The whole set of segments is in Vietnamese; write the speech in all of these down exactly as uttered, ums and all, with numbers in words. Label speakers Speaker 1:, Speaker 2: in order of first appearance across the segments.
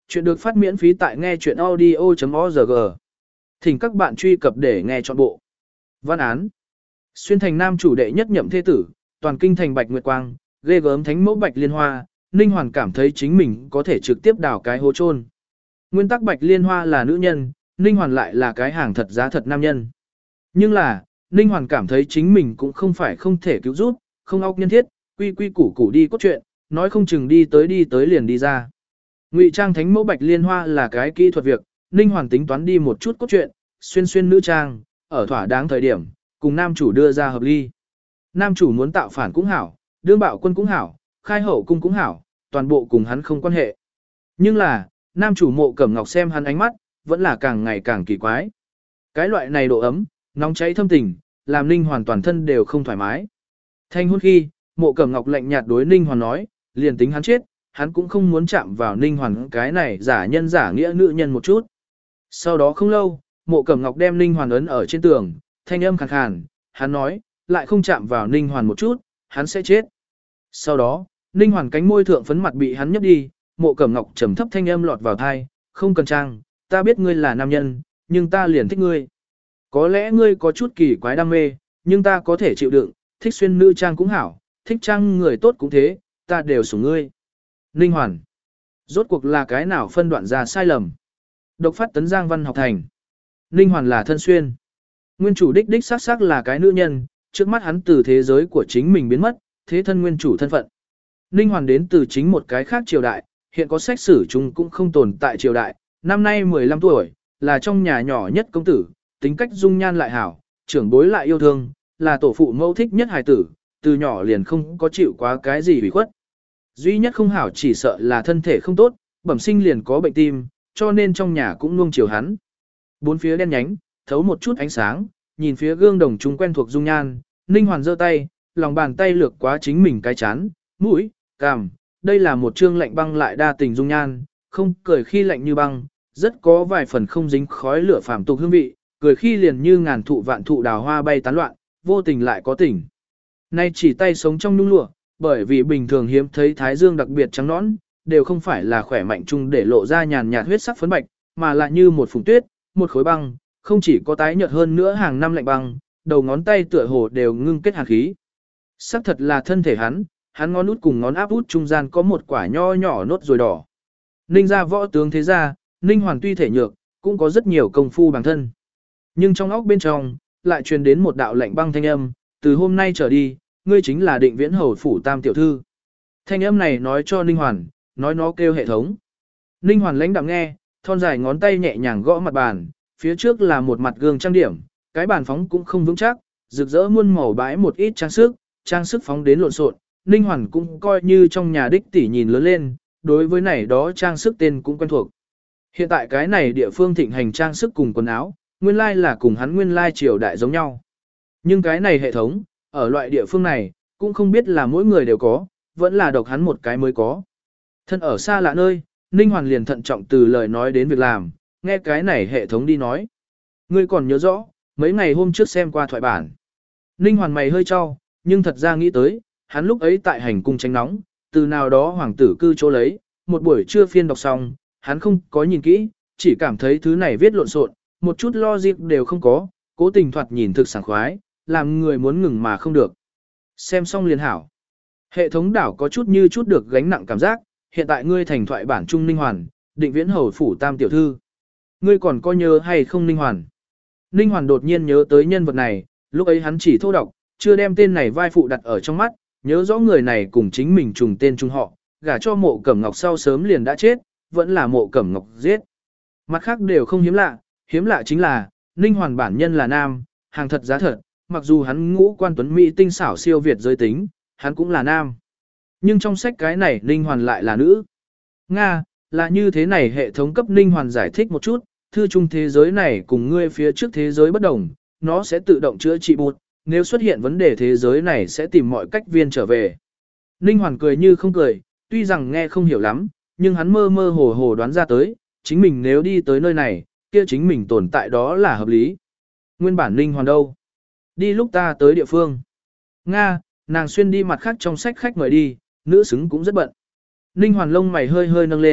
Speaker 1: Chuyện được phát miễn phí tại nghe chuyện audio.org. Thỉnh các bạn truy cập để nghe trọn bộ. Văn án. Xuyên thành nam chủ đệ nhất nhậm thế tử, toàn kinh thành Bạch Nguyệt Quang, ghê gớm thánh mẫu Bạch Liên Hoa, Ninh Hoàn cảm thấy chính mình có thể trực tiếp đào cái hố chôn. Nguyên tắc Bạch Liên Hoa là nữ nhân, Ninh Hoàn lại là cái hàng thật giá thật nam nhân. Nhưng là, Ninh Hoàn cảm thấy chính mình cũng không phải không thể cứu giúp, không óc nhân thiết, quy quy củ củ đi cốt truyện, nói không chừng đi tới đi tới liền đi ra. Ngụy trang thánh mẫu Bạch Liên Hoa là cái kỹ thuật việc, Ninh Hoàn tính toán đi một chút cốt truyện, xuyên xuyên nữ trang, ở thỏa đáng thời điểm, cùng nam chủ đưa ra hợp ly. Nam chủ muốn tạo phản cũng hảo, đương bạo quân cũng hảo, khai hậu cung cũng hảo, toàn bộ cùng hắn không quan hệ. Nhưng là, nam chủ Mộ Cẩm Ngọc xem hắn ánh mắt, vẫn là càng ngày càng kỳ quái. Cái loại này độ ấm, nóng cháy thâm tình, làm Ninh Hoàn toàn thân đều không thoải mái. Thanh hôn khi, Mộ Cẩm Ngọc lạnh nhạt đối Ninh Hoàn nói, liền tính hắn chết, hắn cũng không muốn chạm vào Ninh Hoàn cái này giả nhân giả nghĩa nữ nhân một chút. Sau đó không lâu, Mộ Cẩm Ngọc đem Ninh Hoàn ấn ở trên tường, thanh âm khàn khàn, hắn nói, lại không chạm vào Ninh Hoàn một chút, hắn sẽ chết. Sau đó, Ninh Hoàn cánh môi thượng phấn mặt bị hắn nhấp đi, Mộ Cẩm Ngọc trầm thấp thanh âm lọt vào tai, không cần trang, ta biết ngươi là nam nhân, nhưng ta liền thích ngươi. Có lẽ ngươi có chút kỳ quái đam mê, nhưng ta có thể chịu đựng, thích xuyên nữ trang cũng hảo, thích trang người tốt cũng thế, ta đều sủng ngươi. Ninh Hoàn. Rốt cuộc là cái nào phân đoạn ra sai lầm? Độc phát tấn Giang Văn học thành. Ninh Hoàn là thân xuyên. Nguyên chủ đích đích xác xác là cái nữ nhân, trước mắt hắn từ thế giới của chính mình biến mất, thế thân nguyên chủ thân phận. Ninh Hoàn đến từ chính một cái khác triều đại, hiện có sách sử chung cũng không tồn tại triều đại, năm nay mười lăm tuổi, là trong nhà nhỏ nhất công tử, tính cách dung nhan lại hảo, trưởng bối lại yêu thương, là tổ phụ mẫu thích nhất hài tử, từ nhỏ liền không có chịu quá cái gì hủy khuất. Duy nhất không hảo chỉ sợ là thân thể không tốt, bẩm sinh liền có bệnh tim, cho nên trong nhà cũng nuông chiều hắn. Bốn phía đen nhánh, thấu một chút ánh sáng, nhìn phía gương đồng chúng quen thuộc dung nhan, Ninh Hoàn giơ tay, lòng bàn tay lược quá chính mình cái chán, mũi, cằm, đây là một trương lạnh băng lại đa tình dung nhan, không cười khi lạnh như băng, rất có vài phần không dính khói lửa phàm tục hương vị, cười khi liền như ngàn thụ vạn thụ đào hoa bay tán loạn, vô tình lại có tình. Nay chỉ tay sống trong nhung lụa, bởi vì bình thường hiếm thấy thái dương đặc biệt trắng nõn, đều không phải là khỏe mạnh chung để lộ ra nhàn nhạt huyết sắc phấn bạch, mà là như một phùng tuyết, một khối băng, không chỉ có tái nhợt hơn nữa hàng năm lạnh băng, đầu ngón tay tựa hồ đều ngưng kết hàn khí. Sắc thật là thân thể hắn, hắn ngón út cùng ngón áp út trung gian có một quả nho nhỏ nốt ruồi đỏ. Ninh gia võ tướng thế gia, Ninh Hoàn tuy thể nhược, cũng có rất nhiều công phu bằng thân. Nhưng trong óc bên trong, lại truyền đến một đạo lạnh băng thanh âm, từ hôm nay trở đi, ngươi chính là Định Viễn Hầu phủ tam tiểu thư. Thanh âm này nói cho Ninh Hoàn, nói nó kêu hệ thống. Ninh Hoàn lãnh đạm nghe, thon dài ngón tay nhẹ nhàng gõ mặt bàn, phía trước là một mặt gương trang điểm, cái bàn phóng cũng không vững chắc, rực rỡ muôn màu bãi một ít trang sức, trang sức phóng đến lộn xộn. Ninh Hoàn cũng coi như trong nhà đích tỷ nhìn lớn lên, đối với này đó trang sức tên cũng quen thuộc. Hiện tại cái này địa phương thịnh hành trang sức cùng quần áo, nguyên lai là cùng hắn nguyên lai triều đại giống nhau. Nhưng cái này hệ thống, ở loại địa phương này, cũng không biết là mỗi người đều có, vẫn là độc hắn một cái mới có. Thân ở xa lạ nơi, Ninh Hoàn liền thận trọng từ lời nói đến việc làm, nghe cái này hệ thống đi nói. Ngươi còn nhớ rõ, mấy ngày hôm trước xem qua thoại bản. Ninh Hoàn mày hơi cho, nhưng thật ra nghĩ tới, hắn lúc ấy tại hành cung tránh nóng, từ nào đó hoàng tử cư chỗ lấy, một buổi trưa phiên đọc xong, hắn không có nhìn kỹ, chỉ cảm thấy thứ này viết lộn xộn, một chút logic đều không có, cố tình thoạt nhìn thực sảng khoái, làm người muốn ngừng mà không được. Xem xong liền hảo. Hệ thống đảo có chút như chút được gánh nặng cảm giác, hiện tại ngươi thành thoại bản trung Ninh Hoàn, Định Viễn Hầu phủ tam tiểu thư. Ngươi còn có nhớ hay không Ninh Hoàn? Ninh Hoàn đột nhiên nhớ tới nhân vật này, lúc ấy hắn chỉ thô đọc, chưa đem tên này vai phụ đặt ở trong mắt, nhớ rõ người này cùng chính mình trùng tên trùng họ, gả cho Mộ Cẩm Ngọc sau sớm liền đã chết, vẫn là Mộ Cẩm Ngọc giết. Mặt khác đều không hiếm lạ, hiếm lạ chính là, Ninh Hoàn bản nhân là nam, hàng thật giá thật, mặc dù hắn ngũ quan tuấn mỹ tinh xảo siêu việt giới tính, hắn cũng là nam. Nhưng trong sách cái này Ninh Hoàn lại là nữ. Nga, là như thế này hệ thống cấp Ninh Hoàn giải thích một chút, thư chung thế giới này cùng ngươi phía trước thế giới bất đồng, nó sẽ tự động chữa trị bụt, nếu xuất hiện vấn đề thế giới này sẽ tìm mọi cách viên trở về. Ninh Hoàn cười như không cười, tuy rằng nghe không hiểu lắm, nhưng hắn mơ mơ hồ hồ đoán ra tới, chính mình nếu đi tới nơi này, kia chính mình tồn tại đó là hợp lý. Nguyên bản Ninh Hoàn đâu? Đi lúc ta tới địa phương. Nga, nàng xuyên đi mặt khác trong sách khách mời đi, nữ xứng cũng rất bận. Ninh Hoàn lông mày hơi hơi nâng lên,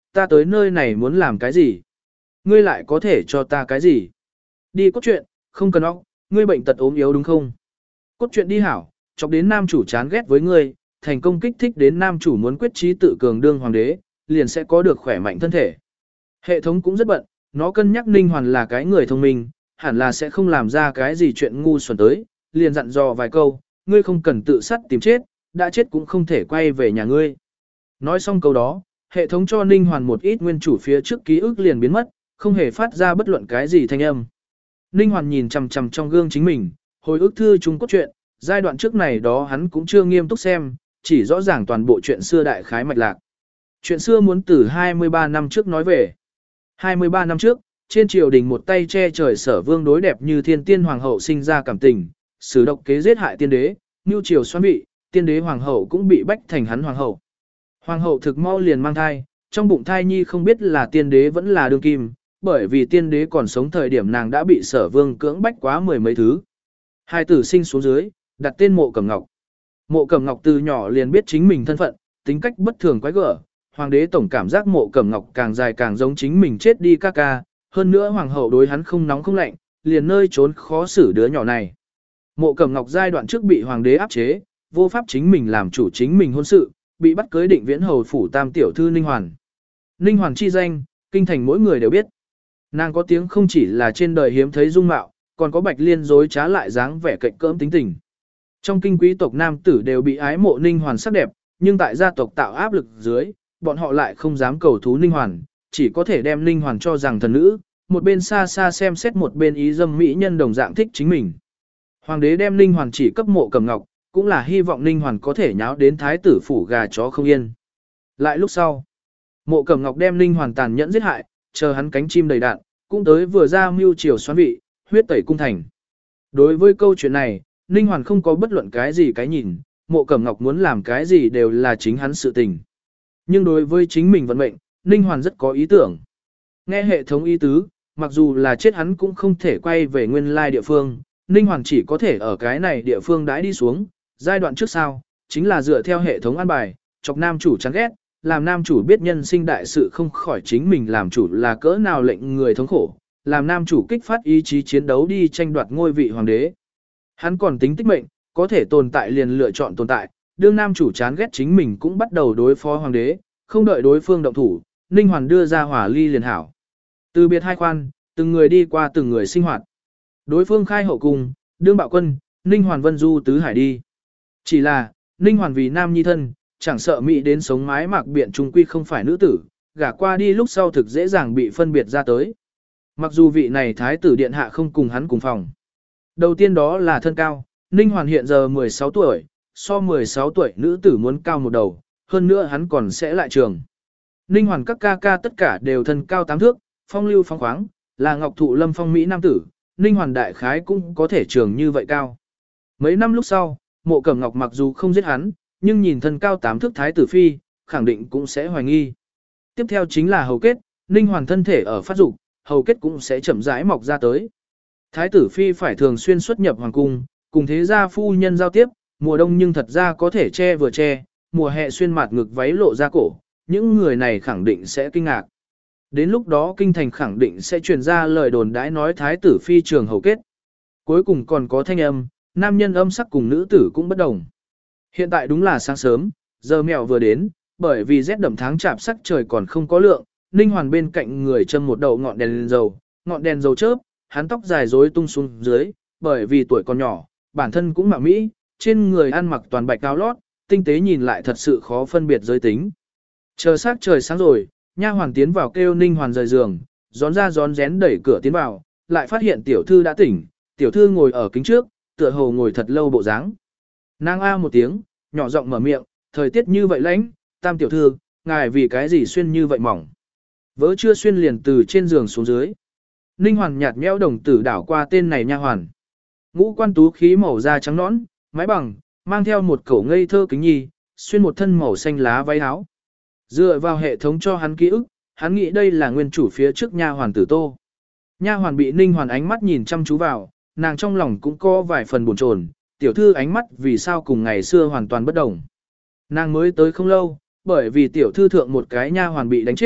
Speaker 1: ta tới nơi này muốn làm cái gì? Ngươi lại có thể cho ta cái gì? Đi cốt truyện, không cần óc, ngươi bệnh tật ốm yếu đúng không? Cốt truyện đi hảo, chọc đến nam chủ chán ghét với ngươi, thành công kích thích đến nam chủ muốn quyết chí tự cường đương hoàng đế, liền sẽ có được khỏe mạnh thân thể. Hệ thống cũng rất bận, nó cân nhắc Ninh Hoàn là cái người thông minh, hẳn là sẽ không làm ra cái gì chuyện ngu xuẩn tới, liền dặn dò vài câu, ngươi không cần tự sát tìm chết, đã chết cũng không thể quay về nhà ngươi. Nói xong câu đó, hệ thống cho Ninh Hoàn một ít nguyên chủ phía trước ký ức liền biến mất, không hề phát ra bất luận cái gì thanh âm. Ninh Hoàn nhìn chằm chằm trong gương chính mình, hồi ức thư Trung Cốt truyện, giai đoạn trước này đó hắn cũng chưa nghiêm túc xem, chỉ rõ ràng toàn bộ chuyện xưa đại khái mạch lạc. Chuyện xưa muốn từ hai mươi ba năm trước nói về. hai mươi ba năm trước, trên triều đình một tay che trời Sở Vương đối đẹp như thiên tiên hoàng hậu sinh ra cảm tình, sử độc kế giết hại tiên đế, nưu triều xoan bị, tiên đế hoàng hậu cũng bị bách thành hắn hoàng hậu. Hoàng hậu thực mau liền mang thai, trong bụng thai nhi không biết là tiên đế vẫn là đương kim, bởi vì tiên đế còn sống thời điểm nàng đã bị Sở Vương cưỡng bách quá mười mấy thứ. Hai tử sinh xuống dưới, đặt tên Mộ Cẩm Ngọc. Mộ Cẩm Ngọc từ nhỏ liền biết chính mình thân phận, tính cách bất thường quái gở. Hoàng đế tổng cảm giác Mộ Cẩm Ngọc càng dài càng giống chính mình chết đi ca ca, hơn nữa hoàng hậu đối hắn không nóng không lạnh, liền nơi trốn khó xử đứa nhỏ này. Mộ Cẩm Ngọc giai đoạn trước bị hoàng đế áp chế, vô pháp chính mình làm chủ chính mình hôn sự, bị bắt cưới định viễn hầu phủ tam tiểu thư Ninh Hoàn. Ninh Hoàn chi danh, kinh thành mỗi người đều biết. Nàng có tiếng không chỉ là trên đời hiếm thấy dung mạo, còn có bạch liên dối trá lại dáng vẻ cạnh cỡm tính tình. Trong kinh quý tộc nam tử đều bị ái mộ Ninh Hoàn sắc đẹp, nhưng tại gia tộc tạo áp lực dưới, bọn họ lại không dám cầu thú Ninh Hoàn, chỉ có thể đem Ninh Hoàn cho rằng thần nữ, một bên xa xa xem xét một bên ý dâm mỹ nhân đồng dạng thích chính mình. Hoàng đế đem Ninh Hoàn chỉ cấp Mộ Cẩm Ngọc, cũng là hy vọng Ninh Hoàn có thể nháo đến thái tử phủ gà chó không yên. Lại lúc sau, Mộ Cẩm Ngọc đem Ninh Hoàn tàn nhẫn giết hại, chờ hắn cánh chim đầy đạn, cũng tới vừa ra mưu triều xoán vị, huyết tẩy cung thành. Đối với câu chuyện này, Ninh Hoàn không có bất luận cái gì cái nhìn, Mộ Cẩm Ngọc muốn làm cái gì đều là chính hắn sự tình. Nhưng đối với chính mình vận mệnh, Ninh Hoàn rất có ý tưởng. Nghe hệ thống ý tứ, mặc dù là chết hắn cũng không thể quay về nguyên lai địa phương, Ninh Hoàn chỉ có thể ở cái này địa phương đãi đi xuống, giai đoạn trước sau, chính là dựa theo hệ thống an bài, chọc nam chủ chán ghét, làm nam chủ biết nhân sinh đại sự không khỏi chính mình làm chủ là cỡ nào lệnh người thống khổ, làm nam chủ kích phát ý chí chiến đấu đi tranh đoạt ngôi vị hoàng đế. Hắn còn tính tích mệnh, có thể tồn tại liền lựa chọn tồn tại, đương nam chủ chán ghét chính mình cũng bắt đầu đối phó hoàng đế, không đợi đối phương động thủ, Ninh Hoàn đưa ra hỏa ly liền hảo. Từ biệt hai khoan, từng người đi qua từng người sinh hoạt. Đối phương khai hậu cung, đương bạo quân, Ninh Hoàn vân du tứ hải đi. Chỉ là, Ninh Hoàn vì nam nhi thân, chẳng sợ mỹ đến sống mái mạc biện trung quy không phải nữ tử, gả qua đi lúc sau thực dễ dàng bị phân biệt ra tới. Mặc dù vị này thái tử điện hạ không cùng hắn cùng phòng. Đầu tiên đó là thân cao, Ninh Hoàn hiện giờ mười sáu tuổi, so mười sáu tuổi nữ tử muốn cao một đầu, hơn nữa hắn còn sẽ lại trường. Ninh Hoàn các ca ca tất cả đều thân cao tám thước, phong lưu phong khoáng, là ngọc thụ lâm phong Mỹ nam tử, Ninh Hoàn đại khái cũng có thể trường như vậy cao. Mấy năm lúc sau, Mộ Cẩm Ngọc mặc dù không giết hắn, nhưng nhìn thân cao tám thước thái tử phi, khẳng định cũng sẽ hoài nghi. Tiếp theo chính là hầu kết, Ninh Hoàn thân thể ở phát dục, hầu kết cũng sẽ chậm rãi mọc ra tới. Thái tử phi phải thường xuyên xuất nhập hoàng cung, cùng thế gia phu nhân giao tiếp, mùa đông nhưng thật ra có thể che vừa che, mùa hè xuyên mạt ngực váy lộ ra cổ, những người này khẳng định sẽ kinh ngạc. Đến lúc đó kinh thành khẳng định sẽ truyền ra lời đồn đãi nói thái tử phi trường hầu kết. Cuối cùng còn có thanh âm, nam nhân âm sắc cùng nữ tử cũng bất đồng. Hiện tại đúng là sáng sớm, giờ mèo vừa đến, bởi vì rét đậm tháng chạp sắc trời còn không có lượng, Ninh Hoàn bên cạnh người châm một đầu ngọn đèn dầu, ngọn đèn dầu chớp, hắn tóc dài rối tung xuống dưới, bởi vì tuổi còn nhỏ, bản thân cũng mạo mỹ, trên người ăn mặc toàn bạch áo lót, tinh tế nhìn lại thật sự khó phân biệt giới tính. Chờ sát trời sáng rồi, nha hoàn tiến vào kêu Ninh Hoàn rời giường, gión ra gión rén đẩy cửa tiến vào, lại phát hiện tiểu thư đã tỉnh, tiểu thư ngồi ở kính trước, tựa hồ ngồi thật lâu bộ dáng. Nàng a một tiếng, nhỏ giọng mở miệng, thời tiết như vậy lạnh, tam tiểu thư, ngài vì cái gì xuyên như vậy mỏng. Vỡ chưa xuyên liền từ trên giường xuống dưới. Ninh Hoàn nhạt nhẽo đồng tử đảo qua tên này nha hoàn. Ngũ quan tú khí màu da trắng nõn, mái bằng, mang theo một cổ ngây thơ kính nhi, xuyên một thân màu xanh lá váy áo. Dựa vào hệ thống cho hắn ký ức, hắn nghĩ đây là nguyên chủ phía trước nha hoàn Tử Tô. Nha hoàn bị Ninh Hoàn ánh mắt nhìn chăm chú vào, nàng trong lòng cũng có vài phần buồn chồn, tiểu thư ánh mắt vì sao cùng ngày xưa hoàn toàn bất đồng. Nàng mới tới không lâu, bởi vì tiểu thư thượng một cái nha hoàn bị đánh chết,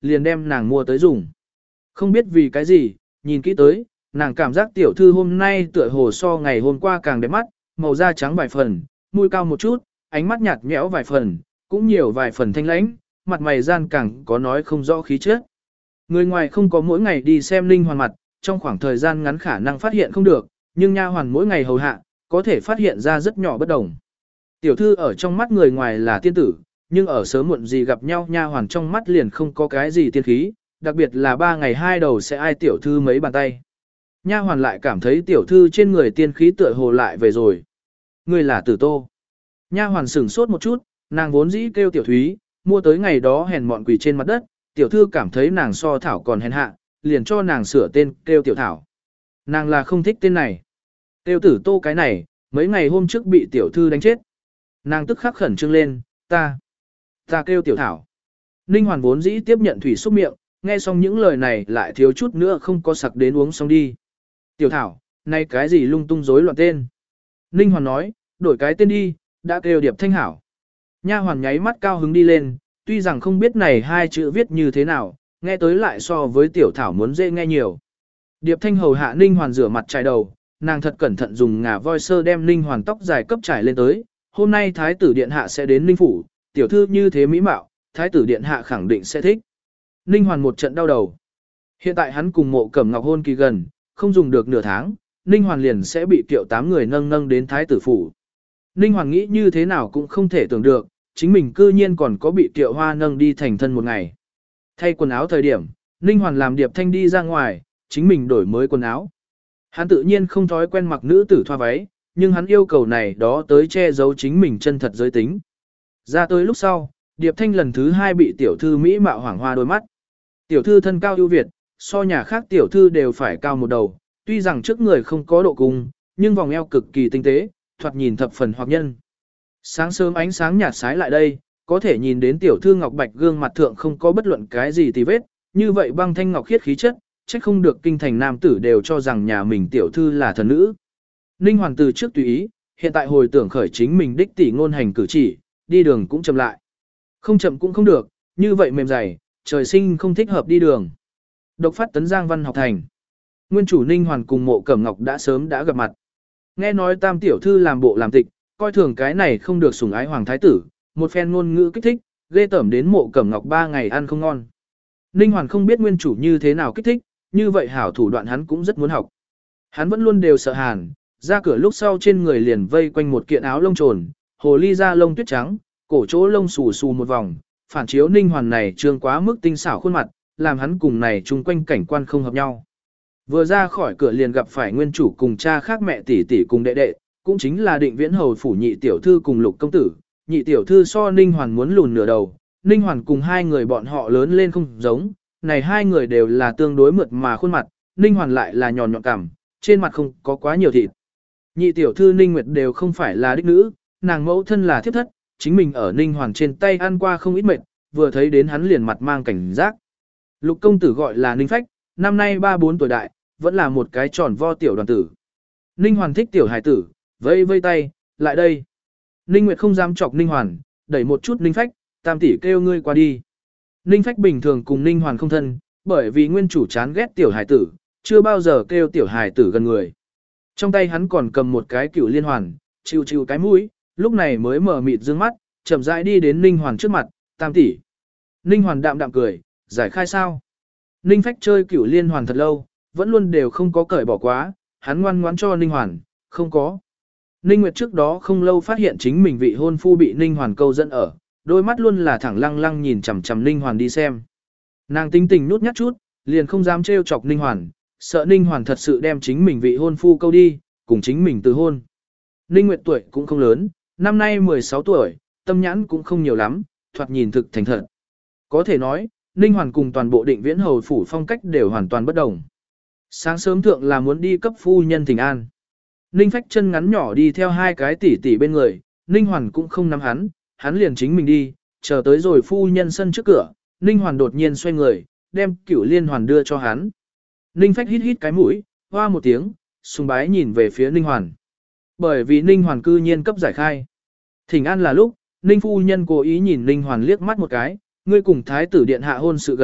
Speaker 1: liền đem nàng mua tới dùng. Không biết vì cái gì, nhìn kỹ tới, nàng cảm giác tiểu thư hôm nay tựa hồ so ngày hôm qua càng đẹp mắt, màu da trắng vài phần, mũi cao một chút, ánh mắt nhạt nhẽo vài phần, cũng nhiều vài phần thanh lãnh, mặt mày gian càng có nói không rõ khí chất. Người ngoài không có mỗi ngày đi xem Ninh Hoàn mặt, trong khoảng thời gian ngắn khả năng phát hiện không được, nhưng nha hoàn mỗi ngày hầu hạ, có thể phát hiện ra rất nhỏ bất đồng. Tiểu thư ở trong mắt người ngoài là tiên tử, nhưng ở sớm muộn gì gặp nhau nha hoàn trong mắt liền không có cái gì tiên khí, đặc biệt là ba ngày hai đầu sẽ ai tiểu thư mấy bàn tay. Nha hoàn lại cảm thấy tiểu thư trên người tiên khí tựa hồ lại về rồi. Người là Tử Tô. Nha hoàn sửng sốt một chút, nàng vốn dĩ kêu tiểu thúy, mua tới ngày đó hèn mọn quỳ trên mặt đất, tiểu thư cảm thấy nàng so thảo còn hèn hạ, liền cho nàng sửa tên kêu tiểu thảo. Nàng là không thích tên này. Kêu Tử Tô cái này, mấy ngày hôm trước bị tiểu thư đánh chết. Nàng tức khắc khẩn trương lên, ta, ta kêu tiểu thảo. Ninh Hoàn vốn dĩ tiếp nhận thủy xúc miệng, nghe xong những lời này lại thiếu chút nữa không có sặc đến uống xong đi. Tiểu thảo, này cái gì lung tung rối loạn tên. Ninh Hoàn nói, đổi cái tên đi, đã kêu Điệp Thanh hảo. Nha hoàn nháy mắt cao hứng đi lên, tuy rằng không biết này hai chữ viết như thế nào, nghe tới lại so với tiểu thảo muốn dễ nghe nhiều. Điệp Thanh hầu hạ Ninh Hoàn rửa mặt chải đầu, nàng thật cẩn thận dùng ngà voi sơ đem Ninh Hoàn tóc dài cấp trải lên tới. Hôm nay Thái tử Điện Hạ sẽ đến Ninh Phủ, tiểu thư như thế mỹ mạo, Thái tử Điện Hạ khẳng định sẽ thích. Ninh Hoàn một trận đau đầu. Hiện tại hắn cùng Mộ Cẩm Ngọc hôn kỳ gần, không dùng được nửa tháng, Ninh Hoàn liền sẽ bị kiệu tám người nâng nâng đến Thái tử Phủ. Ninh Hoàn nghĩ như thế nào cũng không thể tưởng được, chính mình cư nhiên còn có bị kiệu hoa nâng đi thành thân một ngày. Thay quần áo thời điểm, Ninh Hoàn làm Điệp Thanh đi ra ngoài, chính mình đổi mới quần áo. Hắn tự nhiên không thói quen mặc nữ tử thoa váy, nhưng hắn yêu cầu này đó tới che giấu chính mình chân thật giới tính. Ra tới lúc sau, Điệp Thanh lần thứ hai bị tiểu thư Mỹ mạo hoảng hoa đôi mắt. Tiểu thư thân cao ưu việt, so nhà khác tiểu thư đều phải cao một đầu, tuy rằng trước người không có độ cung, nhưng vòng eo cực kỳ tinh tế, thoạt nhìn thập phần hoặc nhân. Sáng sớm ánh sáng nhạt sái lại đây, có thể nhìn đến tiểu thư ngọc bạch gương mặt thượng không có bất luận cái gì tì vết, như vậy băng thanh ngọc khiết khí chất, chắc không được kinh thành nam tử đều cho rằng nhà mình tiểu thư là thần nữ. Ninh Hoàn từ trước tùy ý, hiện tại hồi tưởng khởi chính mình đích tỷ ngôn hành cử chỉ, đi đường cũng chậm lại. Không chậm cũng không được, như vậy mềm dày, trời sinh không thích hợp đi đường. Độc phát tấn Giang Văn học thành. Nguyên chủ Ninh Hoàn cùng Mộ Cẩm Ngọc đã sớm đã gặp mặt. Nghe nói tam tiểu thư làm bộ làm tịch, coi thường cái này không được sủng ái hoàng thái tử, một phen ngôn ngữ kích thích, ghê tởm đến Mộ Cẩm Ngọc ba ngày ăn không ngon. Ninh Hoàn không biết nguyên chủ như thế nào kích thích, như vậy hảo thủ đoạn hắn cũng rất muốn học. Hắn vẫn luôn đều sợ hàn, ra cửa lúc sau trên người liền vây quanh một kiện áo lông trồn, hồ ly da lông tuyết trắng, cổ chỗ lông xù xù một vòng, phản chiếu Ninh Hoàn này trương quá mức tinh xảo khuôn mặt, làm hắn cùng này chung quanh cảnh quan không hợp nhau. Vừa ra khỏi cửa liền gặp phải nguyên chủ cùng cha khác mẹ tỷ tỷ cùng đệ đệ, cũng chính là Định Viễn hầu phủ nhị tiểu thư cùng Lục công tử, nhị tiểu thư so Ninh Hoàn muốn lùn nửa đầu, Ninh Hoàn cùng hai người bọn họ lớn lên không giống, này hai người đều là tương đối mượt mà khuôn mặt, Ninh Hoàn lại là nhọn nhọn cằm, trên mặt không có quá nhiều thịt. Nhị tiểu thư Ninh Nguyệt đều không phải là đích nữ, nàng mẫu thân là thiếp thất, chính mình ở Ninh Hoàn trên tay ăn qua không ít mệt, vừa thấy đến hắn liền mặt mang cảnh giác. Lục công tử gọi là Ninh Phách, năm nay ba bốn tuổi đại, vẫn là một cái tròn vo tiểu đoàn tử. Ninh Hoàn thích tiểu hài tử, vây vây tay, lại đây. Ninh Nguyệt không dám chọc Ninh Hoàn, đẩy một chút Ninh Phách, tam tỷ kêu ngươi qua đi. Ninh Phách bình thường cùng Ninh Hoàn không thân, bởi vì nguyên chủ chán ghét tiểu hài tử, chưa bao giờ kêu tiểu hài tử gần người. Trong tay hắn còn cầm một cái cựu liên hoàn, chịu chịu cái mũi, lúc này mới mở mịt dương mắt, chậm rãi đi đến Ninh Hoàn trước mặt, tam tỷ. Ninh Hoàn đạm đạm cười, giải khai sao? Ninh Phách chơi cửu liên hoàn thật lâu, vẫn luôn đều không có cởi bỏ quá, hắn ngoan ngoãn cho Ninh Hoàn, không có. Ninh Nguyệt trước đó không lâu phát hiện chính mình vị hôn phu bị Ninh Hoàn câu dẫn ở, đôi mắt luôn là thẳng lăng lăng nhìn chằm chằm Ninh Hoàn đi xem. Nàng tính tình nút nhát chút, liền không dám trêu chọc Ninh Hoàn, sợ Ninh Hoàn thật sự đem chính mình vị hôn phu câu đi, cùng chính mình từ hôn. Ninh Nguyệt tuổi cũng không lớn, năm nay mười sáu tuổi, tâm nhãn cũng không nhiều lắm, thoạt nhìn thực thành thật. Có thể nói, Ninh Hoàn cùng toàn bộ Định Viễn hầu phủ phong cách đều hoàn toàn bất đồng. Sáng sớm thượng là muốn đi cấp phu nhân thỉnh an. Ninh Phách chân ngắn nhỏ đi theo hai cái tỷ tỷ bên người, Ninh Hoàn cũng không nắm hắn, hắn liền chính mình đi, chờ tới rồi phu nhân sân trước cửa, Ninh Hoàn đột nhiên xoay người, đem cửu liên hoàn đưa cho hắn. Ninh Phách hít hít cái mũi, hoa một tiếng, sùng bái nhìn về phía Ninh Hoàn. Bởi vì Ninh Hoàn cư nhiên cấp giải khai. Thỉnh an là lúc, Ninh phu nhân cố ý nhìn Ninh Hoàn liếc mắt một cái, ngươi cùng thái tử điện hạ hôn sự gần,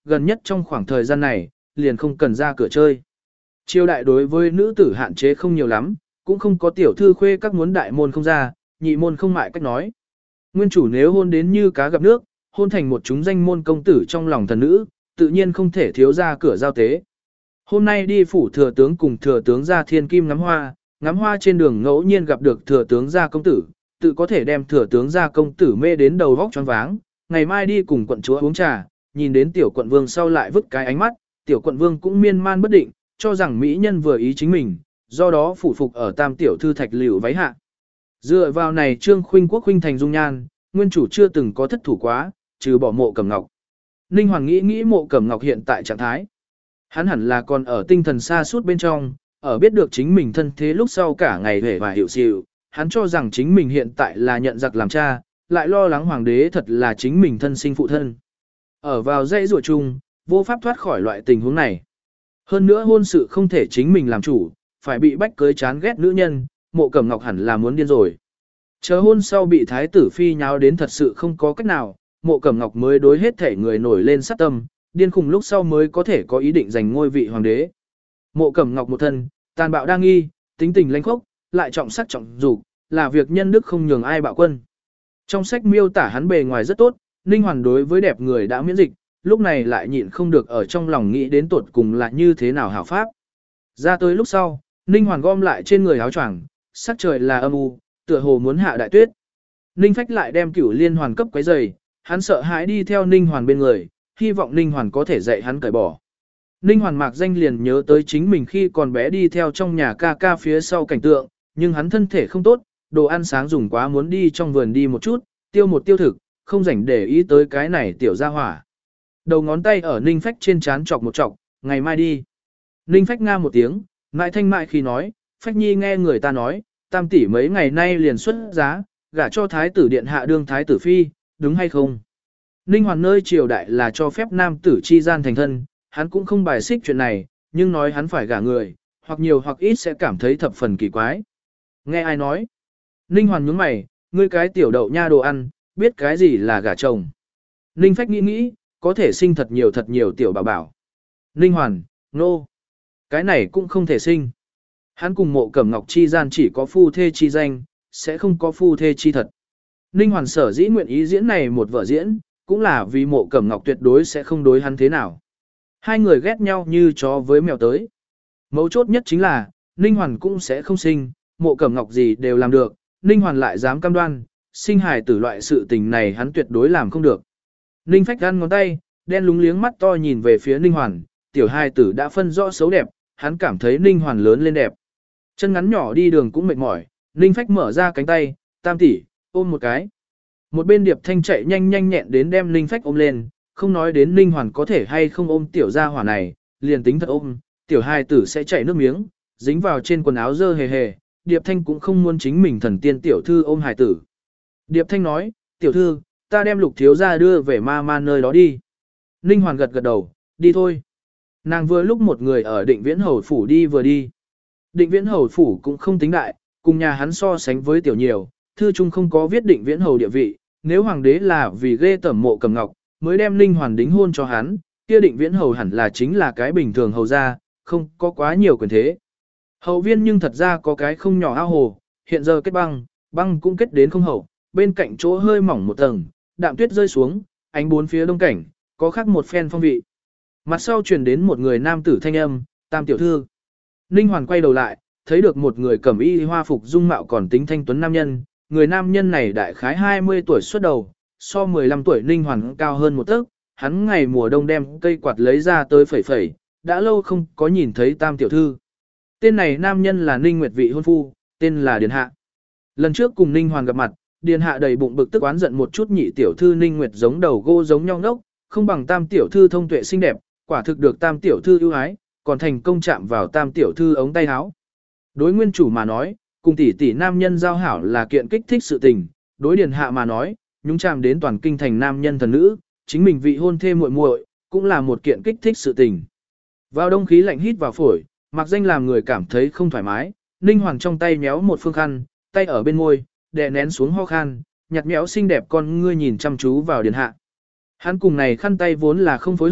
Speaker 1: gần nhất trong khoảng thời gian này, liền không cần ra cửa chơi. Triều đại đối với nữ tử hạn chế không nhiều lắm, cũng không có tiểu thư khuê các muốn đại môn không ra, nhị môn không mại cách nói. Nguyên chủ nếu hôn đến như cá gặp nước, hôn thành một chúng danh môn công tử trong lòng thần nữ, tự nhiên không thể thiếu ra cửa giao tế. Hôm nay đi phủ thừa tướng cùng thừa tướng ra thiên kim ngắm hoa, ngắm hoa trên đường ngẫu nhiên gặp được thừa tướng gia công tử, tự có thể đem thừa tướng gia công tử mê đến đầu vóc choáng váng. Ngày mai đi cùng quận chúa uống trà, nhìn đến tiểu quận vương sau lại vứt cái ánh mắt, tiểu quận vương cũng miên man bất định, cho rằng mỹ nhân vừa ý chính mình, do đó phủ phục ở tam tiểu thư thạch liễu váy hạ. Dựa vào này trương khuynh quốc khuynh thành dung nhan, nguyên chủ chưa từng có thất thủ quá, trừ bỏ Mộ Cẩm Ngọc. Ninh Hoàng nghĩ nghĩ Mộ Cẩm Ngọc hiện tại trạng thái. Hắn hẳn là còn ở tinh thần xa suốt bên trong, ở biết được chính mình thân thế lúc sau cả ngày hề và hiểu xịu, hắn cho rằng chính mình hiện tại là nhận giặc làm cha, lại lo lắng hoàng đế thật là chính mình thân sinh phụ thân. Ở vào dãy rùa chung, vô pháp thoát khỏi loại tình huống này. Hơn nữa hôn sự không thể chính mình làm chủ, phải bị bách cưới chán ghét nữ nhân, Mộ Cẩm Ngọc hẳn là muốn điên rồi. Chờ hôn sau bị thái tử phi nháo đến thật sự không có cách nào, Mộ Cẩm Ngọc mới đối hết thể người nổi lên sát tâm, điên khùng lúc sau mới có thể có ý định giành ngôi vị hoàng đế. Mộ Cẩm Ngọc một thân, tàn bạo đa nghi, tính tình lãnh khốc, lại trọng sắc trọng dục, là việc nhân đức không nhường ai bạo quân. Trong sách miêu tả hắn bề ngoài rất tốt, Ninh Hoàn đối với đẹp người đã miễn dịch, lúc này lại nhịn không được ở trong lòng nghĩ đến tuột cùng là như thế nào hảo pháp. Ra tới lúc sau, Ninh Hoàn gom lại trên người áo choàng, sắc trời là âm u, tựa hồ muốn hạ đại tuyết. Ninh Phách lại đem Cửu Liên Hoàn cấp quấy giày, hắn sợ hãi đi theo Ninh Hoàn bên người, hy vọng Ninh Hoàn có thể dạy hắn cởi bỏ. Ninh Hoàn mạc danh liền nhớ tới chính mình khi còn bé đi theo trong nhà ca ca phía sau cảnh tượng, nhưng hắn thân thể không tốt, đồ ăn sáng dùng quá muốn đi trong vườn đi một chút, tiêu một tiêu thực, không rảnh để ý tới cái này tiểu gia hỏa. Đầu ngón tay ở Ninh Phách trên trán chọc một chọc, ngày mai đi. Ninh Phách nga một tiếng, mại thanh mại khi nói, Phách Nhi nghe người ta nói, tam tỷ mấy ngày nay liền xuất giá, gả cho thái tử điện hạ đương thái tử phi, đúng hay không? Ninh Hoàn nơi triều đại là cho phép nam tử chi gian thành thân, hắn cũng không bài xích chuyện này, nhưng nói hắn phải gả người, hoặc nhiều hoặc ít sẽ cảm thấy thập phần kỳ quái. Nghe ai nói? Ninh Hoàn nhướng mày, ngươi cái tiểu đậu nha đồ ăn, biết cái gì là gả chồng. Ninh Phách nghĩ nghĩ, có thể sinh thật nhiều thật nhiều tiểu bảo bảo. Ninh Hoàn, nô. No. Cái này cũng không thể sinh. Hắn cùng Mộ Cẩm Ngọc chi gian chỉ có phu thê chi danh, sẽ không có phu thê chi thật. Ninh Hoàn sở dĩ nguyện ý diễn này một vở diễn, cũng là vì Mộ Cẩm Ngọc tuyệt đối sẽ không đối hắn thế nào. Hai người ghét nhau như chó với mèo tới. Mấu chốt nhất chính là, Ninh Hoàn cũng sẽ không sinh, Mộ Cẩm Ngọc gì đều làm được, Ninh Hoàn lại dám cam đoan, sinh hài tử loại sự tình này hắn tuyệt đối làm không được. Ninh Phách gắn ngón tay, đen lúng liếng mắt to nhìn về phía Ninh Hoàn, tiểu hài tử đã phân rõ xấu đẹp, hắn cảm thấy Ninh Hoàn lớn lên đẹp. Chân ngắn nhỏ đi đường cũng mệt mỏi, Ninh Phách mở ra cánh tay, tam tỷ, ôm một cái. Một bên Điệp Thanh chạy nhanh nhanh nhẹn đến đem Ninh Phách ôm lên, không nói đến Ninh Hoàn có thể hay không ôm tiểu gia hỏa này, liền tính thật ôm, tiểu hài tử sẽ chảy nước miếng, dính vào trên quần áo dơ hề hề, Điệp Thanh cũng không muốn chính mình thần tiên tiểu thư ôm hài tử. Điệp Thanh nói, tiểu thư, ta đem Lục thiếu gia đưa về ma ma nơi đó đi. Ninh Hoàn gật gật đầu, đi thôi. Nàng vừa lúc một người ở Định Viễn Hầu phủ đi vừa đi. Định Viễn Hầu phủ cũng không tính đại, cùng nhà hắn so sánh với tiểu nhiều, thư trung không có viết Định Viễn Hầu địa vị, nếu hoàng đế là vì ghê tẩm Mộ Cẩm Ngọc, mới đem Ninh Hoàn đính hôn cho hắn, kia Định Viễn Hầu hẳn là chính là cái bình thường hầu gia, không có quá nhiều quyền thế. Hậu viên nhưng thật ra có cái không nhỏ ao hồ, hiện giờ kết băng, băng cũng kết đến không hậu, bên cạnh chỗ hơi mỏng một tầng, đạm tuyết rơi xuống, ánh bốn phía đông cảnh, có khác một phen phong vị. Mặt sau truyền đến một người nam tử thanh âm, tam tiểu thư. Ninh Hoàn quay đầu lại, thấy được một người cẩm y hoa phục dung mạo còn tính thanh tuấn nam nhân, người nam nhân này đại khái hai mươi tuổi xuất đầu, so mười lăm tuổi Ninh Hoàn cao hơn một tấc, hắn ngày mùa đông đem cây quạt lấy ra tới phẩy phẩy, đã lâu không có nhìn thấy tam tiểu thư. Tên này nam nhân là Ninh Nguyệt vị hôn phu, tên là Điền Hạ. Lần trước cùng Ninh Hoàn gặp mặt, Điền Hạ đầy bụng bực tức oán giận một chút nhị tiểu thư Ninh Nguyệt giống đầu gỗ giống nhau ngốc, không bằng tam tiểu thư thông tuệ xinh đẹp, quả thực được tam tiểu thư ưu ái, còn thành công chạm vào tam tiểu thư ống tay áo. Đối nguyên chủ mà nói, cùng tỷ tỷ nam nhân giao hảo là kiện kích thích sự tình, đối Điền Hạ mà nói, nhúng chạm đến toàn kinh thành nam nhân thần nữ, chính mình vị hôn thê muội muội, cũng là một kiện kích thích sự tình. Vào đông khí lạnh hít vào phổi, mặc danh làm người cảm thấy không thoải mái, Ninh Hoàng trong tay méo một phương khăn, tay ở bên môi, đè nén xuống ho khan, nhặt méo xinh đẹp con ngươi nhìn chăm chú vào Điền Hạ. Hắn cùng này khăn tay vốn là không phối hợp,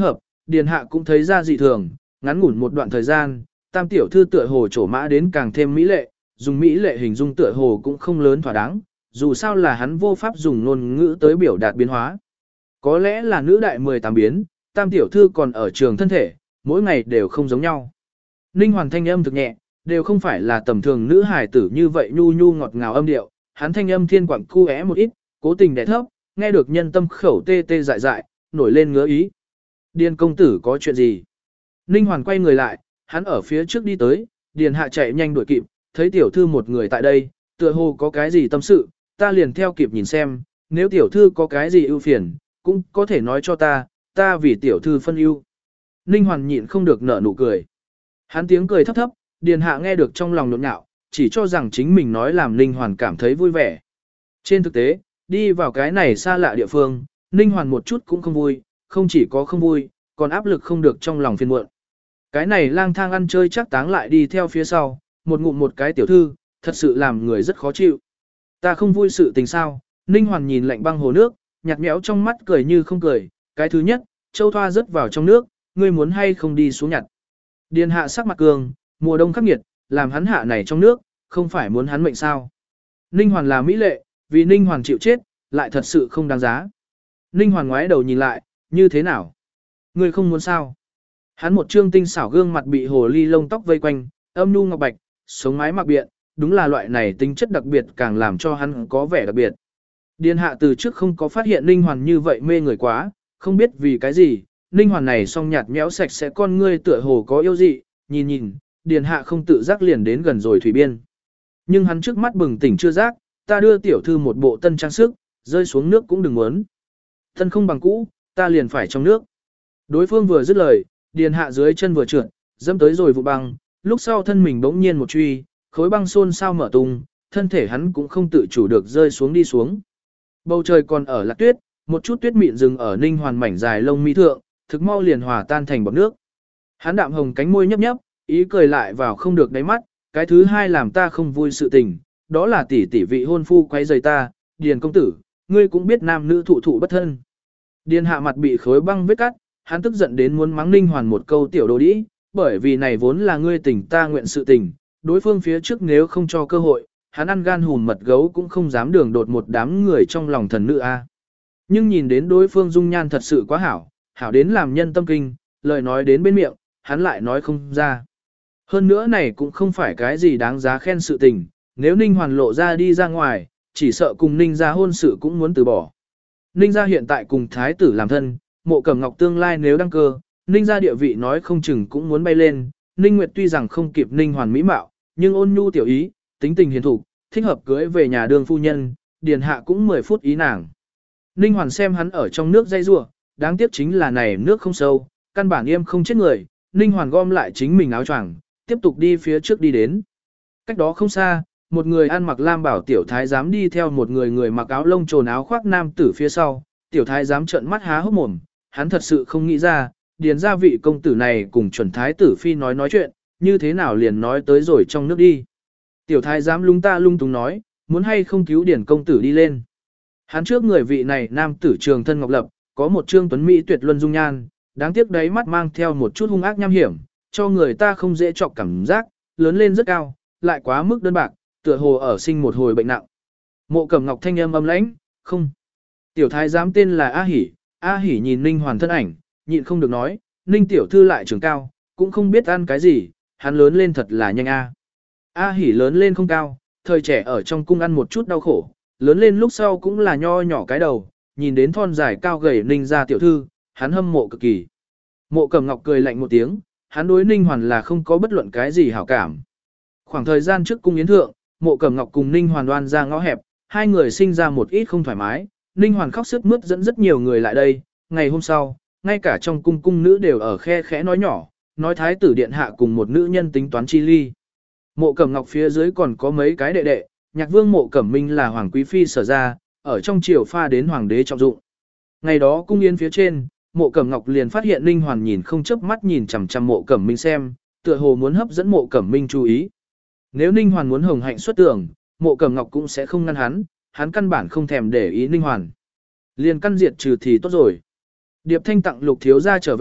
Speaker 1: Điền hạ cũng thấy ra dị thường, ngắn ngủn một đoạn thời gian, tam tiểu thư tựa hồ trổ mã đến càng thêm mỹ lệ, dùng mỹ lệ hình dung tựa hồ cũng không lớn thỏa đáng, dù sao là hắn vô pháp dùng ngôn ngữ tới biểu đạt biến hóa. Có lẽ là nữ đại mười tám biến, tam tiểu thư còn ở trường thân thể, mỗi ngày đều không giống nhau. Ninh Hoàn thanh âm thực nhẹ, đều không phải là tầm thường nữ hài tử như vậy nhu nhu ngọt ngào âm điệu, hắn thanh âm thiên quặng cu é một ít, cố tình đè thấp, nghe được nhân tâm khẩu tê tê dại dại, nổi lên ngứa ý. Điền công tử có chuyện gì? Ninh Hoàn quay người lại, hắn ở phía trước đi tới, Điền hạ chạy nhanh đuổi kịp, thấy tiểu thư một người tại đây, tựa hồ có cái gì tâm sự, ta liền theo kịp nhìn xem, nếu tiểu thư có cái gì ưu phiền, cũng có thể nói cho ta, ta vì tiểu thư phân ưu. Ninh Hoàn nhịn không được nở nụ cười. Hắn tiếng cười thấp thấp, Điền hạ nghe được trong lòng nhộn nhạo, chỉ cho rằng chính mình nói làm Ninh Hoàn cảm thấy vui vẻ. Trên thực tế, đi vào cái này xa lạ địa phương, Ninh Hoàn một chút cũng không vui, không chỉ có không vui, còn áp lực không được trong lòng phiền muộn. Cái này lang thang ăn chơi chắc táng lại đi theo phía sau, một ngụm một cái tiểu thư, thật sự làm người rất khó chịu. Ta không vui sự tình sao? Ninh Hoàn nhìn lạnh băng hồ nước, nhạt nhẽo trong mắt cười như không cười. Cái thứ nhất, châu thoa rớt vào trong nước, ngươi muốn hay không đi xuống nhặt. Điền hạ sắc mặt cường, mùa đông khắc nghiệt, làm hắn hạ này trong nước, không phải muốn hắn mệnh sao. Ninh Hoàn là mỹ lệ, vì Ninh Hoàn chịu chết, lại thật sự không đáng giá. Ninh Hoàn ngoái đầu nhìn lại, như thế nào? Ngươi không muốn sao? Hắn một trương tinh xảo gương mặt bị hồ ly lông tóc vây quanh, âm nhu ngọc bạch, sống mái mặc biện, đúng là loại này tính chất đặc biệt càng làm cho hắn có vẻ đặc biệt. Điền hạ từ trước không có phát hiện Ninh Hoàn như vậy mê người quá, không biết vì cái gì, Ninh Hoàn này song nhạt nhẽo sạch sẽ con ngươi tựa hồ có yêu dị, nhìn nhìn, Điền hạ không tự giác liền đến gần rồi thủy biên. Nhưng hắn trước mắt bừng tỉnh chưa giác, ta đưa tiểu thư một bộ tân trang sức, rơi xuống nước cũng đừng muốn. Thân không bằng cũ, ta liền phải trong nước. Đối phương vừa dứt lời, Điền hạ dưới chân vừa trượt, dẫm tới rồi vụ băng, lúc sau thân mình bỗng nhiên một truy, khối băng xôn sao mở tung, thân thể hắn cũng không tự chủ được rơi xuống đi xuống. Bầu trời còn ở lạc tuyết, một chút tuyết mịn dừng ở Ninh Hoàn mảnh dài lông mi thượng, thực mau liền hòa tan thành bọt nước. Hắn đạm hồng cánh môi nhấp nhấp, ý cười lại vào không được đáy mắt, cái thứ hai làm ta không vui sự tình, đó là tỷ tỷ vị hôn phu quấy rầy ta, Điền công tử, ngươi cũng biết nam nữ thụ thụ bất thân. Điền hạ mặt bị khối băng vết cắt, hắn tức giận đến muốn mắng Ninh Hoàn một câu tiểu đồ đĩ, bởi vì này vốn là ngươi tình ta nguyện sự tình, đối phương phía trước nếu không cho cơ hội, hắn ăn gan hùn mật gấu cũng không dám đường đột một đám người trong lòng thần nữ a. Nhưng nhìn đến đối phương dung nhan thật sự quá hảo, hảo đến làm nhân tâm kinh, lời nói đến bên miệng, hắn lại nói không ra. Hơn nữa này cũng không phải cái gì đáng giá khen sự tình, nếu Ninh Hoàn lộ ra đi ra ngoài, chỉ sợ cùng Ninh gia hôn sự cũng muốn từ bỏ. Ninh gia hiện tại cùng thái tử làm thân, Mộ Cẩm Ngọc tương lai nếu đăng cơ, Ninh gia địa vị nói không chừng cũng muốn bay lên. Ninh Nguyệt tuy rằng không kịp Ninh Hoàn mỹ mạo, nhưng ôn nhu tiểu ý, tính tình hiền thục, thích hợp cưới về nhà đương phu nhân, Điền hạ cũng mười phút ý nàng. Ninh Hoàn xem hắn ở trong nước dây rủa, đáng tiếc chính là này nước không sâu, căn bản yêm không chết người. Ninh Hoàn gom lại chính mình áo choàng, tiếp tục đi phía trước đi đến. Cách đó không xa, một người ăn mặc lam bảo tiểu thái giám đi theo một người người mặc áo lông trồn áo khoác nam tử phía sau, tiểu thái giám trợn mắt há hốc mồm, hắn thật sự không nghĩ ra, điền gia vị công tử này cùng chuẩn thái tử phi nói nói chuyện, như thế nào liền nói tới rồi trong nước đi. Tiểu thái giám lung ta lung tung nói, muốn hay không cứu điền công tử đi lên. Hắn trước người vị này nam tử trường thân ngọc lập, có một trương tuấn mỹ tuyệt luân dung nhan, đáng tiếc đấy mắt mang theo một chút hung ác nham hiểm, cho người ta không dễ chọc cảm giác, lớn lên rất cao, lại quá mức đơn bạc, tựa hồ ở sinh một hồi bệnh nặng. Mộ Cẩm Ngọc thanh âm âm lãnh, không. Tiểu thái giám tên là A Hỉ, A Hỉ nhìn Ninh Hoàn thân ảnh, nhịn không được nói, Ninh tiểu thư lại trường cao, cũng không biết ăn cái gì, hắn lớn lên thật là nhanh a. A Hỉ lớn lên không cao, thời trẻ ở trong cung ăn một chút đau khổ, lớn lên lúc sau cũng là nho nhỏ cái đầu, nhìn đến thon dài cao gầy Ninh gia tiểu thư, hắn hâm mộ cực kỳ. Mộ Cẩm Ngọc cười lạnh một tiếng, hắn đối Ninh Hoàn là không có bất luận cái gì hảo cảm. Khoảng thời gian trước cung yến thượng, Mộ Cẩm Ngọc cùng Ninh Hoàn đoan ra ngõ hẹp, hai người sinh ra một ít không thoải mái, Ninh Hoàn khóc sướt mướt dẫn rất nhiều người lại đây, ngày hôm sau, ngay cả trong cung cung nữ đều ở khe khẽ nói nhỏ, nói thái tử điện hạ cùng một nữ nhân tính toán chi ly. Mộ Cẩm Ngọc phía dưới còn có mấy cái đệ đệ, Nhạc Vương Mộ Cẩm Minh là hoàng quý phi sở ra, ở trong triều pha đến hoàng đế trọng dụng. Ngày đó cung yến phía trên, Mộ Cẩm Ngọc liền phát hiện Ninh Hoàn nhìn không chớp mắt nhìn chằm chằm Mộ Cẩm Minh xem, tựa hồ muốn hấp dẫn Mộ Cẩm Minh chú ý. Nếu Ninh Hoàn muốn hồng hạnh xuất tưởng, Mộ Cẩm Ngọc cũng sẽ không ngăn hắn, hắn căn bản không thèm để ý Ninh Hoàn. Liền căn diệt trừ thì tốt rồi. Điệp Thanh tặng Lục thiếu gia trở về,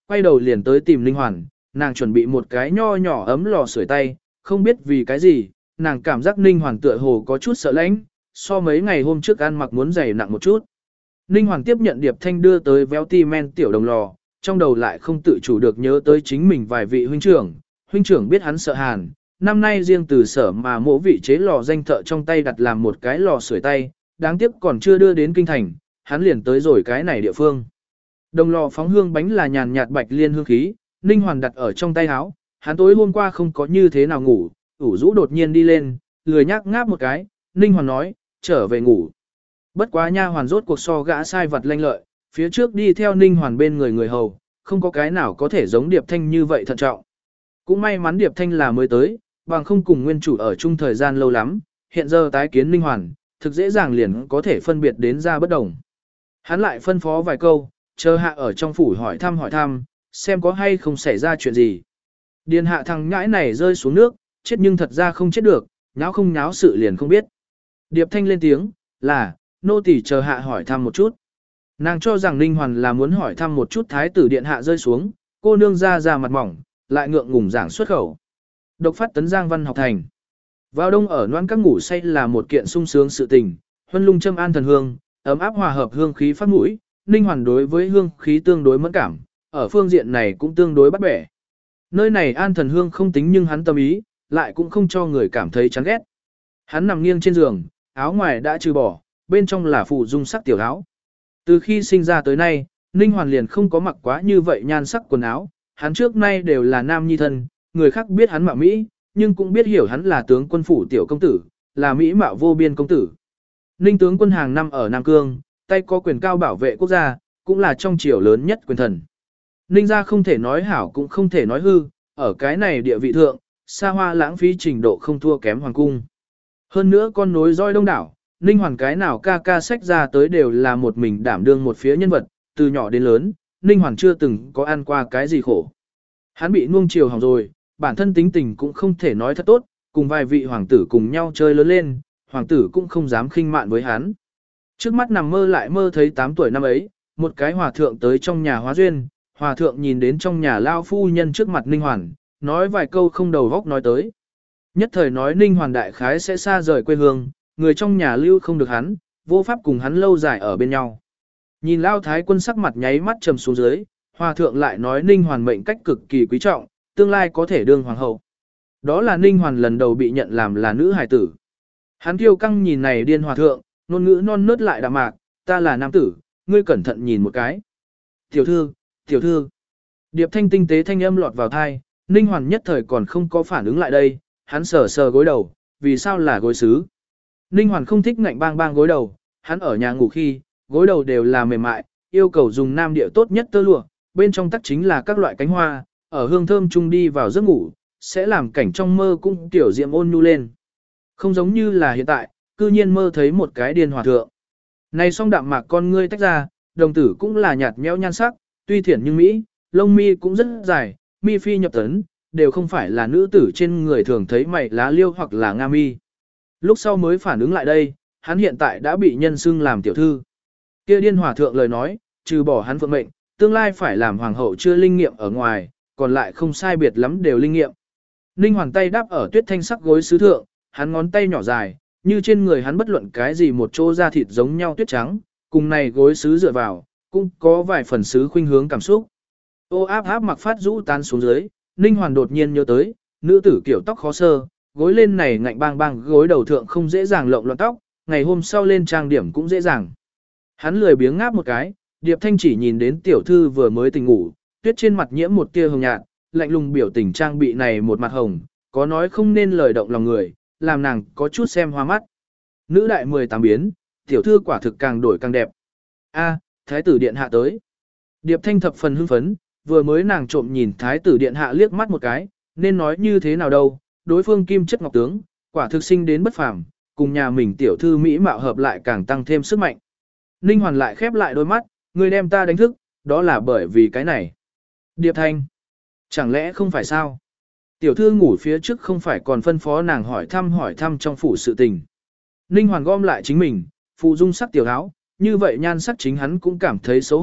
Speaker 1: quay đầu liền tới tìm Ninh Hoàn, nàng chuẩn bị một cái nho nhỏ ấm lò sưởi tay, không biết vì cái gì, nàng cảm giác Ninh Hoàn tựa hồ có chút sợ lãnh, so mấy ngày hôm trước ăn mặc muốn dày nặng một chút. Ninh Hoàn tiếp nhận Điệp Thanh đưa tới véo ti men tiểu đồng lò, trong đầu lại không tự chủ được nhớ tới chính mình vài vị huynh trưởng, huynh trưởng biết hắn sợ hàn, năm nay riêng từ sở mà mỗi vị chế lò danh thợ trong tay đặt làm một cái lò sưởi tay, đáng tiếc còn chưa đưa đến kinh thành, hắn liền tới rồi cái này địa phương. Đồng lò phóng hương bánh là nhàn nhạt bạch liên hương khí, Ninh Hoàn đặt ở trong tay áo, hắn tối hôm qua không có như thế nào ngủ, ủ rũ đột nhiên đi lên, lười nhác ngáp một cái, Ninh Hoàn nói, trở về ngủ. Bất quá nha hoàn rốt cuộc so gã sai vật lanh lợi, phía trước đi theo Ninh Hoàn bên người người hầu, không có cái nào có thể giống Điệp Thanh như vậy thận trọng. Cũng may mắn Điệp Thanh là mới tới, bằng không cùng nguyên chủ ở chung thời gian lâu lắm, hiện giờ tái kiến Ninh Hoàn, thực dễ dàng liền có thể phân biệt đến ra bất đồng. Hắn lại phân phó vài câu, chờ hạ ở trong phủ hỏi thăm hỏi thăm, xem có hay không xảy ra chuyện gì. Điền hạ thằng nhãi này rơi xuống nước, chết nhưng thật ra không chết được, nháo không nháo sự liền không biết. Điệp Thanh lên tiếng, là, nô tỳ chờ hạ hỏi thăm một chút. Nàng cho rằng Ninh Hoàn là muốn hỏi thăm một chút thái tử điện hạ rơi xuống, cô nương ra ra mặt mỏng, lại ngượng ngùng giảng xuất khẩu. Độc phát tấn giang văn học thành. Vào đông ở noan các ngủ say là một kiện sung sướng sự tình, huân lung châm an thần hương, ấm áp hòa hợp hương khí phát mũi, Ninh Hoàn đối với hương khí tương đối mẫn cảm, ở phương diện này cũng tương đối bắt bẻ. Nơi này an thần hương không tính nhưng hắn tâm ý, lại cũng không cho người cảm thấy chán ghét. Hắn nằm nghiêng trên giường, áo ngoài đã trừ bỏ, bên trong là phụ dung sắc tiểu áo. Từ khi sinh ra tới nay, Ninh Hoàn liền không có mặc quá như vậy nhan sắc quần áo, hắn trước nay đều là nam nhi thân, người khác biết hắn mạo Mỹ, nhưng cũng biết hiểu hắn là tướng quân phủ tiểu công tử, là Mỹ mạo vô biên công tử. Ninh tướng quân hàng năm ở Nam Cương, tay có quyền cao bảo vệ quốc gia, cũng là trong triều lớn nhất quyền thần. Ninh gia không thể nói hảo cũng không thể nói hư, ở cái này địa vị thượng, xa hoa lãng phí trình độ không thua kém hoàng cung. Hơn nữa con nối roi đông đảo, Ninh Hoàn cái nào ca ca sách ra tới đều là một mình đảm đương một phía nhân vật, từ nhỏ đến lớn, Ninh Hoàn chưa từng có ăn qua cái gì khổ. Hắn bị nuông chiều hỏng rồi, bản thân tính tình cũng không thể nói thật tốt, cùng vài vị hoàng tử cùng nhau chơi lớn lên, hoàng tử cũng không dám khinh mạn với hắn. Trước mắt nằm mơ lại mơ thấy tám tuổi năm ấy, một cái hòa thượng tới trong nhà hóa duyên, hòa thượng nhìn đến trong nhà lao phu nhân trước mặt Ninh Hoàn, nói vài câu không đầu góc nói tới. Nhất thời nói Ninh Hoàn đại khái sẽ xa rời quê hương, người trong nhà lưu không được hắn, vô pháp cùng hắn lâu dài ở bên nhau. Nhìn lao thái quân sắc mặt nháy mắt trầm xuống dưới, hòa thượng lại nói Ninh Hoàn mệnh cách cực kỳ quý trọng, tương lai có thể đương hoàng hậu. Đó là Ninh Hoàn lần đầu bị nhận làm là nữ hài tử. Hắn kiêu căng nhìn này điên hòa thượng, ngôn ngữ non nớt lại đạm mạc, ta là nam tử, ngươi cẩn thận nhìn một cái. Tiểu thư, tiểu thư. Điệp Thanh tinh tế thanh âm lọt vào thai, Ninh Hoàn nhất thời còn không có phản ứng lại đây, hắn sờ sờ gối đầu, vì sao là gối sứ. Ninh Hoàn không thích ngạnh bang bang gối đầu, hắn ở nhà ngủ khi, gối đầu đều là mềm mại, yêu cầu dùng nam địa tốt nhất tơ lụa, bên trong tắc chính là các loại cánh hoa, ở hương thơm chung đi vào giấc ngủ, sẽ làm cảnh trong mơ cũng tiểu diệm ôn nhu lên. Không giống như là hiện tại, cư nhiên mơ thấy một cái điên hòa thượng. Này song đạm mạc con ngươi tách ra, đồng tử cũng là nhạt nhẽo nhan sắc, tuy thiển nhưng mỹ, lông mi cũng rất dài, mi phi nhập tấn, đều không phải là nữ tử trên người thường thấy mày lá liêu hoặc là nga mi. Lúc sau mới phản ứng lại đây, hắn hiện tại đã bị nhân xưng làm tiểu thư. Kia điên hòa thượng lời nói, trừ bỏ hắn phượng mệnh, tương lai phải làm hoàng hậu chưa linh nghiệm ở ngoài, còn lại không sai biệt lắm đều linh nghiệm. Ninh Hoàn tay đáp ở tuyết thanh sắc gối sứ thượng, hắn ngón tay nhỏ dài, như trên người hắn bất luận cái gì một chỗ da thịt giống nhau tuyết trắng, cùng này gối sứ dựa vào, cũng có vài phần sứ khuynh hướng cảm xúc. Ô áp áp mặc phát rũ tan xuống dưới, Ninh Hoàn đột nhiên nhớ tới, nữ tử kiểu tóc khó sơ, gối lên này ngạnh bang bang gối đầu thượng không dễ dàng lộn loạn tóc, ngày hôm sau lên trang điểm cũng dễ dàng. Hắn lười biếng ngáp một cái, Điệp Thanh chỉ nhìn đến tiểu thư vừa mới tỉnh ngủ, tuyết trên mặt nhiễm một tia hồng nhạt, lạnh lùng biểu tình trang bị này một mặt hồng, có nói không nên lời động lòng người, làm nàng có chút xem hoa mắt. Nữ đại mười tám biến, tiểu thư quả thực càng đổi càng đẹp. A, thái tử điện hạ tới. Điệp Thanh thập phần hưng phấn, vừa mới nàng trộm nhìn thái tử điện hạ liếc mắt một cái, nên nói như thế nào đâu, đối phương kim chất ngọc tướng, quả thực sinh đến bất phàm, cùng nhà mình tiểu thư mỹ mạo hợp lại càng tăng thêm sức mạnh. Ninh Hoàn lại khép lại đôi mắt, người đem ta đánh thức, đó là bởi vì cái này. Điệp Thanh, chẳng lẽ không phải sao? Tiểu thư ngủ phía trước không phải còn phân phó nàng hỏi thăm hỏi thăm trong phủ sự tình. Ninh Hoàn gom lại chính mình, phụ dung sắc tiểu áo, như vậy nhan sắc chính hắn cũng cảm thấy xấu hổ,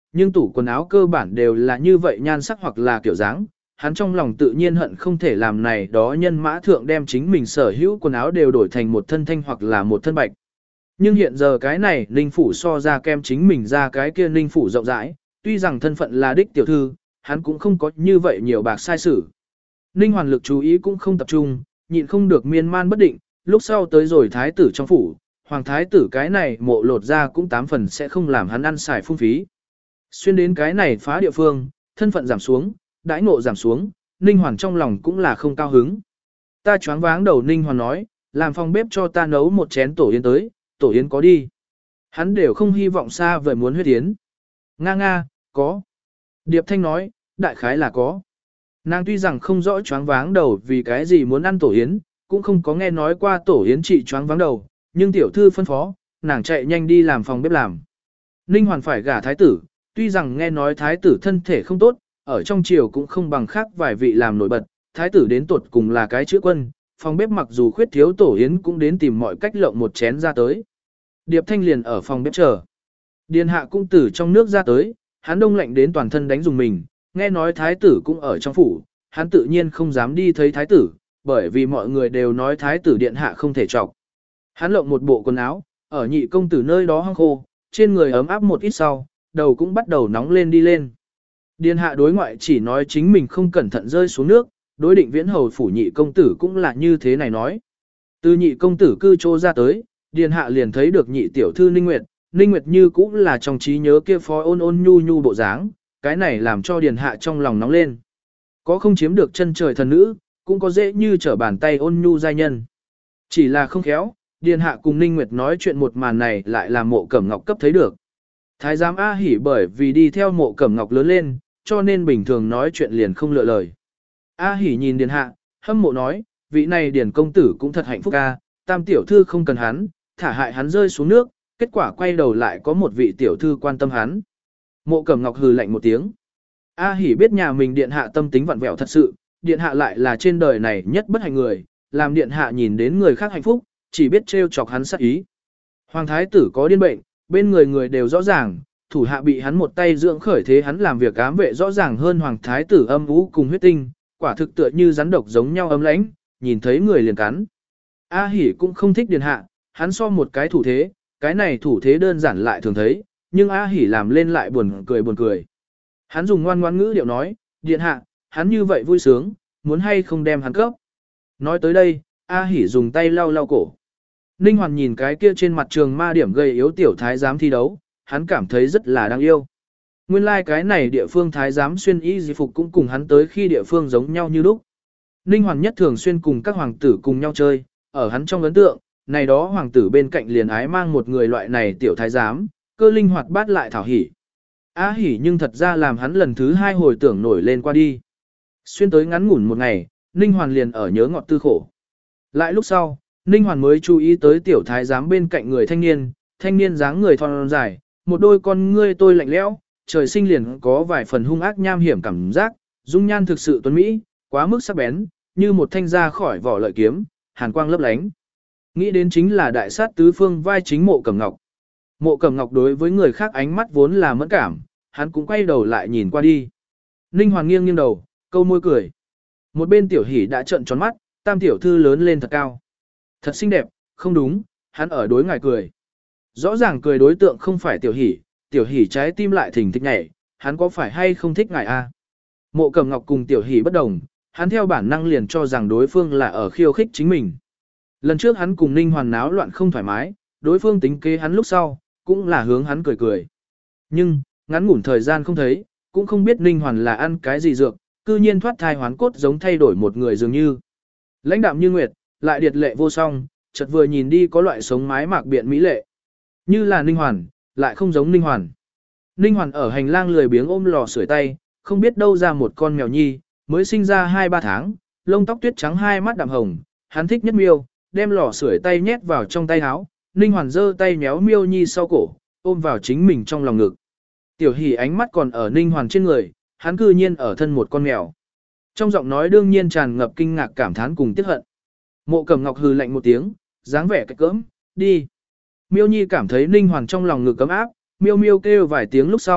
Speaker 1: nhưng tủ quần áo cơ bản đều là như vậy nhan sắc hoặc là kiểu dáng, hắn trong lòng tự nhiên hận không thể làm này đó nhân mã thượng đem chính mình sở hữu quần áo đều đổi thành một thân thanh hoặc là một thân bạch. Nhưng hiện giờ cái này Ninh Phủ so ra kem chính mình ra cái kia Ninh Phủ rộng rãi, tuy rằng thân phận là đích tiểu thư, hắn cũng không có như vậy nhiều bạc sai sử. Ninh Hoàn lực chú ý cũng không tập trung, nhịn không được miên man bất định, lúc sau tới rồi thái tử trong phủ, hoàng thái tử cái này mộ lột ra cũng tám phần sẽ không làm hắn ăn xài phung phí. Xuyên đến cái này phá địa phương, thân phận giảm xuống, đãi ngộ giảm xuống, Ninh Hoàn trong lòng cũng là không cao hứng. Ta choáng váng đầu Ninh Hoàn nói, làm phòng bếp cho ta nấu một chén tổ yến tới, tổ yến có đi. Hắn đều không hy vọng xa vời muốn huyết yến. Nga nga, có. Điệp Thanh nói, đại khái là có. Nàng tuy rằng không rõ choáng váng đầu vì cái gì muốn ăn tổ yến, cũng không có nghe nói qua tổ yến trị choáng váng đầu, nhưng tiểu thư phân phó, nàng chạy nhanh đi làm phòng bếp làm. Ninh Hoàn phải gả thái tử, tuy rằng nghe nói thái tử thân thể không tốt, ở trong triều cũng không bằng khác vài vị làm nổi bật, thái tử đến tuột cùng là cái chữ quân, phòng bếp mặc dù khuyết thiếu tổ yến cũng đến tìm mọi cách lộng một chén ra tới. Điệp Thanh liền ở phòng bếp chờ. Điền hạ cung tử trong nước ra tới, hắn đông lạnh đến toàn thân đánh dùng mình, nghe nói thái tử cũng ở trong phủ, hắn tự nhiên không dám đi thấy thái tử, bởi vì mọi người đều nói thái tử điện hạ không thể trọc. Hắn lộng một bộ quần áo, ở nhị công tử nơi đó hăng khô, trên người ấm áp một ít sau, đầu cũng bắt đầu nóng lên đi lên. Điền hạ đối ngoại chỉ nói chính mình không cẩn thận rơi xuống nước, đối định viễn hầu phủ nhị công tử cũng là như thế này nói. Từ nhị công tử cư trô ra tới, Điền hạ liền thấy được nhị tiểu thư Ninh Nguyệt, Ninh Nguyệt như cũng là trong trí nhớ kia phó ôn ôn nhu nhu bộ dáng, cái này làm cho Điền hạ trong lòng nóng lên. Có không chiếm được chân trời thần nữ, cũng có dễ như trở bàn tay ôn nhu giai nhân. Chỉ là không khéo, Điền hạ cùng Ninh Nguyệt nói chuyện một màn này lại là Mộ Cẩm Ngọc cấp thấy được. Thái giám A Hỉ bởi vì đi theo Mộ Cẩm Ngọc lớn lên, cho nên bình thường nói chuyện liền không lựa lời. A Hỉ nhìn Điền hạ, hâm mộ nói, vị này Điền công tử cũng thật hạnh phúc ca, tam tiểu thư không cần hắn, thả hại hắn rơi xuống nước, kết quả quay đầu lại có một vị tiểu thư quan tâm hắn. Mộ Cẩm Ngọc hừ lạnh một tiếng. A Hỉ biết nhà mình điện hạ tâm tính vặn vẹo thật sự, điện hạ lại là trên đời này nhất bất hạnh người, làm điện hạ nhìn đến người khác hạnh phúc, chỉ biết trêu chọc hắn sát ý. Hoàng thái tử có điên bệnh, bên người người đều rõ ràng, thủ hạ bị hắn một tay dưỡng khởi thế hắn làm việc ám vệ rõ ràng hơn hoàng thái tử âm vũ cùng huyết tinh, quả thực tựa như rắn độc giống nhau ấm lãnh, nhìn thấy người liền cắn. A Hỉ cũng không thích điện hạ, hắn so một cái thủ thế, cái này thủ thế đơn giản lại thường thấy, nhưng A Hỉ làm lên lại buồn cười buồn cười. Hắn dùng ngoan ngoãn ngữ điệu nói, điện hạ, hắn như vậy vui sướng, muốn hay không đem hắn cấp. Nói tới đây, A Hỉ dùng tay lau lau cổ. Ninh Hoàn nhìn cái kia trên mặt trường ma điểm gây yếu tiểu thái giám thi đấu, hắn cảm thấy rất là đáng yêu. Nguyên lai like cái này địa phương thái giám xuyên y di phục cũng cùng hắn tới khi địa phương giống nhau như lúc. Ninh Hoàn nhất thường xuyên cùng các hoàng tử cùng nhau chơi, ở hắn trong ấn tượng, này đó hoàng tử bên cạnh liền ái mang một người loại này tiểu thái giám, cơ linh hoạt bát lại thảo hỉ. A Hỉ nhưng thật ra làm hắn lần thứ hai hồi tưởng nổi lên qua đi. Xuyên tới ngắn ngủn một ngày, Ninh Hoàn liền ở nhớ ngọt tư khổ. Lại lúc sau, Ninh Hoàn mới chú ý tới tiểu thái giám bên cạnh người thanh niên, thanh niên dáng người thon dài, một đôi con ngươi tôi lạnh lẽo, trời sinh liền có vài phần hung ác nham hiểm cảm giác, dung nhan thực sự tuấn mỹ, quá mức sắc bén, như một thanh ra khỏi vỏ lợi kiếm, hàn quang lấp lánh. Nghĩ đến chính là đại sát tứ phương vai chính Mộ Cẩm Ngọc. Mộ Cẩm Ngọc đối với người khác ánh mắt vốn là mẫn cảm, hắn cũng quay đầu lại nhìn qua đi. Ninh Hoàn nghiêng nghiêng đầu, câu môi cười. Một bên tiểu hỉ đã trợn tròn mắt, tam tiểu thư lớn lên thật cao. Thật xinh đẹp, không đúng, hắn ở đối ngài cười. Rõ ràng cười đối tượng không phải tiểu hỉ, tiểu hỉ trái tim lại thình thịch nhảy, hắn có phải hay không thích ngài a? Mộ Cẩm Ngọc cùng tiểu hỉ bất đồng, hắn theo bản năng liền cho rằng đối phương là ở khiêu khích chính mình. Lần trước hắn cùng Ninh Hoàn náo loạn không thoải mái, đối phương tính kế hắn lúc sau, cũng là hướng hắn cười cười. Nhưng, ngắn ngủn thời gian không thấy, cũng không biết Ninh Hoàn là ăn cái gì dược, cư nhiên thoát thai hoán cốt giống thay đổi một người dường như. Lãnh đạm như nguyệt, lại điệt lệ vô song, chợt vừa nhìn đi có loại sống mái mạc biện mỹ lệ. Như là Ninh Hoàn, lại không giống Ninh Hoàn. Ninh Hoàn ở hành lang lười biếng ôm lò sưởi tay, không biết đâu ra một con mèo nhi, mới sinh ra hai ba tháng, lông tóc tuyết trắng hai mắt đạm hồng, hắn thích nhất miêu, đem lò sưởi tay nhét vào trong tay áo, Ninh Hoàn giơ tay méo miêu nhi sau cổ, ôm vào chính mình trong lòng ngực. Tiểu hỉ ánh mắt còn ở Ninh Hoàn trên người, hắn cư nhiên ở thân một con mèo. Trong giọng nói đương nhiên tràn ngập kinh ngạc cảm thán cùng tiếc hận. Mộ Cẩm Ngọc hừ lạnh một tiếng, dáng vẻ cách cỡm, đi. Miêu nhi cảm thấy Ninh Hoàn trong lòng ngực cấm áp, miêu miêu kêu vài tiếng lúc sau,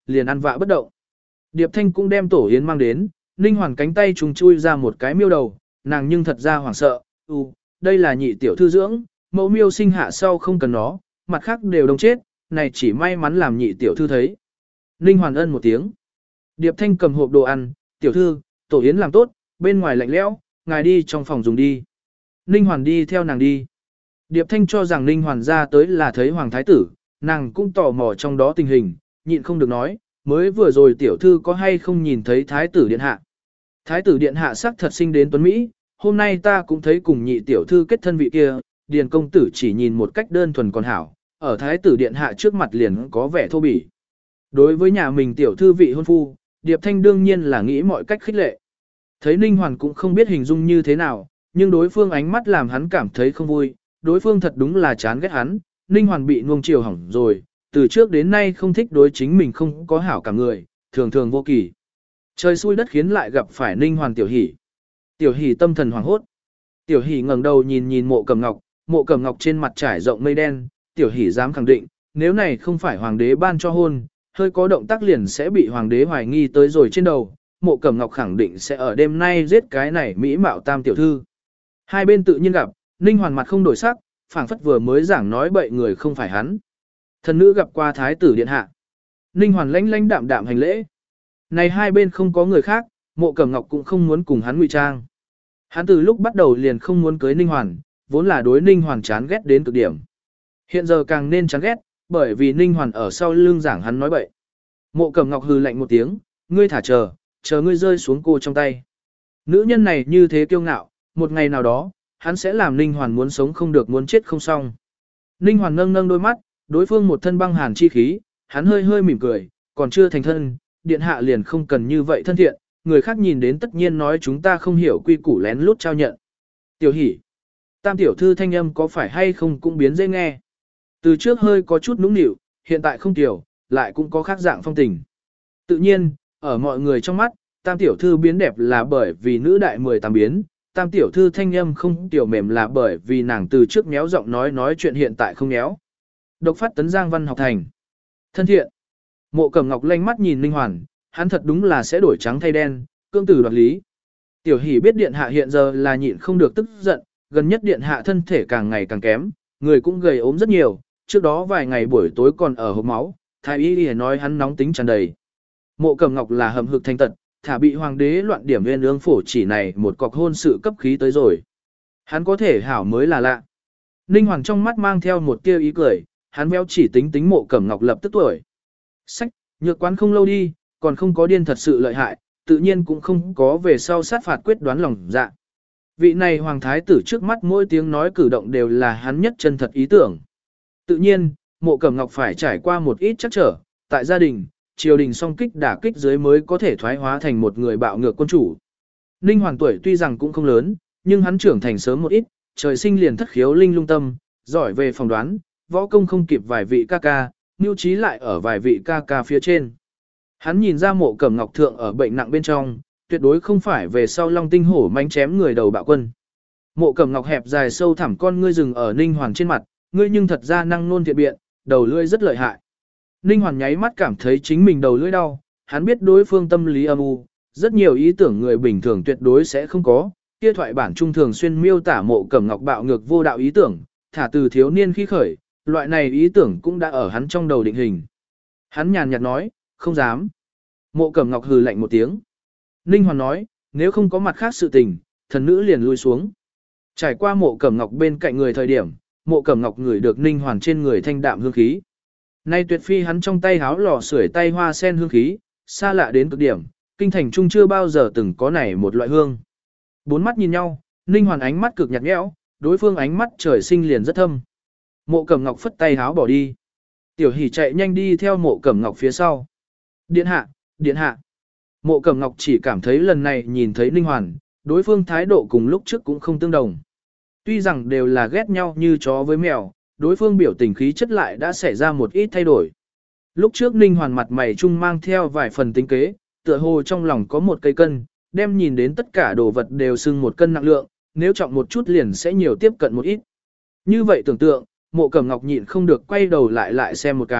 Speaker 1: liền ăn vạ bất động. Điệp Thanh cũng đem tổ yến mang đến, Ninh Hoàn cánh tay trùng chui ra một cái miêu đầu, nàng nhưng thật ra hoảng sợ, "Ừ, đây là nhị tiểu thư dưỡng, mẫu miêu sinh hạ sau không cần nó, mặt khác đều đông chết, này chỉ may mắn làm nhị tiểu thư thấy." Ninh Hoàn ân một tiếng. Điệp Thanh cầm hộp đồ ăn, "Tiểu thư, tổ yến làm tốt, bên ngoài lạnh lẽo, ngài đi trong phòng dùng đi." Ninh Hoàn đi theo nàng đi. Điệp Thanh cho rằng Ninh Hoàn ra tới là thấy Hoàng Thái tử, nàng cũng tò mò trong đó tình hình, nhịn không được nói, mới vừa rồi tiểu thư có hay không nhìn thấy Thái tử điện hạ. Thái tử điện hạ sắc thật sinh đến tuấn Mỹ, hôm nay ta cũng thấy cùng nhị tiểu thư kết thân vị kia, Điền công tử chỉ nhìn một cách đơn thuần còn hảo, ở Thái tử điện hạ trước mặt liền có vẻ thô bỉ. Đối với nhà mình tiểu thư vị hôn phu, Điệp Thanh đương nhiên là nghĩ mọi cách khích lệ. Thấy Ninh Hoàn cũng không biết hình dung như thế nào, nhưng đối phương ánh mắt làm hắn cảm thấy không vui, đối phương thật đúng là chán ghét hắn, Ninh Hoàn bị nuông chiều hỏng rồi, từ trước đến nay không thích đối chính mình không có hảo cả người, thường thường vô kỳ. Trời xui đất khiến lại gặp phải Ninh Hoàn Tiểu Hỷ. Tiểu Hỷ tâm thần hoảng hốt. Tiểu Hỷ ngẩng đầu nhìn nhìn Mộ Cẩm Ngọc, Mộ Cẩm Ngọc trên mặt trải rộng mây đen, Tiểu Hỷ dám khẳng định, nếu này không phải hoàng đế ban cho hôn, hơi có động tác liền sẽ bị hoàng đế hoài nghi tới rồi trên đầu, Mộ Cẩm Ngọc khẳng định sẽ ở đêm nay giết cái này mỹ mạo tam tiểu thư. Hai bên tự nhiên gặp, Ninh Hoàn mặt không đổi sắc, phảng phất vừa mới giảng nói bậy người không phải hắn. Thần nữ gặp qua Thái tử điện hạ. Ninh Hoàn lãnh lãnh đạm đạm hành lễ. Này hai bên không có người khác, Mộ Cẩm Ngọc cũng không muốn cùng hắn ngụy trang. Hắn từ lúc bắt đầu liền không muốn cưới Ninh Hoàn, vốn là đối Ninh Hoàn chán ghét đến cực điểm. Hiện giờ càng nên chán ghét, bởi vì Ninh Hoàn ở sau lưng giảng hắn nói bậy. Mộ Cẩm Ngọc hừ lạnh một tiếng, ngươi thả chờ, chờ ngươi rơi xuống cô trong tay. Nữ nhân này như thế kiêu ngạo, một ngày nào đó, hắn sẽ làm Ninh Hoàn muốn sống không được muốn chết không xong. Ninh Hoàn nâng nâng đôi mắt, đối phương một thân băng hàn chi khí, hắn hơi hơi mỉm cười, còn chưa thành thân, điện hạ liền không cần như vậy thân thiện, người khác nhìn đến tất nhiên nói chúng ta không hiểu quy củ lén lút trao nhận. Tiểu Hỷ, tam tiểu thư thanh âm có phải hay không cũng biến dễ nghe. Từ trước hơi có chút nũng nịu, hiện tại không tiểu, lại cũng có khác dạng phong tình. Tự nhiên, ở mọi người trong mắt, tam tiểu thư biến đẹp là bởi vì nữ đại mười tám biến, tam tiểu thư thanh âm không tiểu mềm là bởi vì nàng từ trước méo giọng nói nói chuyện hiện tại không méo. Độc phát tấn giang văn học thành. Thân thiện. Mộ Cẩm Ngọc lanh mắt nhìn Ninh Hoàn, hắn thật đúng là sẽ đổi trắng thay đen, cương tử đoạt lý. Tiểu Hỷ biết điện hạ hiện giờ là nhịn không được tức giận, gần nhất điện hạ thân thể càng ngày càng kém, người cũng gầy ốm rất nhiều, trước đó vài ngày buổi tối còn ở hộp máu, thái y y nói hắn nóng tính tràn đầy. Mộ Cẩm Ngọc là hầm hực thanh tật, thả bị hoàng đế loạn điểm nguyên ương phổ chỉ này một cọc hôn sự cấp khí tới rồi. Hắn có thể hảo mới là lạ. Ninh Hoàng trong mắt mang theo một tia ý cười, hắn véo chỉ tính tính Mộ Cẩm Ngọc lập tức tuổi. Sách, nhược quán không lâu đi, còn không có điên thật sự lợi hại, tự nhiên cũng không có về sau sát phạt quyết đoán lòng dạ. Vị này hoàng thái tử trước mắt mỗi tiếng nói cử động đều là hắn nhất chân thật ý tưởng. Tự nhiên, Mộ Cẩm Ngọc phải trải qua một ít trắc trở, tại gia đình, triều đình song kích đả kích dưới mới có thể thoái hóa thành một người bạo ngược quân chủ. Ninh Hoàng tuổi tuy rằng cũng không lớn, nhưng hắn trưởng thành sớm một ít, trời sinh liền thất khiếu linh lung tâm, giỏi về phỏng đoán, võ công không kịp vài vị ca ca, mưu trí lại ở vài vị ca ca phía trên. Hắn nhìn ra Mộ Cẩm Ngọc thượng ở bệnh nặng bên trong, tuyệt đối không phải về sau Long Tinh Hổ manh chém người đầu bạo quân. Mộ Cẩm Ngọc hẹp dài sâu thẳm con ngươi rừng ở Ninh Hoàng trên mặt, ngươi nhưng thật ra năng nôn thiện biện, đầu lưỡi rất lợi hại. Ninh Hoàng nháy mắt cảm thấy chính mình đầu lưỡi đau, hắn biết đối phương tâm lý âm u, rất nhiều ý tưởng người bình thường tuyệt đối sẽ không có, kia thoại bản trung thường xuyên miêu tả Mộ Cẩm Ngọc bạo ngược vô đạo ý tưởng, thả từ thiếu niên khi khởi, loại này ý tưởng cũng đã ở hắn trong đầu định hình. Hắn nhàn nhạt nói, không dám. Mộ Cẩm Ngọc hừ lạnh một tiếng. Ninh Hoàng nói, nếu không có mặt khác sự tình, thần nữ liền lui xuống. Trải qua Mộ Cẩm Ngọc bên cạnh người thời điểm, Mộ Cẩm Ngọc ngửi được Ninh Hoàng trên người thanh đạm hương khí. Nay tuyệt phi hắn trong tay háo lò sưởi tay hoa sen hương khí, xa lạ đến cực điểm, kinh thành trung chưa bao giờ từng có này một loại hương. Bốn mắt nhìn nhau, Ninh Hoàng ánh mắt cực nhạt nhẽo, đối phương ánh mắt trời sinh liền rất thâm. Mộ Cẩm Ngọc phất tay háo bỏ đi. Tiểu Hỷ chạy nhanh đi theo Mộ Cẩm Ngọc phía sau. Điện hạ, điện hạ. Mộ Cẩm Ngọc chỉ cảm thấy lần này nhìn thấy Ninh Hoàn, đối phương thái độ cùng lúc trước cũng không tương đồng. Tuy rằng đều là ghét nhau như chó với mèo, đối phương biểu tình khí chất lại đã xảy ra một ít thay đổi. Lúc trước Ninh Hoàn mặt mày trung mang theo vài phần tính kế, tựa hồ trong lòng có một cây cân, đem nhìn đến tất cả đồ vật đều xưng một cân nặng lượng, nếu trọng một chút liền sẽ nhiều tiếp cận một ít. Như vậy tưởng tượng, Mộ Cẩm Ngọc nhịn không được quay đầu lại lại xem một cái,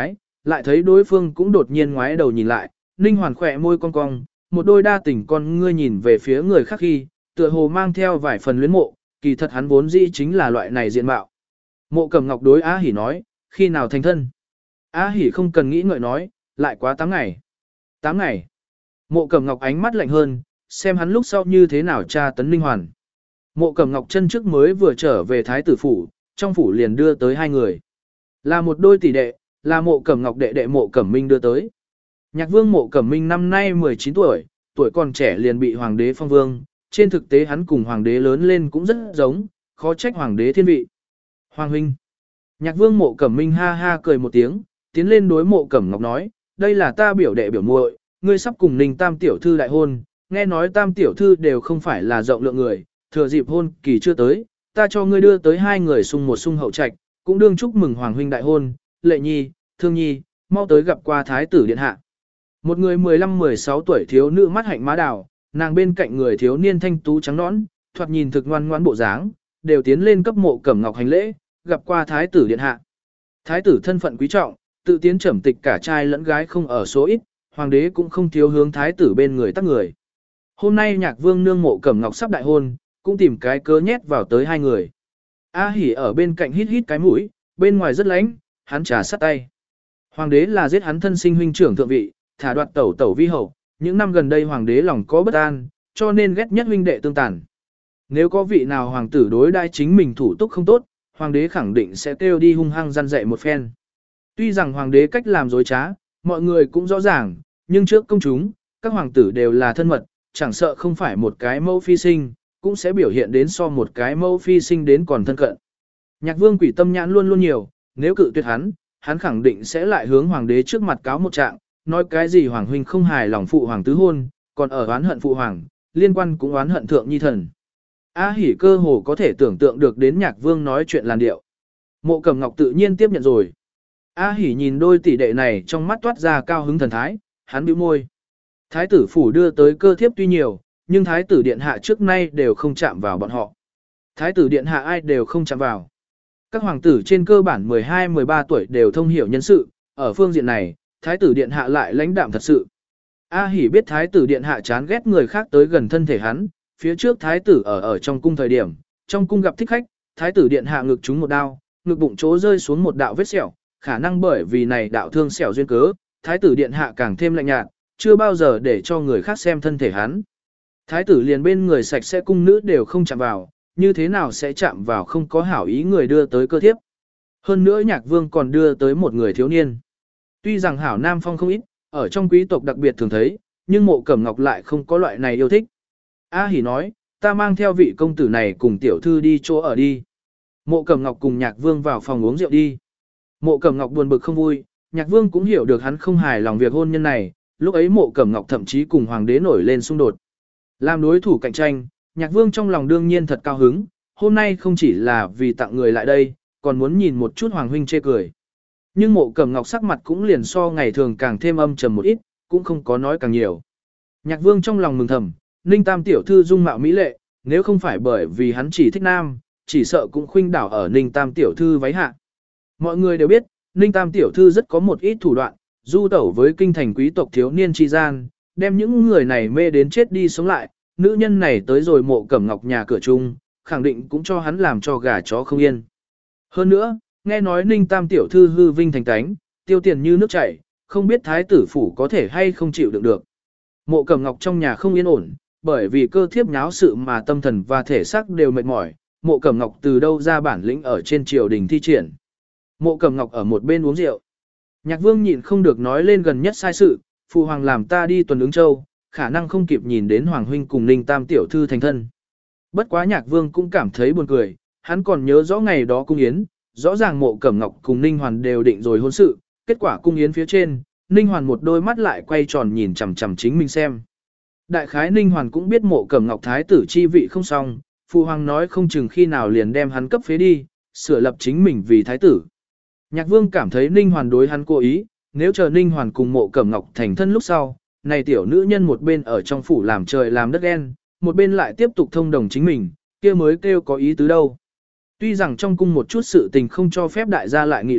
Speaker 1: lại thấy đối phương cũng đột nhiên ngoái đầu nhìn lại, Ninh Hoàn khỏe môi cong cong, một đôi đa tình con ngươi nhìn về phía người khác khi, tựa hồ mang theo vài phần luyến mộ, kỳ thật hắn vốn dĩ chính là loại này diện mạo. Mộ Cẩm Ngọc đối Á Hỉ nói, khi nào thành thân? Á Hỉ không cần nghĩ ngợi nói, lại quá tám ngày. tám ngày. Mộ Cẩm Ngọc ánh mắt lạnh hơn, xem hắn lúc sau như thế nào tra tấn Ninh Hoàn. Mộ Cẩm Ngọc chân trước mới vừa trở về Thái tử phủ, trong phủ liền đưa tới hai người. Là một đôi tỷ đệ, là Mộ Cẩm Ngọc đệ đệ Mộ Cẩm Minh đưa tới. Nhạc vương Mộ Cẩm Minh năm nay mười chín tuổi, tuổi còn trẻ liền bị hoàng đế phong vương, trên thực tế hắn cùng hoàng đế lớn lên cũng rất giống, khó trách hoàng đế thiên vị. Hoàng huynh. Nhạc vương Mộ Cẩm Minh ha ha cười một tiếng, tiến lên đối Mộ Cẩm Ngọc nói, đây là ta biểu đệ biểu muội, ngươi sắp cùng Ninh Tam tiểu thư đại hôn, nghe nói Tam tiểu thư đều không phải là rộng lượng người, thừa dịp hôn kỳ chưa tới, ta cho ngươi đưa tới hai người xung một xung hậu trạch, cũng đương chúc mừng hoàng huynh đại hôn, Lệ Nhi, Thương Nhi, mau tới gặp qua thái tử điện hạ. Một người mười lăm mười sáu tuổi thiếu nữ mắt hạnh má đào, nàng bên cạnh người thiếu niên thanh tú trắng nõn, thoạt nhìn thực ngoan ngoãn bộ dáng, đều tiến lên cấp Mộ Cẩm Ngọc hành lễ, gặp qua thái tử điện hạ. Thái tử thân phận quý trọng, tự tiến trầm tịch cả trai lẫn gái không ở số ít, hoàng đế cũng không thiếu hướng thái tử bên người tắc người. Hôm nay Nhạc vương nương Mộ Cẩm Ngọc sắp đại hôn, cũng tìm cái cớ nhét vào tới hai người. A Hỉ ở bên cạnh hít hít cái mũi, bên ngoài rất lánh, hắn trà sắt tay. Hoàng đế là giết hắn thân sinh huynh trưởng thượng vị, thả đoạt tẩu tẩu vi hậu, những năm gần đây hoàng đế lòng có bất an, cho nên ghét nhất huynh đệ tương tàn. Nếu có vị nào hoàng tử đối đai chính mình thủ túc không tốt, hoàng đế khẳng định sẽ kêu đi hung hăng răn dạy một phen. Tuy rằng hoàng đế cách làm dối trá, mọi người cũng rõ ràng, nhưng trước công chúng, các hoàng tử đều là thân mật, chẳng sợ không phải một cái mẫu phi sinh, cũng sẽ biểu hiện đến so một cái mẫu phi sinh đến còn thân cận. Nhạc vương quỷ tâm nhãn luôn luôn nhiều, nếu cự tuyệt hắn, hắn khẳng định sẽ lại hướng hoàng đế trước mặt cáo một trạng, nói cái gì hoàng huynh không hài lòng phụ hoàng tứ hôn, còn ở oán hận phụ hoàng, liên quan cũng oán hận thượng nhi thần. A Hỉ cơ hồ có thể tưởng tượng được đến Nhạc vương nói chuyện làn điệu. Mộ Cẩm Ngọc tự nhiên tiếp nhận rồi. A Hỉ nhìn đôi tỷ đệ này trong mắt toát ra cao hứng thần thái, hắn bĩu môi. Thái tử phủ đưa tới cơ thiếp tuy nhiều, nhưng thái tử điện hạ trước nay đều không chạm vào bọn họ. Thái tử điện hạ ai đều không chạm vào. Các hoàng tử trên cơ bản mười hai mười ba tuổi đều thông hiểu nhân sự, ở phương diện này, thái tử điện hạ lại lãnh đạm thật sự. A Hỉ biết thái tử điện hạ chán ghét người khác tới gần thân thể hắn, phía trước thái tử ở ở trong cung thời điểm, trong cung gặp thích khách, thái tử điện hạ ngực trúng một đao, ngực bụng chỗ rơi xuống một đạo vết sẹo, khả năng bởi vì này đạo thương sẹo duyên cớ, thái tử điện hạ càng thêm lạnh nhạt, chưa bao giờ để cho người khác xem thân thể hắn. Thái tử liền bên người sạch sẽ cung nữ đều không chạm vào, như thế nào sẽ chạm vào không có hảo ý người đưa tới cơ thiếp. Hơn nữa Nhạc vương còn đưa tới một người thiếu niên. Tuy rằng hảo nam phong không ít, ở trong quý tộc đặc biệt thường thấy, nhưng Mộ Cẩm Ngọc lại không có loại này yêu thích. A Hỉ nói, ta mang theo vị công tử này cùng tiểu thư đi chỗ ở đi. Mộ Cẩm Ngọc cùng Nhạc vương vào phòng uống rượu đi. Mộ Cẩm Ngọc buồn bực không vui, Nhạc vương cũng hiểu được hắn không hài lòng việc hôn nhân này, lúc ấy Mộ Cẩm Ngọc thậm chí cùng hoàng đế nổi lên xung đột. Làm đối thủ cạnh tranh, Nhạc vương trong lòng đương nhiên thật cao hứng, hôm nay không chỉ là vì tặng người lại đây, còn muốn nhìn một chút hoàng huynh chê cười. Nhưng Mộ Cẩm Ngọc sắc mặt cũng liền so ngày thường càng thêm âm trầm một ít, cũng không có nói càng nhiều. Nhạc vương trong lòng mừng thầm, Ninh Tam tiểu thư dung mạo mỹ lệ, nếu không phải bởi vì hắn chỉ thích nam, chỉ sợ cũng khuynh đảo ở Ninh Tam tiểu thư váy hạ. Mọi người đều biết, Ninh Tam tiểu thư rất có một ít thủ đoạn, du tẩu với kinh thành quý tộc thiếu niên chi gian, đem những người này mê đến chết đi sống lại, nữ nhân này tới rồi Mộ Cẩm Ngọc nhà cửa chung, khẳng định cũng cho hắn làm cho gà chó không yên. Hơn nữa, nghe nói Ninh Tam tiểu thư hư vinh thành tánh, tiêu tiền như nước chảy, không biết thái tử phủ có thể hay không chịu đựng được. Mộ Cẩm Ngọc trong nhà không yên ổn, bởi vì cơ thiếp nháo sự mà tâm thần và thể xác đều mệt mỏi, Mộ Cẩm Ngọc từ đâu ra bản lĩnh ở trên triều đình thi triển. Mộ Cẩm Ngọc ở một bên uống rượu. Nhạc vương nhịn không được nói lên gần nhất sai sự, phụ hoàng làm ta đi tuần ứng châu, khả năng không kịp nhìn đến hoàng huynh cùng Ninh Tam tiểu thư thành thân. Bất quá Nhạc vương cũng cảm thấy buồn cười, hắn còn nhớ rõ ngày đó cung yến, rõ ràng Mộ Cẩm Ngọc cùng Ninh Hoàn đều định rồi hôn sự, kết quả cung yến phía trên, Ninh Hoàn một đôi mắt lại quay tròn nhìn chằm chằm chính mình xem. Đại khái Ninh Hoàn cũng biết Mộ Cẩm Ngọc thái tử chi vị không xong, phụ hoàng nói không chừng khi nào liền đem hắn cấp phế đi, sửa lập chính mình vì thái tử. Nhạc vương cảm thấy Ninh Hoàn đối hắn cố ý, nếu chờ Ninh Hoàn cùng Mộ Cẩm Ngọc thành thân lúc sau, này tiểu nữ nhân một bên ở trong phủ làm trời làm đất đen, một bên lại tiếp tục thông đồng chính mình, kia mới kêu có ý tứ đâu. Tuy rằng trong cung một chút sự tình không cho phép đại gia lại nghị luận,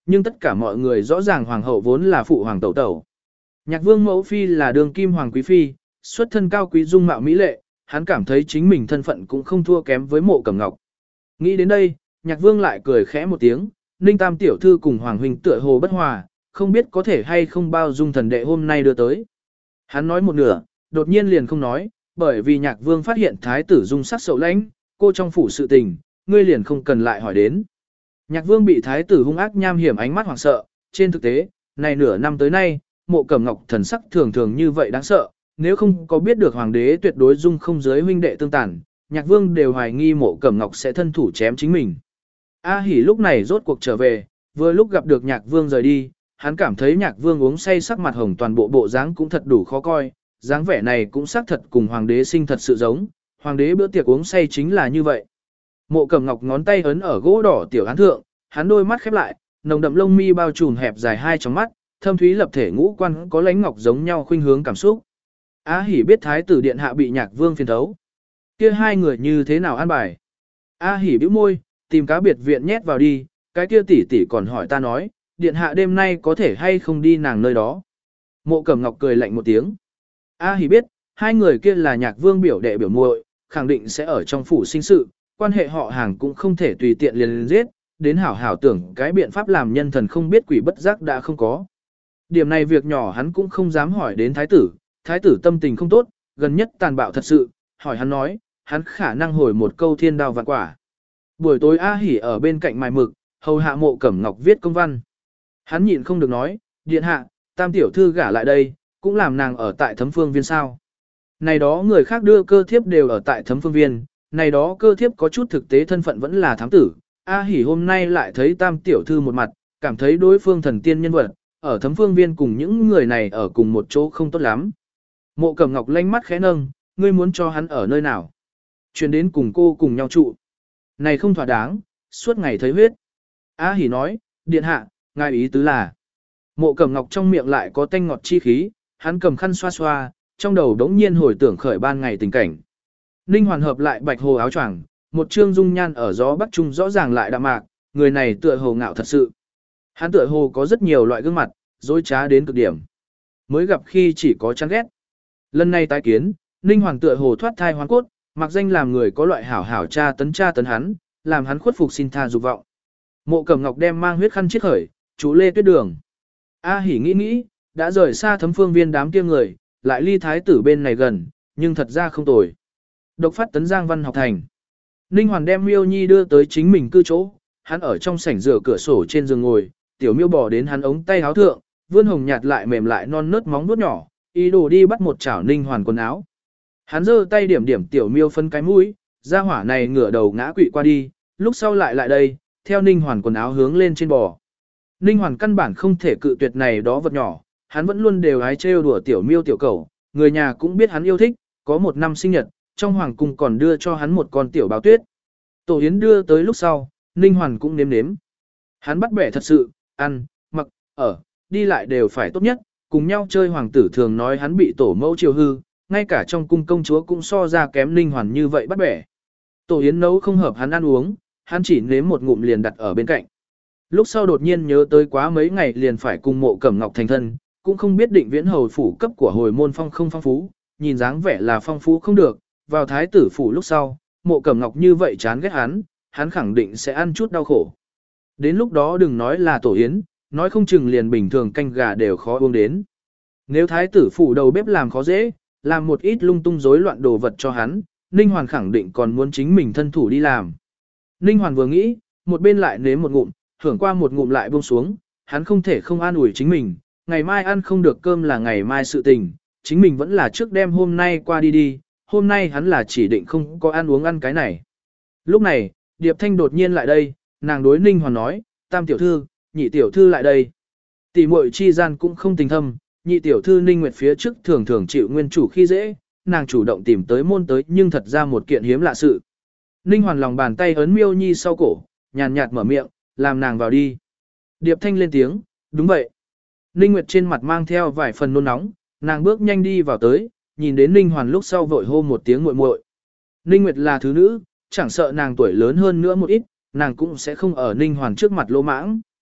Speaker 1: nhưng tất cả mọi người rõ ràng hoàng hậu vốn là phụ hoàng tẩu tẩu. Nhạc vương mẫu phi là đường kim hoàng quý phi, xuất thân cao quý dung mạo mỹ lệ, hắn cảm thấy chính mình thân phận cũng không thua kém với Mộ Cẩm Ngọc. Nghĩ đến đây, nhạc vương lại cười khẽ một tiếng, Ninh Tam tiểu thư cùng hoàng huynh tựa hồ bất hòa, không biết có thể hay không bao dung thần đệ hôm nay đưa tới. Hắn nói một nửa, đột nhiên liền không nói, bởi vì nhạc vương phát hiện thái tử dung sắc sậu lãnh, cô trong phủ sự tình, ngươi liền không cần lại hỏi đến. Nhạc vương bị thái tử hung ác nham hiểm ánh mắt hoảng sợ, trên thực tế, này nửa năm tới nay, Mộ Cẩm Ngọc thần sắc thường thường như vậy đáng sợ, nếu không có biết được hoàng đế tuyệt đối dung không giới huynh đệ tương tàn, nhạc vương đều hoài nghi Mộ Cẩm Ngọc sẽ thân thủ chém chính mình. A Hỉ lúc này rốt cuộc trở về, vừa lúc gặp được nhạc vương rời đi, hắn cảm thấy nhạc vương uống say sắc mặt hồng toàn bộ bộ dáng cũng thật đủ khó coi, dáng vẻ này cũng xác thật cùng hoàng đế sinh thật sự giống, hoàng đế bữa tiệc uống say chính là như vậy. Mộ Cẩm Ngọc ngón tay ấn ở gỗ đỏ tiểu án thượng, hắn đôi mắt khép lại, nồng đậm lông mi bao trùm hẹp dài hai tròng mắt, thâm thúy lập thể ngũ quan có lánh ngọc giống nhau khuynh hướng cảm xúc. A Hỉ biết thái tử điện hạ bị nhạc vương phiền thấu. Kia hai người như thế nào an bài? A Hỉ bĩu môi, tìm cá biệt viện nhét vào đi, cái kia tỷ tỷ còn hỏi ta nói, điện hạ đêm nay có thể hay không đi nàng nơi đó. Mộ Cẩm Ngọc cười lạnh một tiếng. A Hỉ biết, hai người kia là nhạc vương biểu đệ biểu muội, khẳng định sẽ ở trong phủ sinh sự, quan hệ họ hàng cũng không thể tùy tiện liền liền giết, đến hảo hảo tưởng cái biện pháp làm nhân thần không biết quỷ bất giác đã không có. Điểm này việc nhỏ hắn cũng không dám hỏi đến thái tử, thái tử tâm tình không tốt, gần nhất tàn bạo thật sự, hỏi hắn nói, hắn khả năng hồi một câu thiên đao vạn quả. Buổi tối A Hỉ ở bên cạnh mài mực, hầu hạ Mộ Cẩm Ngọc viết công văn. Hắn nhịn không được nói, điện hạ, tam tiểu thư gả lại đây, cũng làm nàng ở tại Thấm Phương Viên sao. Này đó người khác đưa cơ thiếp đều ở tại Thấm Phương Viên, này đó cơ thiếp có chút thực tế thân phận vẫn là thám tử. A Hỉ hôm nay lại thấy tam tiểu thư một mặt, cảm thấy đối phương thần tiên nhân vật, ở Thấm Phương Viên cùng những người này ở cùng một chỗ không tốt lắm. Mộ Cẩm Ngọc lanh mắt khẽ nâng, ngươi muốn cho hắn ở nơi nào? Chuyển đến cùng cô cùng nhau trụ. Này không thỏa đáng, suốt ngày thấy huyết. A Hỉ nói, điện hạ, ngài ý tứ là. Mộ Cẩm Ngọc trong miệng lại có tanh ngọt chi khí, hắn cầm khăn xoa xoa, trong đầu đống nhiên hồi tưởng khởi ban ngày tình cảnh. Ninh Hoàn hợp lại bạch hồ áo choàng, một trương dung nhan ở gió bắc trung rõ ràng lại đạm mạc, người này tựa hồ ngạo thật sự. Hắn tựa hồ có rất nhiều loại gương mặt, dối trá đến cực điểm. Mới gặp khi chỉ có chán ghét. Lần này tái kiến, Ninh Hoàn tựa hồ thoát thai hoán cốt, mặc danh làm người có loại hảo hảo tra tấn tra tấn hắn, làm hắn khuất phục xin tha dục vọng. Mộ Cẩm Ngọc đem mang huyết khăn chiết khởi, chú Lê Tuyết Đường. A Hỉ nghĩ nghĩ, đã rời xa Thấm Phương Viên đám kia người, lại ly thái tử bên này gần, nhưng thật ra không tồi. Độc phát tấn Giang Văn học thành. Ninh Hoàn đem Miêu Nhi đưa tới chính mình cư chỗ, hắn ở trong sảnh rửa cửa sổ trên giường ngồi, tiểu Miêu bỏ đến hắn ống tay áo thượng, vươn hồng nhạt lại mềm lại non nớt móng vuốt nhỏ, ý đồ đi bắt một chảo Ninh Hoàn quần áo. Hắn giơ tay điểm điểm tiểu Miêu phân cái mũi, ra hỏa này ngửa đầu ngã quỵ qua đi, lúc sau lại lại đây, theo Ninh Hoàn quần áo hướng lên trên bò. Ninh Hoàn căn bản không thể cự tuyệt này đó vật nhỏ, hắn vẫn luôn đều hái trêu đùa tiểu Miêu tiểu cẩu, người nhà cũng biết hắn yêu thích, có một năm sinh nhật, trong hoàng cung còn đưa cho hắn một con tiểu báo tuyết. Tổ yến đưa tới lúc sau, Ninh Hoàn cũng nếm nếm. Hắn bắt bẻ thật sự, ăn, mặc, ở, đi lại đều phải tốt nhất, cùng nhau chơi hoàng tử thường nói hắn bị tổ mẫu chiều hư, ngay cả trong cung công chúa cũng so ra kém Ninh Hoàn như vậy bắt bẻ. Tổ yến nấu không hợp hắn ăn uống, hắn chỉ nếm một ngụm liền đặt ở bên cạnh. Lúc sau đột nhiên nhớ tới quá mấy ngày liền phải cùng Mộ Cẩm Ngọc thành thân, cũng không biết định viễn hầu phủ cấp của hồi môn phong không phong phú, nhìn dáng vẻ là phong phú không được, vào thái tử phủ lúc sau, Mộ Cẩm Ngọc như vậy chán ghét hắn, hắn khẳng định sẽ ăn chút đau khổ. Đến lúc đó đừng nói là tổ yến, nói không chừng liền bình thường canh gà đều khó uống đến. Nếu thái tử phủ đầu bếp làm khó dễ, làm một ít lung tung rối loạn đồ vật cho hắn, Ninh Hoàn khẳng định còn muốn chính mình thân thủ đi làm. Ninh Hoàn vừa nghĩ, một bên lại nếm một ngụm, hưởng qua một ngụm lại buông xuống, hắn không thể không an ủi chính mình, ngày mai ăn không được cơm là ngày mai sự tình, chính mình vẫn là trước đêm hôm nay qua đi đi, hôm nay hắn là chỉ định không có ăn uống ăn cái này. Lúc này, Điệp Thanh đột nhiên lại đây, nàng đối Ninh Hoàn nói, tam tiểu thư, nhị tiểu thư lại đây. Tỷ muội chi gian cũng không tình thâm, nhị tiểu thư Ninh Nguyệt phía trước thường thường chịu nguyên chủ khi dễ, nàng chủ động tìm tới môn tới nhưng thật ra một kiện hiếm lạ sự. Ninh Hoàn lòng bàn tay ấn Miêu Nhi sau cổ, nhàn nhạt mở miệng, làm nàng vào đi. Điệp Thanh lên tiếng, đúng vậy. Ninh Nguyệt trên mặt mang theo vài phần nôn nóng, nàng bước nhanh đi vào tới, nhìn đến Ninh Hoàn lúc sau vội hô một tiếng muội muội. Ninh Nguyệt là thứ nữ, chẳng sợ nàng tuổi lớn hơn nữa một ít, nàng cũng sẽ không ở Ninh Hoàn trước mặt lỗ mãng.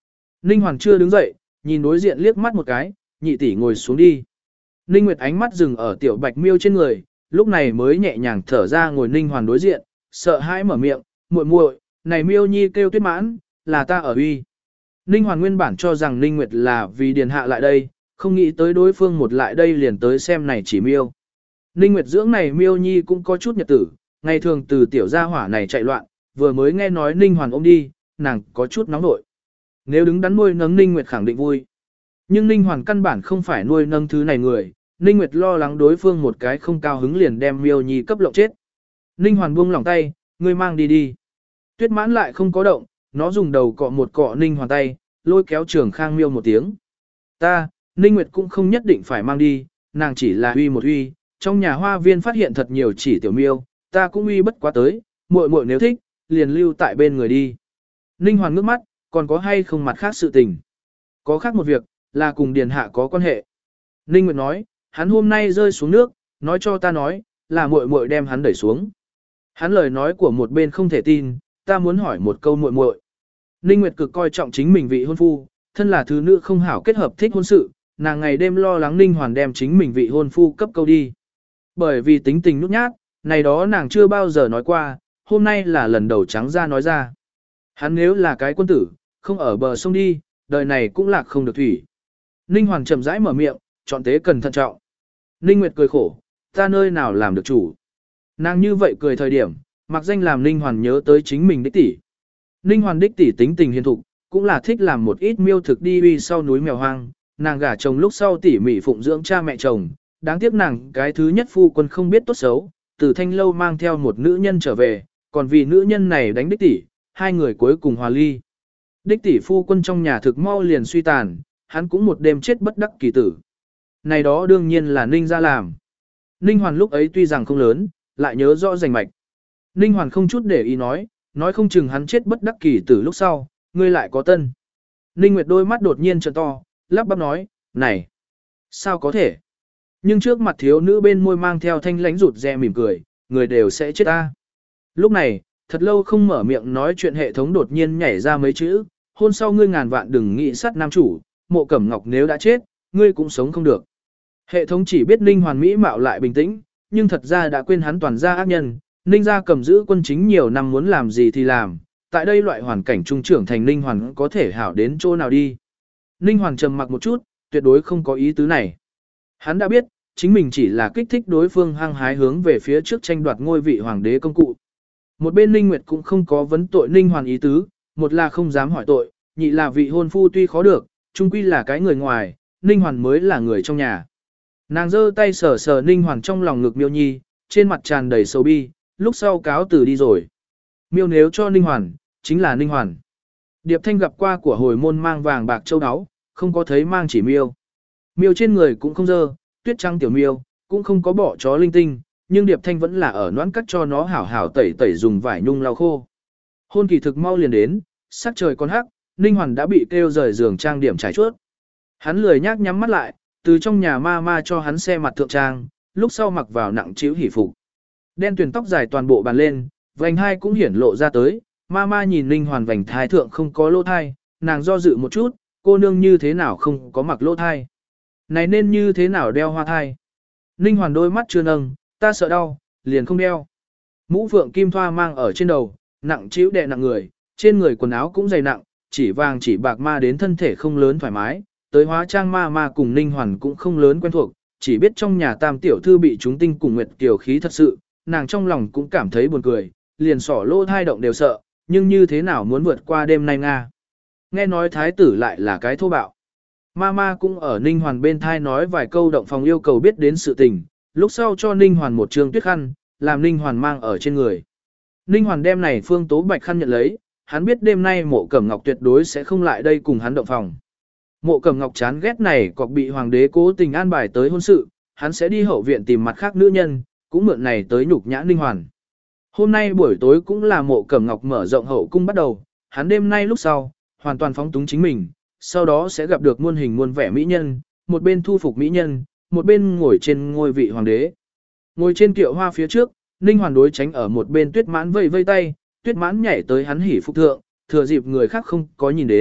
Speaker 1: Ninh Hoàn chưa đứng dậy, nhìn đối diện liếc mắt một cái, nhị tỷ ngồi xuống đi. Ninh Nguyệt ánh mắt dừng ở tiểu bạch miêu trên người, lúc này mới nhẹ nhàng thở ra ngồi Ninh Hoàn đối diện, sợ hãi mở miệng, muội muội, này miêu nhi kêu Tuyết Mãn, là ta ở uy. Ninh Hoàn nguyên bản cho rằng Ninh Nguyệt là vì điền hạ lại đây, không nghĩ tới đối phương một lại đây liền tới xem này chỉ miêu. Ninh Nguyệt dưỡng này miêu nhi cũng có chút nhật tử, ngày thường từ tiểu gia hỏa này chạy loạn, vừa mới nghe nói Ninh Hoàn ôm đi, nàng có chút nóng nội. Nếu đứng đắn nuôi nấng Ninh Nguyệt khẳng định vui. Nhưng Ninh Hoàn căn bản không phải nuôi nấng thứ này người, Ninh Nguyệt lo lắng đối phương một cái không cao hứng liền đem miêu nhi cấp lộng chết. Ninh Hoàn buông lỏng tay, ngươi mang đi đi. Tuyết Mãn lại không có động, nó dùng đầu cọ một cọ Ninh Hoàn tay, lôi kéo Trường Khang miêu một tiếng. Ta, Ninh Nguyệt cũng không nhất định phải mang đi, nàng chỉ là uy một uy, trong nhà hoa viên phát hiện thật nhiều chỉ tiểu miêu, ta cũng uy bất quá tới, muội muội nếu thích, liền lưu tại bên người đi. Ninh Hoàn ngước mắt, còn có hay không mặt khác sự tình? Có khác một việc, là cùng Điền Hạ có quan hệ. Ninh Nguyệt nói, hắn hôm nay rơi xuống nước, nói cho ta nói, là muội muội đem hắn đẩy xuống. Hắn lời nói của một bên không thể tin, ta muốn hỏi một câu muội muội. Ninh Nguyệt cực coi trọng chính mình vị hôn phu, thân là thứ nữ không hảo kết hợp thích hôn sự, nàng ngày đêm lo lắng Ninh Hoàn đem chính mình vị hôn phu cấp câu đi. Bởi vì tính tình nhút nhát, này đó nàng chưa bao giờ nói qua, hôm nay là lần đầu trắng ra nói ra. Hắn nếu là cái quân tử, không ở bờ sông đi, đời này cũng lạc không được thủy. Ninh Hoàn chậm rãi mở miệng, chọn tế cần thận trọng. Ninh Nguyệt cười khổ, ta nơi nào làm được chủ. Nàng như vậy cười thời điểm, mặc danh làm Ninh Hoàn nhớ tới chính mình đích tỷ. Ninh Hoàn đích tỷ tính tình hiền thục, cũng là thích làm một ít miêu thực đi uy sau núi mèo hoang, nàng gả chồng lúc sau tỉ mỉ phụng dưỡng cha mẹ chồng, đáng tiếc nàng cái thứ nhất phu quân không biết tốt xấu, từ thanh lâu mang theo một nữ nhân trở về, còn vì nữ nhân này đánh đích tỷ, hai người cuối cùng hòa ly. Đích tỷ phu quân trong nhà thực mau liền suy tàn, hắn cũng một đêm chết bất đắc kỳ tử. Này đó đương nhiên là Ninh ra làm. Ninh Hoàn lúc ấy tuy rằng không lớn, lại nhớ rõ rành mạch. Ninh Hoàn không chút để ý nói, nói không chừng hắn chết bất đắc kỳ tử lúc sau, ngươi lại có tân. Ninh Nguyệt đôi mắt đột nhiên trợn to, lắp bắp nói, này, sao có thể? Nhưng trước mặt thiếu nữ bên môi mang theo thanh lãnh rụt rè mỉm cười, người đều sẽ chết ta. Lúc này, thật lâu không mở miệng nói chuyện hệ thống đột nhiên nhảy ra mấy chữ, hôn sau ngươi ngàn vạn đừng nghĩ sát nam chủ, Mộ Cẩm Ngọc nếu đã chết, ngươi cũng sống không được. Hệ thống chỉ biết Ninh Hoàn Mỹ mạo lại bình tĩnh, nhưng thật ra đã quên hắn toàn gia ác nhân, Ninh gia cầm giữ quân chính nhiều năm muốn làm gì thì làm, tại đây loại hoàn cảnh trung trưởng thành Ninh Hoàn có thể hảo đến chỗ nào đi. Ninh Hoàn trầm mặc một chút, tuyệt đối không có ý tứ này. Hắn đã biết, chính mình chỉ là kích thích đối phương hăng hái hướng về phía trước tranh đoạt ngôi vị hoàng đế công cụ. Một bên Ninh Nguyệt cũng không có vấn tội Ninh Hoàn ý tứ, một là không dám hỏi tội, nhị là vị hôn phu tuy khó được, chung quy là cái người ngoài, Ninh Hoàn mới là người trong nhà. Nàng giơ tay sờ sờ Ninh Hoàn trong lòng ngực Miêu Nhi, trên mặt tràn đầy sầu bi, lúc sau cáo từ đi rồi. Miêu nếu cho Ninh Hoàn, chính là Ninh Hoàn. Điệp Thanh gặp qua của hồi môn mang vàng bạc châu áo, không có thấy mang chỉ miêu. Miêu trên người cũng không dơ, tuyết trắng tiểu miêu, cũng không có bỏ chó linh tinh, nhưng Điệp Thanh vẫn là ở noãn cắt cho nó hảo hảo tẩy tẩy dùng vải nhung lau khô. Hôn kỳ thực mau liền đến, sắc trời còn hắc, Ninh Hoàn đã bị kêu rời giường trang điểm trải chuốt. Hắn lười nhác nhắm mắt lại, từ trong nhà ma ma cho hắn xe mặt thượng trang, lúc sau mặc vào nặng chiếu hỉ phục. Đen tuyền tóc dài toàn bộ bàn lên, vành hai cũng hiển lộ ra tới, ma ma nhìn Ninh Hoàn vành thai thượng không có lỗ thai, nàng do dự một chút, cô nương như thế nào không có mặc lỗ thai. Này nên như thế nào đeo hoa thai. Ninh Hoàn đôi mắt chưa nâng, ta sợ đau, liền không đeo. Mũ phượng kim thoa mang ở trên đầu, nặng chiếu đè nặng người, trên người quần áo cũng dày nặng, chỉ vàng chỉ bạc ma đến thân thể không lớn thoải mái, tới hóa trang ma ma cùng Ninh Hoàn cũng không lớn quen thuộc, chỉ biết trong nhà tam tiểu thư bị chúng tinh cùng nguyệt kiều khí thật sự, nàng trong lòng cũng cảm thấy buồn cười, liền sỏ lỗ thai động đều sợ, nhưng như thế nào muốn vượt qua đêm nay nga. Nghe nói thái tử lại là cái thô bạo. Ma ma cũng ở Ninh Hoàn bên thai nói vài câu động phòng yêu cầu biết đến sự tình, lúc sau cho Ninh Hoàn một trường tuyết khăn, làm Ninh Hoàn mang ở trên người. Ninh Hoàn đem này phương tố bạch khăn nhận lấy, hắn biết đêm nay Mộ Cẩm Ngọc tuyệt đối sẽ không lại đây cùng hắn động phòng. Mộ Cẩm Ngọc chán ghét này cọc bị hoàng đế cố tình an bài tới hôn sự, hắn sẽ đi hậu viện tìm mặt khác nữ nhân, cũng mượn này tới nhục nhã Ninh Hoàn. Hôm nay buổi tối cũng là Mộ Cẩm Ngọc mở rộng hậu cung bắt đầu, hắn đêm nay lúc sau, hoàn toàn phóng túng chính mình, sau đó sẽ gặp được muôn hình muôn vẻ mỹ nhân, một bên thu phục mỹ nhân, một bên ngồi trên ngôi vị hoàng đế. Ngồi trên kiệu hoa phía trước, Ninh Hoàn đối tránh ở một bên Tuyết Mãn vây vây tay, Tuyết Mãn nhảy tới hắn hỉ phục thượng, thừa dịp người khác không có nhìn đến,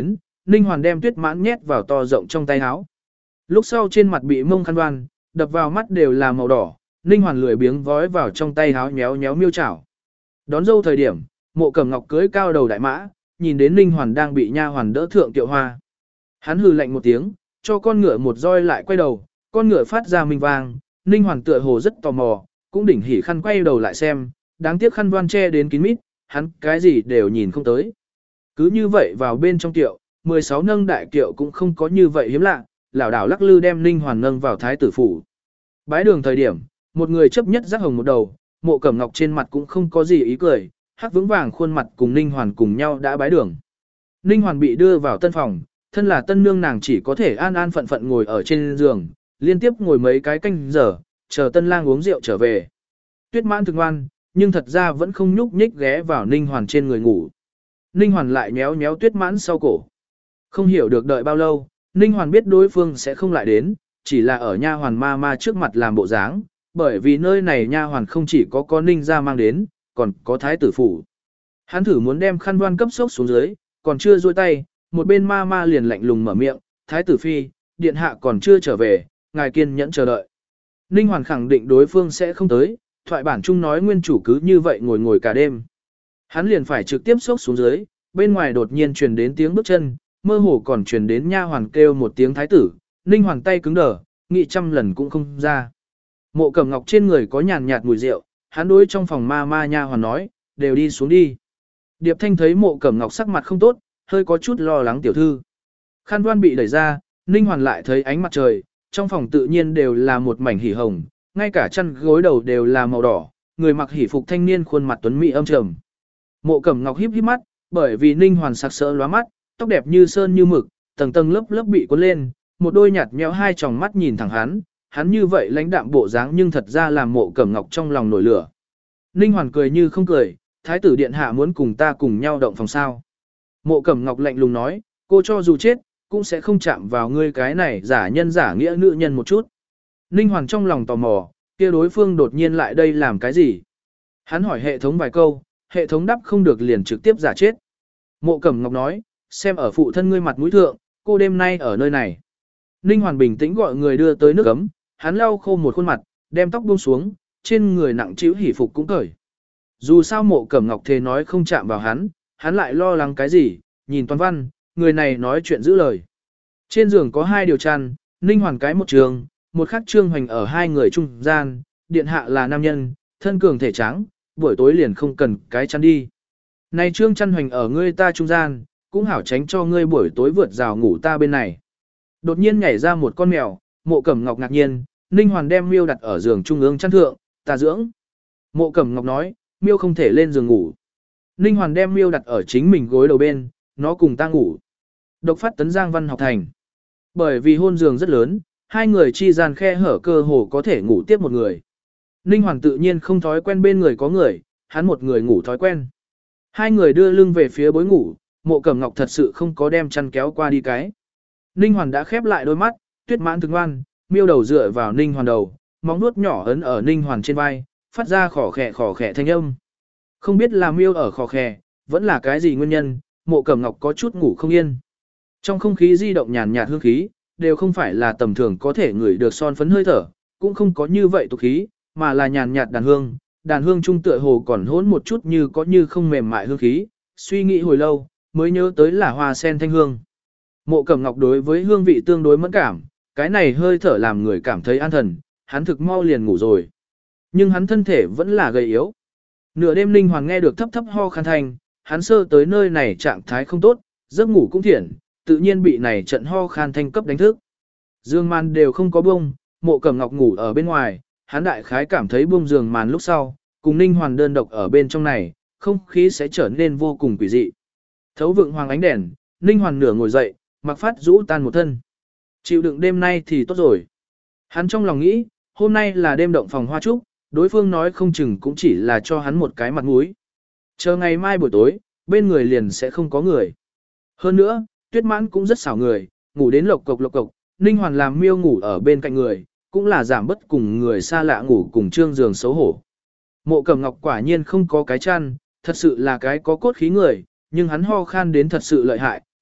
Speaker 1: Ninh Hoàn đem Tuyết Mãn nhét vào to rộng trong tay áo. Lúc sau trên mặt bị mông khăn đoan, đập vào mắt đều là màu đỏ, Ninh Hoàn lười biếng vói vào trong tay áo nhéo nhéo miêu chảo. Đón dâu thời điểm, Mộ Cẩm Ngọc cưới cao đầu đại mã, nhìn đến Ninh Hoàn đang bị nha hoàn đỡ thượng tiệu hoa. Hắn hừ lạnh một tiếng, cho con ngựa một roi lại quay đầu, con ngựa phát ra minh vang, Ninh Hoàn tựa hồ rất tò mò, cũng đỉnh hỉ khăn quay đầu lại xem, đáng tiếc khăn đoan che đến kín mít, hắn cái gì đều nhìn không tới. Cứ như vậy vào bên trong tiệu, mười sáu nâng đại kiệu cũng không có như vậy hiếm lạ, lảo đảo lắc lư đem Ninh Hoàn nâng vào thái tử phủ. Bái đường thời điểm, một người chấp nhất rắc hồng một đầu, Mộ Cẩm Ngọc trên mặt cũng không có gì ý cười, hắc vững vàng khuôn mặt cùng Ninh Hoàn cùng nhau đã bái đường. Ninh Hoàn bị đưa vào tân phòng, thân là tân nương nàng chỉ có thể an an phận phận ngồi ở trên giường, liên tiếp ngồi mấy cái canh giờ, chờ tân lang uống rượu trở về. Tuyết Mãn thực ngoan, nhưng thật ra vẫn không nhúc nhích ghé vào Ninh Hoàn trên người ngủ. Ninh Hoàn lại nhéo nhéo Tuyết Mãn sau cổ. Không hiểu được đợi bao lâu, Ninh Hoàn biết đối phương sẽ không lại đến, chỉ là ở nha hoàn ma ma trước mặt làm bộ dáng, bởi vì nơi này nha hoàn không chỉ có có Ninh gia mang đến, còn có thái tử phủ. Hắn thử muốn đem khăn đoan cấp sốc xuống dưới, còn chưa duỗi tay, một bên ma ma liền lạnh lùng mở miệng, thái tử phi, điện hạ còn chưa trở về, ngài kiên nhẫn chờ đợi. Ninh Hoàn khẳng định đối phương sẽ không tới, thoại bản chung nói nguyên chủ cứ như vậy ngồi ngồi cả đêm. Hắn liền phải trực tiếp sốc xuống dưới, bên ngoài đột nhiên truyền đến tiếng bước chân, mơ hồ còn truyền đến nha hoàn kêu một tiếng thái tử, Ninh Hoàn tay cứng đờ, nghĩ trăm lần cũng không ra. Mộ Cẩm Ngọc trên người có nhàn nhạt mùi rượu, hắn đối trong phòng ma ma nha hoàn nói, đều đi xuống đi. Điệp Thanh thấy Mộ Cẩm Ngọc sắc mặt không tốt, hơi có chút lo lắng tiểu thư. Khăn đoan bị đẩy ra, Ninh Hoàn lại thấy ánh mặt trời, trong phòng tự nhiên đều là một mảnh hỉ hồng, ngay cả chăn gối đầu đều là màu đỏ, người mặc hỉ phục thanh niên khuôn mặt tuấn mỹ âm trầm. Mộ Cẩm Ngọc híp híp mắt, bởi vì Ninh Hoàn sặc sỡ lóa mắt, tóc đẹp như sơn như mực, tầng tầng lớp lớp bị cuốn lên, một đôi nhạt nhẽo hai tròng mắt nhìn thẳng hắn, hắn như vậy lãnh đạm bộ dáng nhưng thật ra làm Mộ Cẩm Ngọc trong lòng nổi lửa. Ninh Hoàn cười như không cười, thái tử điện hạ muốn cùng ta cùng nhau động phòng sao. Mộ Cẩm Ngọc lạnh lùng nói, cô cho dù chết, cũng sẽ không chạm vào ngươi cái này giả nhân giả nghĩa nữ nhân một chút. Ninh Hoàn trong lòng tò mò, kia đối phương đột nhiên lại đây làm cái gì? Hắn hỏi hệ thống vài câu, hệ thống đáp không được liền trực tiếp giả chết. Mộ Cẩm Ngọc nói, xem ở phụ thân ngươi mặt mũi thượng, cô đêm nay ở nơi này. Ninh Hoàn bình tĩnh gọi người đưa tới nước ấm, hắn lau khô một khuôn mặt, đem tóc buông xuống, trên người nặng trĩu hỉ phục cũng cởi. Dù sao Mộ Cẩm Ngọc thề nói không chạm vào hắn, hắn lại lo lắng cái gì, nhìn toàn văn, người này nói chuyện giữ lời. Trên giường có hai điều chăn, Ninh Hoàn cái một trường, một khắc trương hoành ở hai người trung gian, điện hạ là nam nhân, thân cường thể trắng, buổi tối liền không cần cái chăn đi. Này trương chăn hoành ở ngươi ta trung gian, cũng hảo tránh cho ngươi buổi tối vượt rào ngủ ta bên này. Đột nhiên nhảy ra một con mèo, Mộ Cẩm Ngọc ngạc nhiên, Ninh Hoàn đem miêu đặt ở giường trung ương chăn thượng, ta dưỡng. Mộ Cẩm Ngọc nói, miêu không thể lên giường ngủ. Ninh Hoàn đem miêu đặt ở chính mình gối đầu bên, nó cùng ta ngủ. Độc phát tấn Giang Văn học thành. Bởi vì hôn giường rất lớn, hai người chi gian khe hở cơ hồ có thể ngủ tiếp một người. Ninh Hoàn tự nhiên không thói quen bên người có người, hắn một người ngủ thói quen. Hai người đưa lưng về phía bối ngủ, Mộ Cẩm Ngọc thật sự không có đem chăn kéo qua đi cái. Ninh Hoàn đã khép lại đôi mắt, Tuyết Mãn thực ngoan, miêu đầu dựa vào Ninh Hoàn đầu, móng nuốt nhỏ ấn ở Ninh Hoàn trên vai, phát ra khỏ khẽ khỏ khẽ thanh âm. Không biết là miêu ở khỏ khẽ, vẫn là cái gì nguyên nhân, Mộ Cẩm Ngọc có chút ngủ không yên. Trong không khí di động nhàn nhạt hương khí, đều không phải là tầm thường có thể ngửi được son phấn hơi thở, cũng không có như vậy tục khí, mà là nhàn nhạt đàn hương, đàn hương trung tựa hồ còn hỗn một chút như có như không mềm mại hương khí, suy nghĩ hồi lâu, mới nhớ tới là hoa sen thanh hương. Mộ Cẩm Ngọc đối với hương vị tương đối mẫn cảm, cái này hơi thở làm người cảm thấy an thần, hắn thực mau liền ngủ rồi. Nhưng hắn thân thể vẫn là gầy yếu. Nửa đêm Ninh Hoàng nghe được thấp thấp ho khan thanh, hắn sơ tới nơi này trạng thái không tốt, giấc ngủ cũng thiện, tự nhiên bị này trận ho khan thanh cấp đánh thức. Dương màn đều không có bông, Mộ Cẩm Ngọc ngủ ở bên ngoài, hắn đại khái cảm thấy buông giường màn lúc sau, cùng Ninh Hoàn đơn độc ở bên trong này, không khí sẽ trở nên vô cùng quỷ dị. Thấu vượng hoàng ánh đèn, Ninh Hoàn nửa ngồi dậy, mặc phát rũ tan một thân. Chịu đựng đêm nay thì tốt rồi. Hắn trong lòng nghĩ, hôm nay là đêm động phòng hoa trúc, đối phương nói không chừng cũng chỉ là cho hắn một cái mặt mũi. Chờ ngày mai buổi tối, bên người liền sẽ không có người. Hơn nữa, Tuyết Mãn cũng rất xảo người, ngủ đến lộc cộc lộc cộc, Ninh Hoàn làm miêu ngủ ở bên cạnh người, cũng là giảm bất cùng người xa lạ ngủ cùng trương giường xấu hổ. Mộ Cẩm Ngọc quả nhiên không có cái chăn, thật sự là cái có cốt khí người, nhưng hắn ho khan đến thật sự lợi hại,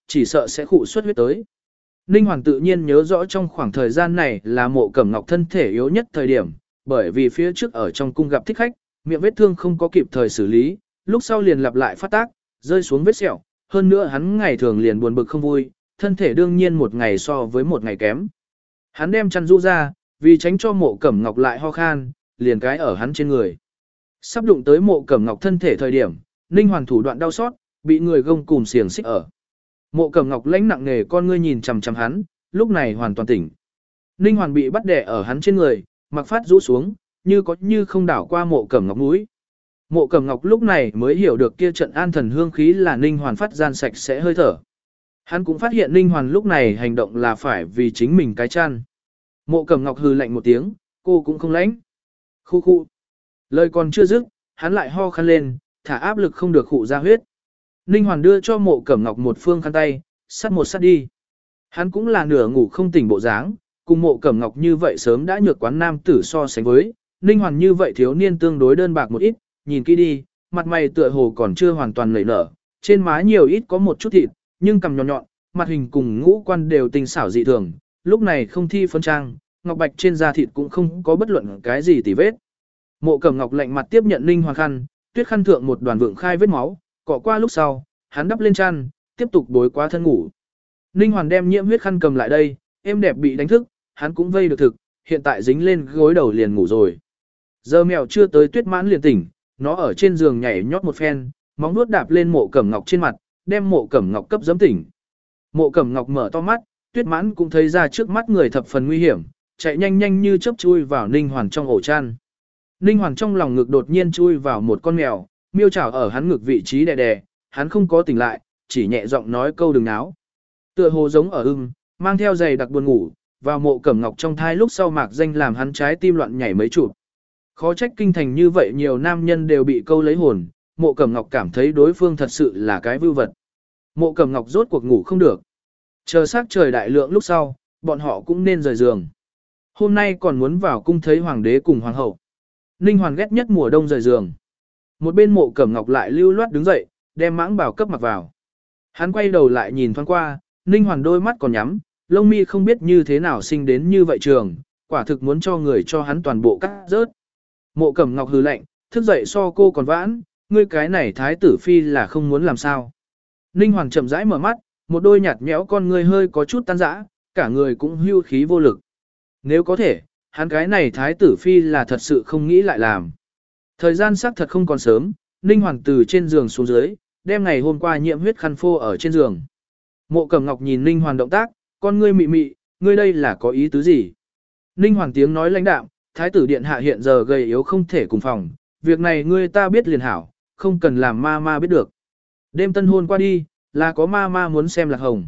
Speaker 1: chỉ sợ sẽ khụ xuất huyết tới. Ninh Hoàn tự nhiên nhớ rõ trong khoảng thời gian này là Mộ Cẩm Ngọc thân thể yếu nhất thời điểm, bởi vì phía trước ở trong cung gặp thích khách, miệng vết thương không có kịp thời xử lý, lúc sau liền lặp lại phát tác, rơi xuống vết sẹo, hơn nữa hắn ngày thường liền buồn bực không vui, thân thể đương nhiên một ngày so với một ngày kém. Hắn đem chăn rũ ra, vì tránh cho Mộ Cẩm Ngọc lại ho khan, liền cái ở hắn trên người. Sắp đụng tới Mộ Cẩm Ngọc thân thể thời điểm, Ninh Hoàn thủ đoạn đau xót, bị người gông cùm xiềng xích ở. Mộ Cẩm Ngọc lãnh nặng nề con ngươi nhìn chằm chằm hắn, lúc này hoàn toàn tỉnh. Ninh Hoàn bị bắt đè ở hắn trên người, mặc phát rũ xuống, như có như không đảo qua Mộ Cẩm Ngọc mũi. Mộ Cẩm Ngọc lúc này mới hiểu được kia trận an thần hương khí là Ninh Hoàn phát gian sạch sẽ hơi thở. Hắn cũng phát hiện Ninh Hoàn lúc này hành động là phải vì chính mình cái chăn. Mộ Cẩm Ngọc hừ lạnh một tiếng, cô cũng không lãnh. Khu khu. Lời còn chưa dứt, hắn lại ho khăn lên, thả áp lực không được khụ ra huyết. Ninh Hoàn đưa cho Mộ Cẩm Ngọc một phương khăn tay, sát một sát đi. Hắn cũng là nửa ngủ không tỉnh bộ dáng, cùng Mộ Cẩm Ngọc như vậy sớm đã nhược quán nam tử so sánh với, Ninh Hoàn như vậy thiếu niên tương đối đơn bạc một ít, nhìn kỹ đi, mặt mày tựa hồ còn chưa hoàn toàn nảy nở, trên má nhiều ít có một chút thịt, nhưng cằm nhọn nhọn, mặt hình cùng ngũ quan đều tinh xảo dị thường, lúc này không thi phấn trang, ngọc bạch trên da thịt cũng không có bất luận cái gì tì vết. Mộ Cẩm Ngọc lạnh mặt tiếp nhận Ninh Hoàn khăn, tuyết khăn thượng một đoàn vượng khai vết máu, cọ qua lúc sau, hắn đắp lên chăn, tiếp tục bối quá thân ngủ. Ninh Hoàn đem nhiễm huyết khăn cầm lại đây, êm đẹp bị đánh thức, hắn cũng vây được thực, hiện tại dính lên gối đầu liền ngủ rồi. Giờ mèo chưa tới Tuyết Mãn liền tỉnh, nó ở trên giường nhảy nhót một phen, móng vuốt đạp lên Mộ Cẩm Ngọc trên mặt, đem Mộ Cẩm Ngọc cấp giẫm tỉnh. Mộ Cẩm Ngọc mở to mắt, Tuyết Mãn cũng thấy ra trước mắt người thập phần nguy hiểm, chạy nhanh nhanh như chớp chui vào Ninh Hoàn trong ổ chăn. Ninh Hoàn trong lòng ngực đột nhiên chui vào một con mèo, miêu chảo ở hắn ngực vị trí đè đè, hắn không có tỉnh lại, chỉ nhẹ giọng nói câu đừng náo. Tựa hồ giống ở ưng, mang theo giày đặc buồn ngủ, vào Mộ Cẩm Ngọc trong thai lúc sau mạc danh làm hắn trái tim loạn nhảy mấy chụp. Khó trách kinh thành như vậy nhiều nam nhân đều bị câu lấy hồn, Mộ Cẩm Ngọc cảm thấy đối phương thật sự là cái vưu vật. Mộ Cẩm Ngọc rốt cuộc ngủ không được. Chờ sắc trời đại lượng lúc sau, bọn họ cũng nên rời giường. Hôm nay còn muốn vào cung thấy hoàng đế cùng hoàng hậu. Ninh Hoàn ghét nhất mùa đông rời giường. Một bên Mộ Cẩm Ngọc lại lưu loát đứng dậy, đem mãng bảo cấp mặc vào. Hắn quay đầu lại nhìn thoáng qua, Ninh Hoàn đôi mắt còn nhắm, lông mi không biết như thế nào sinh đến như vậy trường, quả thực muốn cho người cho hắn toàn bộ cắt rớt. Mộ Cẩm Ngọc hừ lạnh, thức dậy so cô còn vãn, ngươi cái này thái tử phi là không muốn làm sao. Ninh Hoàn chậm rãi mở mắt, một đôi nhạt nhẽo con ngươi hơi có chút tan rã, cả người cũng hưu khí vô lực. Nếu có thể, hắn cái này thái tử phi là thật sự không nghĩ lại làm. Thời gian xác thật không còn sớm, Ninh Hoàn từ trên giường xuống dưới, đem ngày hôm qua nhiễm huyết khăn phô ở trên giường. Mộ Cẩm Ngọc nhìn Ninh Hoàn động tác, con ngươi mị mị, ngươi đây là có ý tứ gì? Ninh Hoàn tiếng nói lãnh đạm, thái tử điện hạ hiện giờ gầy yếu không thể cùng phòng, việc này ngươi ta biết liền hảo, không cần làm ma ma biết được. Đêm tân hôn qua đi, là có ma ma muốn xem Lạc Hồng.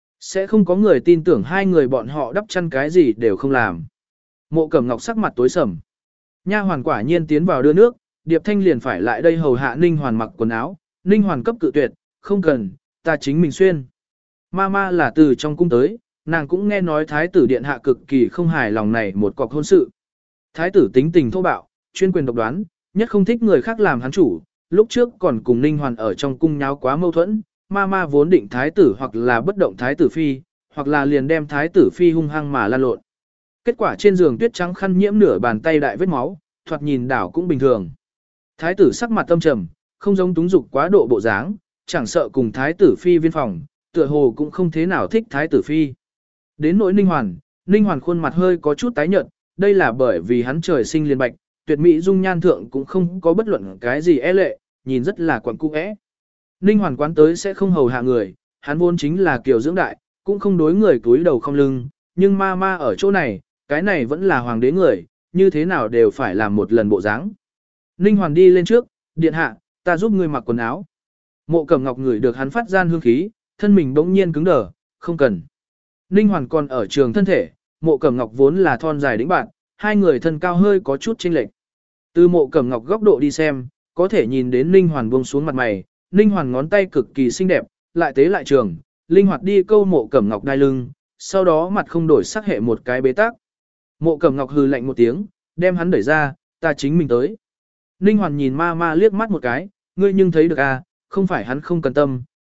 Speaker 1: Sẽ không có người tin tưởng hai người bọn họ đắp chăn cái gì đều không làm. Mộ Cẩm Ngọc sắc mặt tối sầm. Nha hoàn quả nhiên tiến vào đưa nước, Điệp Thanh liền phải lại đây hầu hạ Ninh Hoàn mặc quần áo, Ninh Hoàn cấp cự tuyệt, không cần, ta chính mình xuyên. Mama là từ trong cung tới, nàng cũng nghe nói thái tử điện hạ cực kỳ không hài lòng này một cọc hôn sự. Thái tử tính tình thô bạo, chuyên quyền độc đoán, nhất không thích người khác làm hắn chủ, lúc trước còn cùng Ninh Hoàn ở trong cung nháo quá mâu thuẫn, Mama vốn định thái tử hoặc là bất động thái tử phi, hoặc là liền đem thái tử phi hung hăng mà lan lộn. Kết quả trên giường tuyết trắng khăn nhiễm nửa bàn tay đại vết máu, thoạt nhìn đảo cũng bình thường. Thái tử sắc mặt tâm trầm, không giống túng dục quá độ bộ dáng, chẳng sợ cùng thái tử phi viên phòng, tựa hồ cũng không thế nào thích thái tử phi. Đến nỗi Ninh Hoàn, Ninh Hoàn khuôn mặt hơi có chút tái nhợt, đây là bởi vì hắn trời sinh liền bạch, tuyệt mỹ dung nhan thượng cũng không có bất luận cái gì e lệ, nhìn rất là quẩn cung ẽ. Ninh Hoàn quán tới sẽ không hầu hạ người, hắn vốn chính là kiều dưỡng đại, cũng không đối người túi đầu không lưng, nhưng ma ma ở chỗ này, cái này vẫn là hoàng đế người, như thế nào đều phải làm một lần bộ dáng. Ninh Hoàn đi lên trước, điện hạ, ta giúp ngươi mặc quần áo. Mộ Cẩm Ngọc ngửi được hắn phát gian hương khí, thân mình bỗng nhiên cứng đờ, không cần. Ninh Hoàn còn ở trường thân thể, Mộ Cẩm Ngọc vốn là thon dài đĩnh bạn, hai người thân cao hơi có chút chênh lệch. Từ Mộ Cẩm Ngọc góc độ đi xem, có thể nhìn đến Ninh Hoàn buông xuống mặt mày, Ninh Hoàn ngón tay cực kỳ xinh đẹp, lại tế lại trường, linh hoạt đi câu Mộ Cẩm Ngọc đai lưng, sau đó mặt không đổi sắc hệ một cái bế tắc. Mộ Cẩm Ngọc hừ lạnh một tiếng, đem hắn đẩy ra, ta chính mình tới. Ninh Hoàn nhìn ma ma liếc mắt một cái, ngươi nhưng thấy được à, không phải hắn không cần tâm,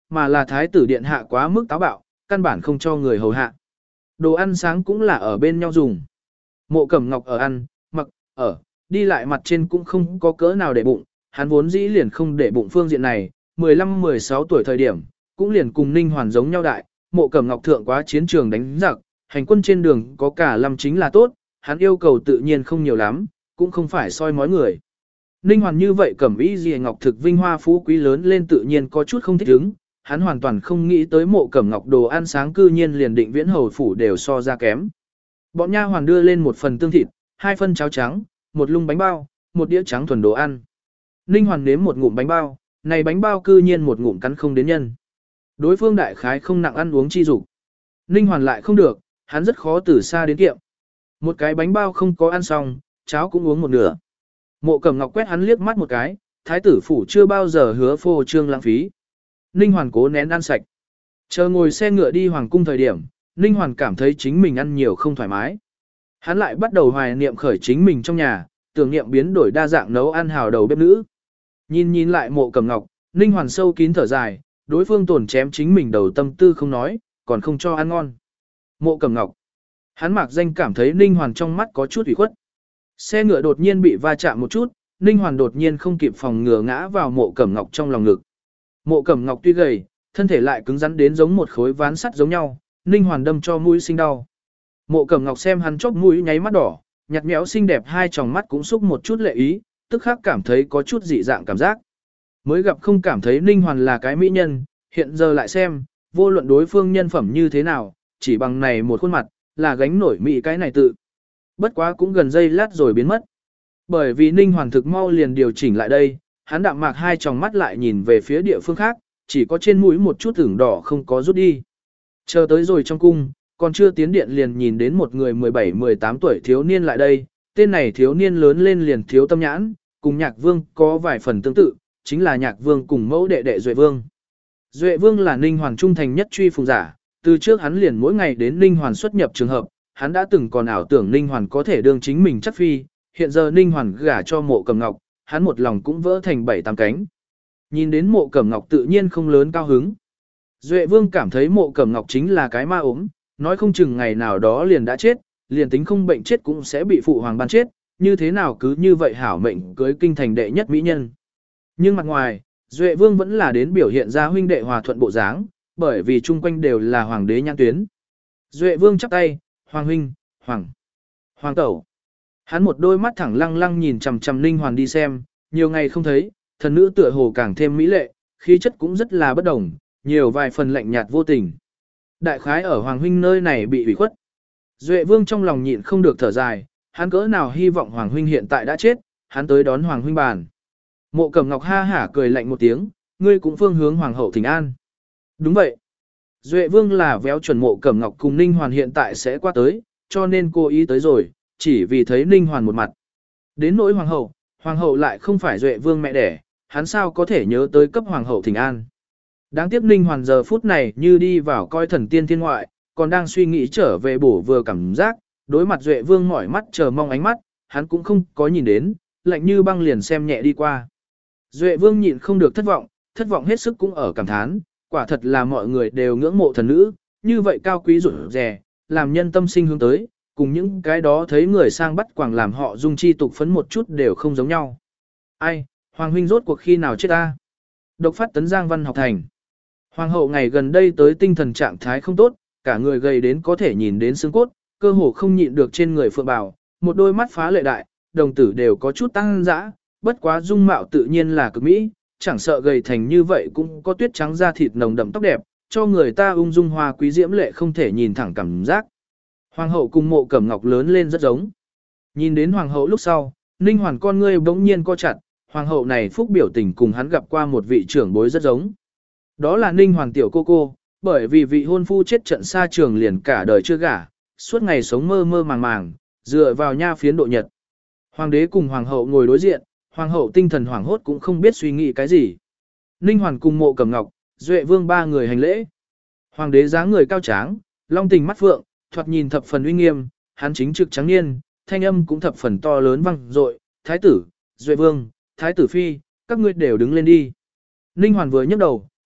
Speaker 1: mà là thái tử điện hạ quá mức táo bạo, căn bản không cho người hầu hạ. Đồ ăn sáng cũng là ở bên nhau dùng. Mộ Cẩm Ngọc ở ăn, mặc, ở, đi lại mặt trên cũng không có cỡ nào để bụng, hắn vốn dĩ liền không để bụng phương diện này, mười lăm mười sáu tuổi thời điểm, cũng liền cùng Ninh Hoàn giống nhau đại, Mộ Cẩm Ngọc thượng quá chiến trường đánh giặc, hành quân trên đường có cả lâm chính là tốt, hắn yêu cầu tự nhiên không nhiều lắm, cũng không phải soi mói người. Ninh Hoàn như vậy Cẩm Y Dì Ngọc thực vinh hoa phú quý lớn lên tự nhiên có chút không thích ứng, hắn hoàn toàn không nghĩ tới Mộ Cẩm Ngọc đồ ăn sáng cư nhiên liền định viễn hầu phủ đều so ra kém. Bọn nha hoàn đưa lên một phần tương thịt, hai phân cháo trắng, một lung bánh bao, một đĩa trắng thuần đồ ăn. Ninh Hoàn nếm một ngụm bánh bao, này bánh bao cư nhiên một ngụm cắn không đến nhân. Đối phương đại khái không nặng ăn uống chi dục. Ninh Hoàn lại không được, hắn rất khó từ xa đến kiệm. Một cái bánh bao không có ăn xong, cháo cũng uống một nửa. Mộ Cẩm Ngọc quét hắn liếc mắt một cái, thái tử phủ chưa bao giờ hứa phô trương lãng phí. Ninh Hoàn cố nén ăn sạch. Chờ ngồi xe ngựa đi hoàng cung thời điểm, Ninh Hoàn cảm thấy chính mình ăn nhiều không thoải mái. Hắn lại bắt đầu hoài niệm khởi chính mình trong nhà, tưởng niệm biến đổi đa dạng nấu ăn hào đầu bếp nữ. Nhìn nhìn lại Mộ Cẩm Ngọc, Ninh Hoàn sâu kín thở dài, đối phương tổn chém chính mình đầu tâm tư không nói, còn không cho ăn ngon. Mộ Cẩm Ngọc. Hắn mạc danh cảm thấy Ninh Hoàn trong mắt có chút ủy khuất. Xe ngựa đột nhiên bị va chạm một chút, Ninh Hoàn đột nhiên không kịp phòng ngừa ngã vào Mộ Cẩm Ngọc trong lòng ngực. Mộ Cẩm Ngọc tuy gầy, thân thể lại cứng rắn đến giống một khối ván sắt giống nhau, Ninh Hoàn đâm cho mũi sinh đau. Mộ Cẩm Ngọc xem hắn chóp mũi nháy mắt đỏ, nhạt nhẽo xinh đẹp hai tròng mắt cũng xúc một chút lệ ý, tức khắc cảm thấy có chút dị dạng cảm giác. Mới gặp không cảm thấy Ninh Hoàn là cái mỹ nhân, hiện giờ lại xem, vô luận đối phương nhân phẩm như thế nào, chỉ bằng này một khuôn mặt, là gánh nổi mỹ cái này tự. Bất quá cũng gần giây lát rồi biến mất. Bởi vì Ninh Hoàn thực mau liền điều chỉnh lại đây, hắn đạm mạc hai tròng mắt lại nhìn về phía địa phương khác, chỉ có trên mũi một chút ửng đỏ không có rút đi. Chờ tới rồi trong cung, còn chưa tiến điện liền nhìn đến một người mười bảy mười tám tuổi thiếu niên lại đây, tên này thiếu niên lớn lên liền thiếu tâm nhãn, cùng Nhạc Vương có vài phần tương tự, chính là Nhạc Vương cùng mẫu đệ đệ Duệ Vương. Duệ Vương là Ninh Hoàn trung thành nhất truy phùng giả, từ trước hắn liền mỗi ngày đến Ninh Hoàn xuất nhập trường hợp, hắn đã từng còn ảo tưởng Ninh Hoàn có thể đương chính mình chắc phi, hiện giờ Ninh Hoàn gả cho Mộ Cẩm Ngọc, hắn một lòng cũng vỡ thành bảy tám cánh. Nhìn đến Mộ Cẩm Ngọc tự nhiên không lớn cao hứng. Duệ Vương cảm thấy Mộ Cẩm Ngọc chính là cái ma ốm, nói không chừng ngày nào đó liền đã chết, liền tính không bệnh chết cũng sẽ bị phụ hoàng ban chết, như thế nào cứ như vậy hảo mệnh cưới kinh thành đệ nhất mỹ nhân. Nhưng mặt ngoài, Duệ Vương vẫn là đến biểu hiện ra huynh đệ hòa thuận bộ dáng, bởi vì chung quanh đều là hoàng đế nhãn tuyến. Duệ Vương chắp tay, "Hoàng huynh, hoàng, hoàng tẩu." Hắn một đôi mắt thẳng lăng lăng nhìn chằm chằm Ninh Hoàn đi xem, nhiều ngày không thấy, thần nữ tựa hồ càng thêm mỹ lệ, khí chất cũng rất là bất đồng, nhiều vài phần lạnh nhạt vô tình. Đại khái ở hoàng huynh nơi này bị ủy khuất. Duệ Vương trong lòng nhịn không được thở dài, hắn cỡ nào hy vọng hoàng huynh hiện tại đã chết, hắn tới đón hoàng huynh bàn. Mộ Cẩm Ngọc ha hả cười lạnh một tiếng, "Ngươi cũng phương hướng hoàng hậu thỉnh an." Đúng vậy. Duệ Vương là véo chuẩn Mộ Cẩm Ngọc cùng Ninh Hoàn hiện tại sẽ qua tới, cho nên cô ý tới rồi, chỉ vì thấy Ninh Hoàn một mặt. Đến nỗi hoàng hậu, hoàng hậu lại không phải Duệ Vương mẹ đẻ, hắn sao có thể nhớ tới cấp hoàng hậu thỉnh an. Đáng tiếc Ninh Hoàn giờ phút này như đi vào coi thần tiên thiên ngoại, còn đang suy nghĩ trở về bổ vừa cảm giác, đối mặt Duệ Vương mỏi mắt chờ mong ánh mắt, hắn cũng không có nhìn đến, lạnh như băng liền xem nhẹ đi qua. Duệ Vương nhịn không được thất vọng, thất vọng hết sức cũng ở cảm thán, quả thật là mọi người đều ngưỡng mộ thần nữ, như vậy cao quý rủi rẻ, làm nhân tâm sinh hướng tới, cùng những cái đó thấy người sang bắt quàng làm họ dung chi tục phấn một chút đều không giống nhau. Ai, Hoàng huynh rốt cuộc khi nào chết ta? Độc phát tấn Giang Văn học thành. Hoàng hậu ngày gần đây tới tinh thần trạng thái không tốt, cả người gầy đến có thể nhìn đến xương cốt, cơ hồ không nhịn được trên người phượng bào, một đôi mắt phá lệ đại, đồng tử đều có chút tăng dã, bất quá dung mạo tự nhiên là cực mỹ, chẳng sợ gầy thành như vậy cũng có tuyết trắng da thịt nồng đậm tóc đẹp, cho người ta ung dung hoa quý diễm lệ không thể nhìn thẳng cảm giác. Hoàng hậu cùng Mộ Cẩm Ngọc lớn lên rất giống. Nhìn đến hoàng hậu lúc sau, Ninh Hoàn con ngươi bỗng nhiên co chặt, hoàng hậu này phúc biểu tình cùng hắn gặp qua một vị trưởng bối rất giống. Đó là Ninh Hoàn tiểu cô cô, bởi vì vị hôn phu chết trận xa trường liền cả đời chưa gả, suốt ngày sống mơ mơ màng màng, dựa vào nha phiến độ nhật. Hoàng đế cùng hoàng hậu ngồi đối diện, hoàng hậu tinh thần hoảng hốt cũng không biết suy nghĩ cái gì. Ninh Hoàn cùng Mộ Cẩm Ngọc, Duệ Vương ba người hành lễ. Hoàng đế dáng người cao tráng, long tình mắt phượng, thoạt nhìn thập phần uy nghiêm, hắn chính trực trắng niên, thanh âm cũng thập phần to lớn vang dội, "Thái tử, Duệ Vương, Thái tử phi, các ngươi đều đứng lên đi." Ninh Hoàn vừa nhấc đầu,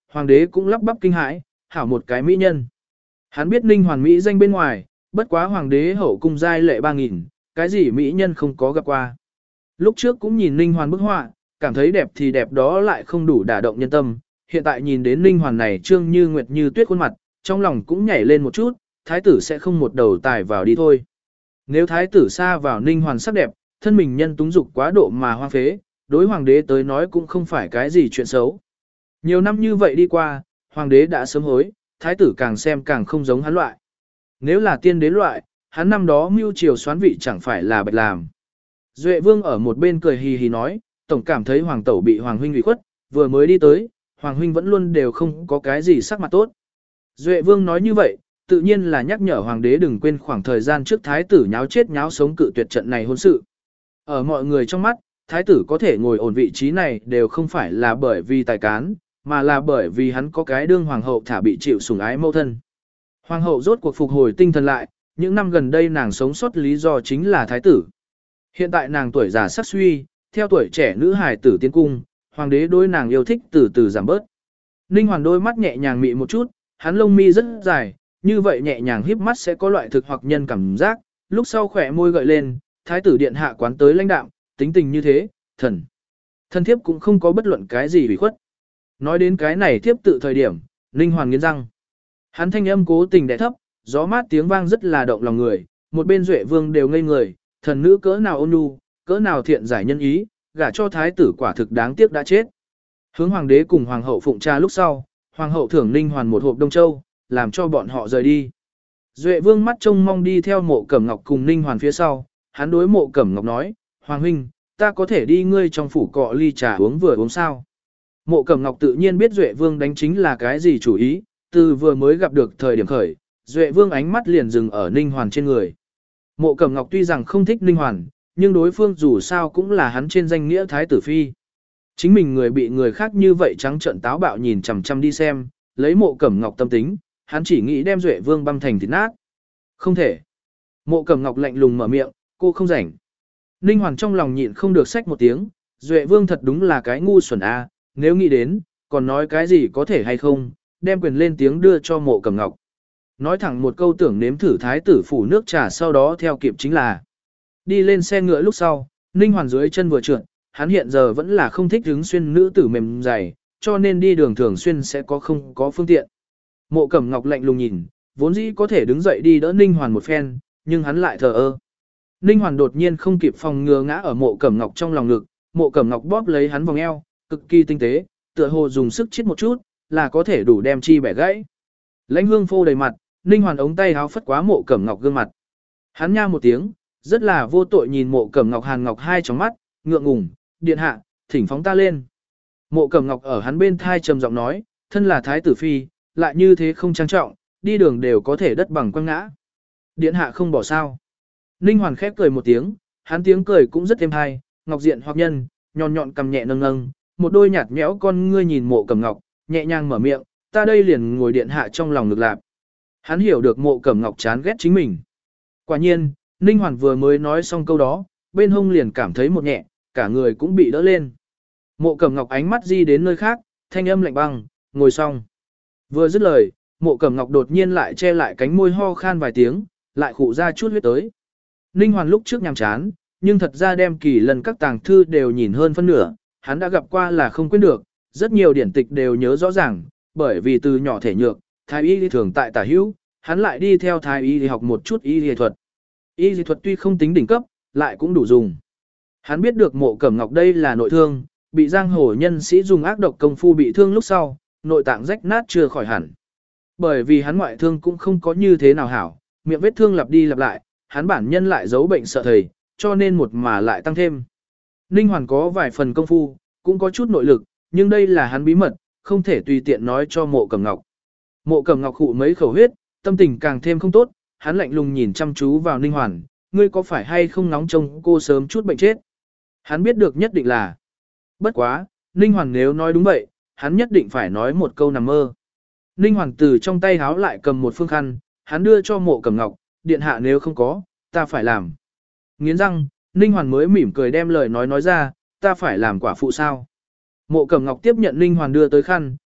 Speaker 1: hoàng đế cũng lắp bắp kinh hãi, hảo một cái mỹ nhân. Hắn biết Ninh Hoàn mỹ danh bên ngoài, bất quá hoàng đế hậu cung giai lệ ba nghìn, cái gì mỹ nhân không có gặp qua. Lúc trước cũng nhìn Ninh Hoàn bức họa, cảm thấy đẹp thì đẹp đó lại không đủ đả động nhân tâm, hiện tại nhìn đến Ninh Hoàn này trương như nguyệt như tuyết khuôn mặt, trong lòng cũng nhảy lên một chút, thái tử sẽ không một đầu tài vào đi thôi. Nếu thái tử xa vào Ninh Hoàn sắc đẹp, thân mình nhân túng dục quá độ mà hoang phế, đối hoàng đế tới nói cũng không phải cái gì chuyện xấu. Nhiều năm như vậy đi qua, hoàng đế đã sớm hối, thái tử càng xem càng không giống hắn loại. Nếu là tiên đế loại, hắn năm đó mưu triều xoán vị chẳng phải là bạch làm. Duệ vương ở một bên cười hì hì nói, tổng cảm thấy hoàng tẩu bị hoàng huynh ủy khuất, vừa mới đi tới, hoàng huynh vẫn luôn đều không có cái gì sắc mặt tốt. Duệ vương nói như vậy, tự nhiên là nhắc nhở hoàng đế đừng quên khoảng thời gian trước thái tử nháo chết nháo sống cự tuyệt trận này hôn sự. Ở mọi người trong mắt, thái tử có thể ngồi ổn vị trí này đều không phải là bởi vì tài cán, mà là bởi vì hắn có cái đương hoàng hậu thả bị chịu sủng ái mâu thân. Hoàng hậu rốt cuộc phục hồi tinh thần lại, những năm gần đây nàng sống sót lý do chính là thái tử. Hiện tại nàng tuổi già sắc suy, theo tuổi trẻ nữ hài tử tiến cung, hoàng đế đối nàng yêu thích từ từ giảm bớt. Ninh Hoàn đôi mắt nhẹ nhàng mị một chút, hắn lông mi rất dài, như vậy nhẹ nhàng híp mắt sẽ có loại thực hoặc nhân cảm giác, lúc sau khỏe môi gợi lên, thái tử điện hạ quán tới lãnh đạm, tính tình như thế, thần. Thân thiếp cũng không có bất luận cái gì bị khuất. Nói đến cái này thiếp tự thời điểm, Ninh Hoàn nghiến răng. Hắn thanh âm cố tình đẻ thấp, gió mát tiếng vang rất là động lòng người, một bên Duệ vương đều ngây người, thần nữ cỡ nào ôn nhu, cỡ nào thiện giải nhân ý, gả cho thái tử quả thực đáng tiếc đã chết. Hướng hoàng đế cùng hoàng hậu phụng trà lúc sau, hoàng hậu thưởng Ninh Hoàn một hộp đông châu, làm cho bọn họ rời đi. Duệ vương mắt trông mong đi theo Mộ Cẩm Ngọc cùng Ninh Hoàn phía sau, hắn đối Mộ Cẩm Ngọc nói, hoàng huynh, ta có thể đi ngươi trong phủ cọ ly trà uống vừa uống sao. Mộ Cẩm Ngọc tự nhiên biết Duệ vương đánh chính là cái gì chủ ý, từ vừa mới gặp được thời điểm khởi, Duệ vương ánh mắt liền dừng ở Ninh Hoàn trên người. Mộ Cẩm Ngọc tuy rằng không thích Ninh Hoàn, nhưng đối phương dù sao cũng là hắn trên danh nghĩa thái tử phi. Chính mình người bị người khác như vậy trắng trợn táo bạo nhìn chằm chằm đi xem, lấy Mộ Cẩm Ngọc tâm tính, hắn chỉ nghĩ đem Duệ vương băm thành thịt nát. Không thể. Mộ Cẩm Ngọc lạnh lùng mở miệng, cô không rảnh. Ninh Hoàn trong lòng nhịn không được xách một tiếng, Duệ vương thật đúng là cái ngu xuẩn a, nếu nghĩ đến, còn nói cái gì có thể hay không, đem quyền lên tiếng đưa cho Mộ Cẩm Ngọc. Nói thẳng một câu tưởng nếm thử thái tử phủ nước trà sau đó theo kịp chính là. Đi lên xe ngựa lúc sau, Ninh Hoàn dưới chân vừa trượt, hắn hiện giờ vẫn là không thích hứng xuyên nữ tử mềm dày, cho nên đi đường thường xuyên sẽ có không có phương tiện. Mộ Cẩm Ngọc lạnh lùng nhìn, vốn dĩ có thể đứng dậy đi đỡ Ninh Hoàn một phen, nhưng hắn lại thờ ơ. Ninh Hoàn đột nhiên không kịp phòng ngừa ngã ở Mộ Cẩm Ngọc trong lòng ngực, Mộ Cẩm Ngọc bóp lấy hắn vòng eo, cực kỳ tinh tế, tựa hồ dùng sức chít một chút, là có thể đủ đem chi bẻ gãy. Lãnh hương phô đầy mặt, Ninh Hoàn ống tay háo phất quá Mộ Cẩm Ngọc gương mặt. Hắn nha một tiếng, rất là vô tội nhìn Mộ Cẩm Ngọc Hàn Ngọc hai tròng mắt, ngượng ngùng, điện hạ, thỉnh phóng ta lên. Mộ Cẩm Ngọc ở hắn bên thai trầm giọng nói, thân là thái tử phi, lại như thế không trang trọng, đi đường đều có thể đất bằng quăng ngã. Điện hạ không bỏ sao. Ninh Hoàn khép cười một tiếng, hắn tiếng cười cũng rất êm hay, ngọc diện hoặc nhân, nhọn nhọn cầm nhẹ nâng nâng, một đôi nhạt nhẽo con ngươi nhìn Mộ Cẩm Ngọc, nhẹ nhàng mở miệng, ta đây liền ngồi điện hạ trong lòng ngực lạp. Hắn hiểu được Mộ Cẩm Ngọc chán ghét chính mình. Quả nhiên, Ninh Hoàn vừa mới nói xong câu đó, bên hông liền cảm thấy một nhẹ, cả người cũng bị đỡ lên. Mộ Cẩm Ngọc ánh mắt di đến nơi khác, thanh âm lạnh băng, ngồi xong. Vừa dứt lời, Mộ Cẩm Ngọc đột nhiên lại che lại cánh môi ho khan vài tiếng, lại khụ ra chút huyết tới. Ninh Hoàn lúc trước nhàm chán, nhưng thật ra đem kỳ lần các tàng thư đều nhìn hơn phân nửa, hắn đã gặp qua là không quên được, rất nhiều điển tịch đều nhớ rõ ràng, bởi vì từ nhỏ thể nhược, thái y thường tại tả hữu, hắn lại đi theo thái y học một chút y y thuật. Y y thuật tuy không tính đỉnh cấp, lại cũng đủ dùng. Hắn biết được Mộ Cẩm Ngọc đây là nội thương, bị giang hồ nhân sĩ dùng ác độc công phu bị thương lúc sau, nội tạng rách nát chưa khỏi hẳn. Bởi vì hắn ngoại thương cũng không có như thế nào hảo, miệng vết thương lặp đi lặp lại, hắn bản nhân lại giấu bệnh sợ thầy, cho nên một mà lại tăng thêm. Ninh Hoàn có vài phần công phu, cũng có chút nội lực, nhưng đây là hắn bí mật, không thể tùy tiện nói cho Mộ Cẩm Ngọc. Mộ Cẩm Ngọc khụ mấy khẩu huyết, tâm tình càng thêm không tốt, hắn lạnh lùng nhìn chăm chú vào Ninh Hoàn, ngươi có phải hay không nóng trông cô sớm chút bệnh chết? Hắn biết được nhất định là. Bất quá, Ninh Hoàn nếu nói đúng vậy, hắn nhất định phải nói một câu nằm mơ. Ninh Hoàn từ trong tay háo lại cầm một phương khăn, hắn đưa cho Mộ Cẩm Ngọc, điện hạ nếu không có, ta phải làm. Nghiến răng, Ninh Hoàn mới mỉm cười đem lời nói nói ra, ta phải làm quả phụ sao. Mộ Cẩm Ngọc tiếp nhận Ninh Hoàn đưa tới khăn,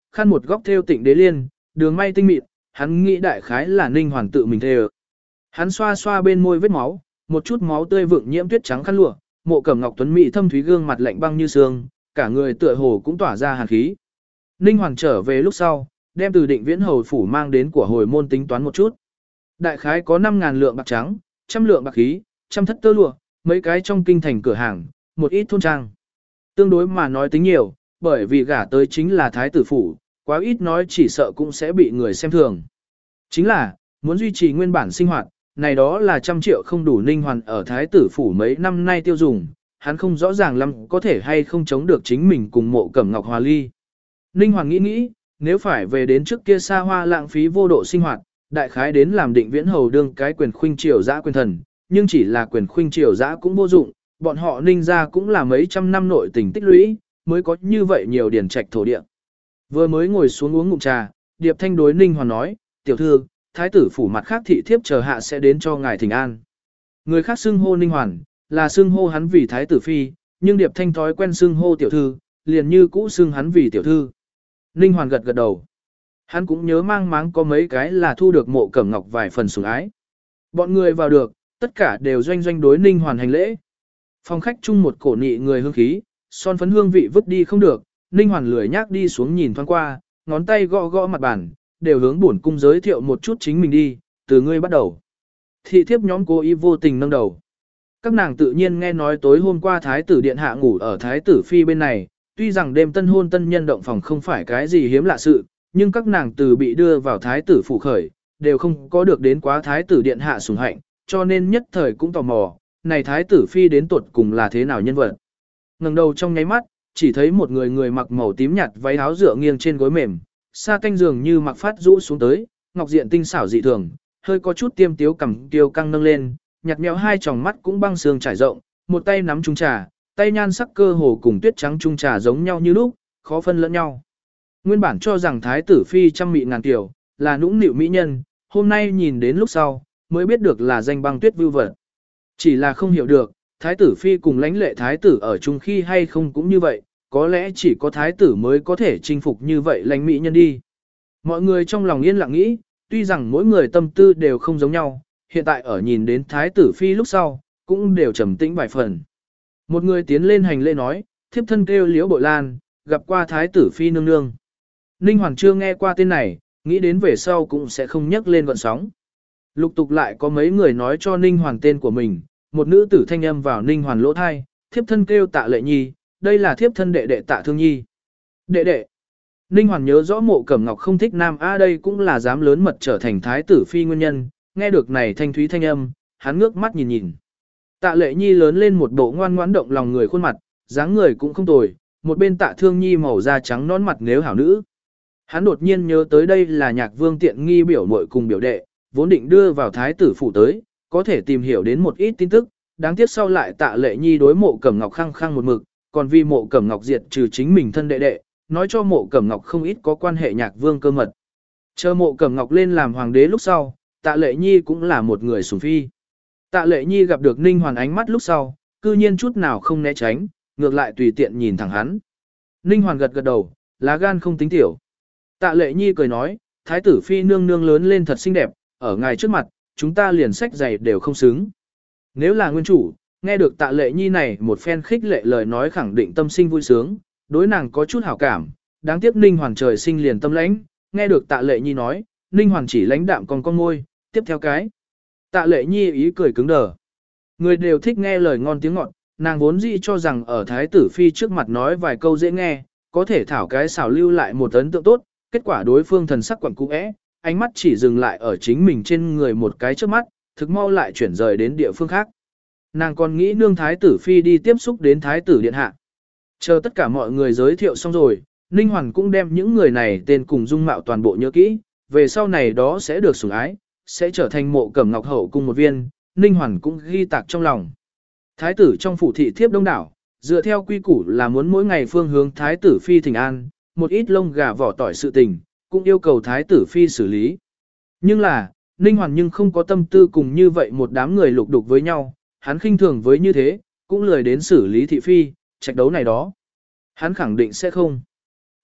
Speaker 1: khăn một góc thêu tịnh đế liên, đường may tinh mịn, hắn nghĩ đại khái là Ninh Hoàn tự mình thêu. Hắn xoa xoa bên môi vết máu, một chút máu tươi vượng nhiễm tuyết trắng khăn lụa, Mộ Cẩm Ngọc tuấn mỹ thâm thúy gương mặt lạnh băng như xương, cả người tựa hồ cũng tỏa ra hàn khí. Ninh Hoàn trở về lúc sau, đem từ Định Viễn hầu phủ mang đến của hồi môn tính toán một chút. Đại khái có năm ngàn lượng bạc trắng, trăm lượng bạc khí, trăm thất tơ lụa, mấy cái trong kinh thành cửa hàng, một ít thôn trang. Tương đối mà nói tính nhiều, bởi vì gả tới chính là thái tử phủ, quá ít nói chỉ sợ cũng sẽ bị người xem thường. Chính là, muốn duy trì nguyên bản sinh hoạt, này đó là trăm triệu không đủ. Ninh Hoàn ở thái tử phủ mấy năm nay tiêu dùng, hắn không rõ ràng lắm có thể hay không chống được chính mình cùng Mộ Cẩm Ngọc hòa ly. Ninh Hoàn nghĩ nghĩ, nếu phải về đến trước kia xa hoa lãng phí vô độ sinh hoạt, đại khái đến làm Định Viễn hầu đương cái quyền khuynh triều dã quyền thần, nhưng chỉ là quyền khuynh triều dã cũng vô dụng, bọn họ Ninh gia cũng là mấy trăm năm nội tình tích lũy, mới có như vậy nhiều điển trạch thổ địa. Vừa mới ngồi xuống uống ngụm trà, Điệp Thanh đối Ninh Hoàn nói, tiểu thư, thái tử phủ mặt khác thị thiếp chờ hạ sẽ đến cho ngài thỉnh an. Người khác xưng hô Ninh Hoàn, là xưng hô hắn vì thái tử phi, nhưng Điệp Thanh thói quen xưng hô tiểu thư, liền như cũ xưng hắn vì tiểu thư. Ninh Hoàn gật gật đầu. Hắn cũng nhớ mang máng có mấy cái là thu được Mộ Cẩm Ngọc vài phần sủng ái. Bọn người vào được, tất cả đều doanh doanh đối Ninh Hoàn hành lễ. Phòng khách chung một cổ nị người hương khí, son phấn hương vị vứt đi không được, Ninh Hoàn lười nhác đi xuống nhìn thoáng qua, ngón tay gõ gõ mặt bàn, đều hướng bổn cung giới thiệu một chút chính mình đi, từ ngươi bắt đầu. Thị thiếp nhóm cố ý vô tình nâng đầu. Các nàng tự nhiên nghe nói tối hôm qua thái tử điện hạ ngủ ở thái tử phi bên này, tuy rằng đêm tân hôn tân nhân động phòng không phải cái gì hiếm lạ sự, nhưng các nàng từ bị đưa vào thái tử phủ khởi, đều không có được đến quá thái tử điện hạ sủng hạnh, cho nên nhất thời cũng tò mò, này thái tử phi đến tuột cùng là thế nào nhân vật. Ngẩng đầu trong nháy mắt, chỉ thấy một người người mặc màu tím nhạt váy áo dựa nghiêng trên gối mềm, sa tanh dường như mặc phát rũ xuống tới, ngọc diện tinh xảo dị thường, hơi có chút tiêm tiếu cằm kiêu căng nâng lên, nhạt mèo hai tròng mắt cũng băng sương trải rộng, một tay nắm chung trà, tay nhan sắc cơ hồ cùng tuyết trắng chung trà giống nhau như lúc, khó phân lẫn nhau. Nguyên bản cho rằng thái tử phi trăm mị ngàn tiểu, là nũng nịu mỹ nhân, hôm nay nhìn đến lúc sau, mới biết được là danh băng tuyết vưu vật. Chỉ là không hiểu được, thái tử phi cùng lãnh lệ thái tử ở chung khi hay không cũng như vậy, có lẽ chỉ có thái tử mới có thể chinh phục như vậy lãnh mỹ nhân đi. Mọi người trong lòng yên lặng nghĩ, tuy rằng mỗi người tâm tư đều không giống nhau, hiện tại ở nhìn đến thái tử phi lúc sau, cũng đều trầm tĩnh vài phần. Một người tiến lên hành lễ nói, thiếp thân kêu Liễu Bội Lan, gặp qua thái tử phi nương nương. Ninh Hoàng chưa nghe qua tên này, nghĩ đến về sau cũng sẽ không nhắc lên gọn sóng. Lục tục lại có mấy người nói cho Ninh Hoàng tên của mình, một nữ tử thanh âm vào Ninh Hoàng lỗ thai, thiếp thân kêu Tạ Lệ Nhi, đây là thiếp thân đệ đệ Tạ Thương Nhi. Đệ đệ. Ninh Hoàng nhớ rõ Mộ Cẩm Ngọc không thích nam a đây cũng là dám lớn mật trở thành thái tử phi nguyên nhân, nghe được này thanh thúy thanh âm, hắn ngước mắt nhìn nhìn. Tạ Lệ Nhi lớn lên một bộ ngoan ngoãn động lòng người khuôn mặt, dáng người cũng không tồi, một bên Tạ Thương Nhi màu da trắng nón mặt nếu hảo nữ. Hắn đột nhiên nhớ tới đây là Nhạc Vương tiện nghi biểu muội cùng biểu đệ, vốn định đưa vào thái tử phủ tới, có thể tìm hiểu đến một ít tin tức, đáng tiếc sau lại Tạ Lệ Nhi đối Mộ Cẩm Ngọc khăng khăng một mực, còn vì Mộ Cẩm Ngọc diệt trừ chính mình thân đệ đệ, nói cho Mộ Cẩm Ngọc không ít có quan hệ Nhạc Vương cơ mật. Chờ Mộ Cẩm Ngọc lên làm hoàng đế lúc sau, Tạ Lệ Nhi cũng là một người sủng phi. Tạ Lệ Nhi gặp được Ninh Hoàn ánh mắt lúc sau, cư nhiên chút nào không né tránh, ngược lại tùy tiện nhìn thẳng hắn. Ninh Hoàn gật gật đầu, lá gan không tính tiểu. Tạ Lệ Nhi cười nói, thái tử phi nương nương lớn lên thật xinh đẹp, ở ngài trước mặt, chúng ta liền sách giày đều không xứng. Nếu là nguyên chủ, nghe được Tạ Lệ Nhi này một phen khích lệ lời nói khẳng định tâm sinh vui sướng, đối nàng có chút hảo cảm, đáng tiếc Ninh Hoàn trời sinh liền tâm lãnh, nghe được Tạ Lệ Nhi nói, Ninh Hoàn chỉ lãnh đạm còn con môi, tiếp theo cái. Tạ Lệ Nhi ý cười cứng đờ. Người đều thích nghe lời ngon tiếng ngọt, nàng vốn dĩ cho rằng ở thái tử phi trước mặt nói vài câu dễ nghe, có thể thảo cái xảo lưu lại một ấn tượng tốt, kết quả đối phương thần sắc quẩn cũ é, ánh mắt chỉ dừng lại ở chính mình trên người một cái trước mắt, thực mau lại chuyển rời đến địa phương khác. Nàng còn nghĩ nương thái tử phi đi tiếp xúc đến thái tử điện hạ. Chờ tất cả mọi người giới thiệu xong rồi, Ninh Hoàn cũng đem những người này tên cùng dung mạo toàn bộ nhớ kỹ, về sau này đó sẽ được sủng ái, sẽ trở thành Mộ Cẩm Ngọc hậu cung một viên, Ninh Hoàn cũng ghi tạc trong lòng. Thái tử trong phủ thị thiếp đông đảo, dựa theo quy củ là muốn mỗi ngày phương hướng thái tử phi thỉnh an, một ít lông gà vỏ tỏi sự tình, cũng yêu cầu thái tử phi xử lý. Nhưng là, Ninh Hoàn nhưng không có tâm tư cùng như vậy một đám người lục đục với nhau, hắn khinh thường với như thế, cũng lười đến xử lý thị phi, trạch đấu này đó. Hắn khẳng định sẽ không.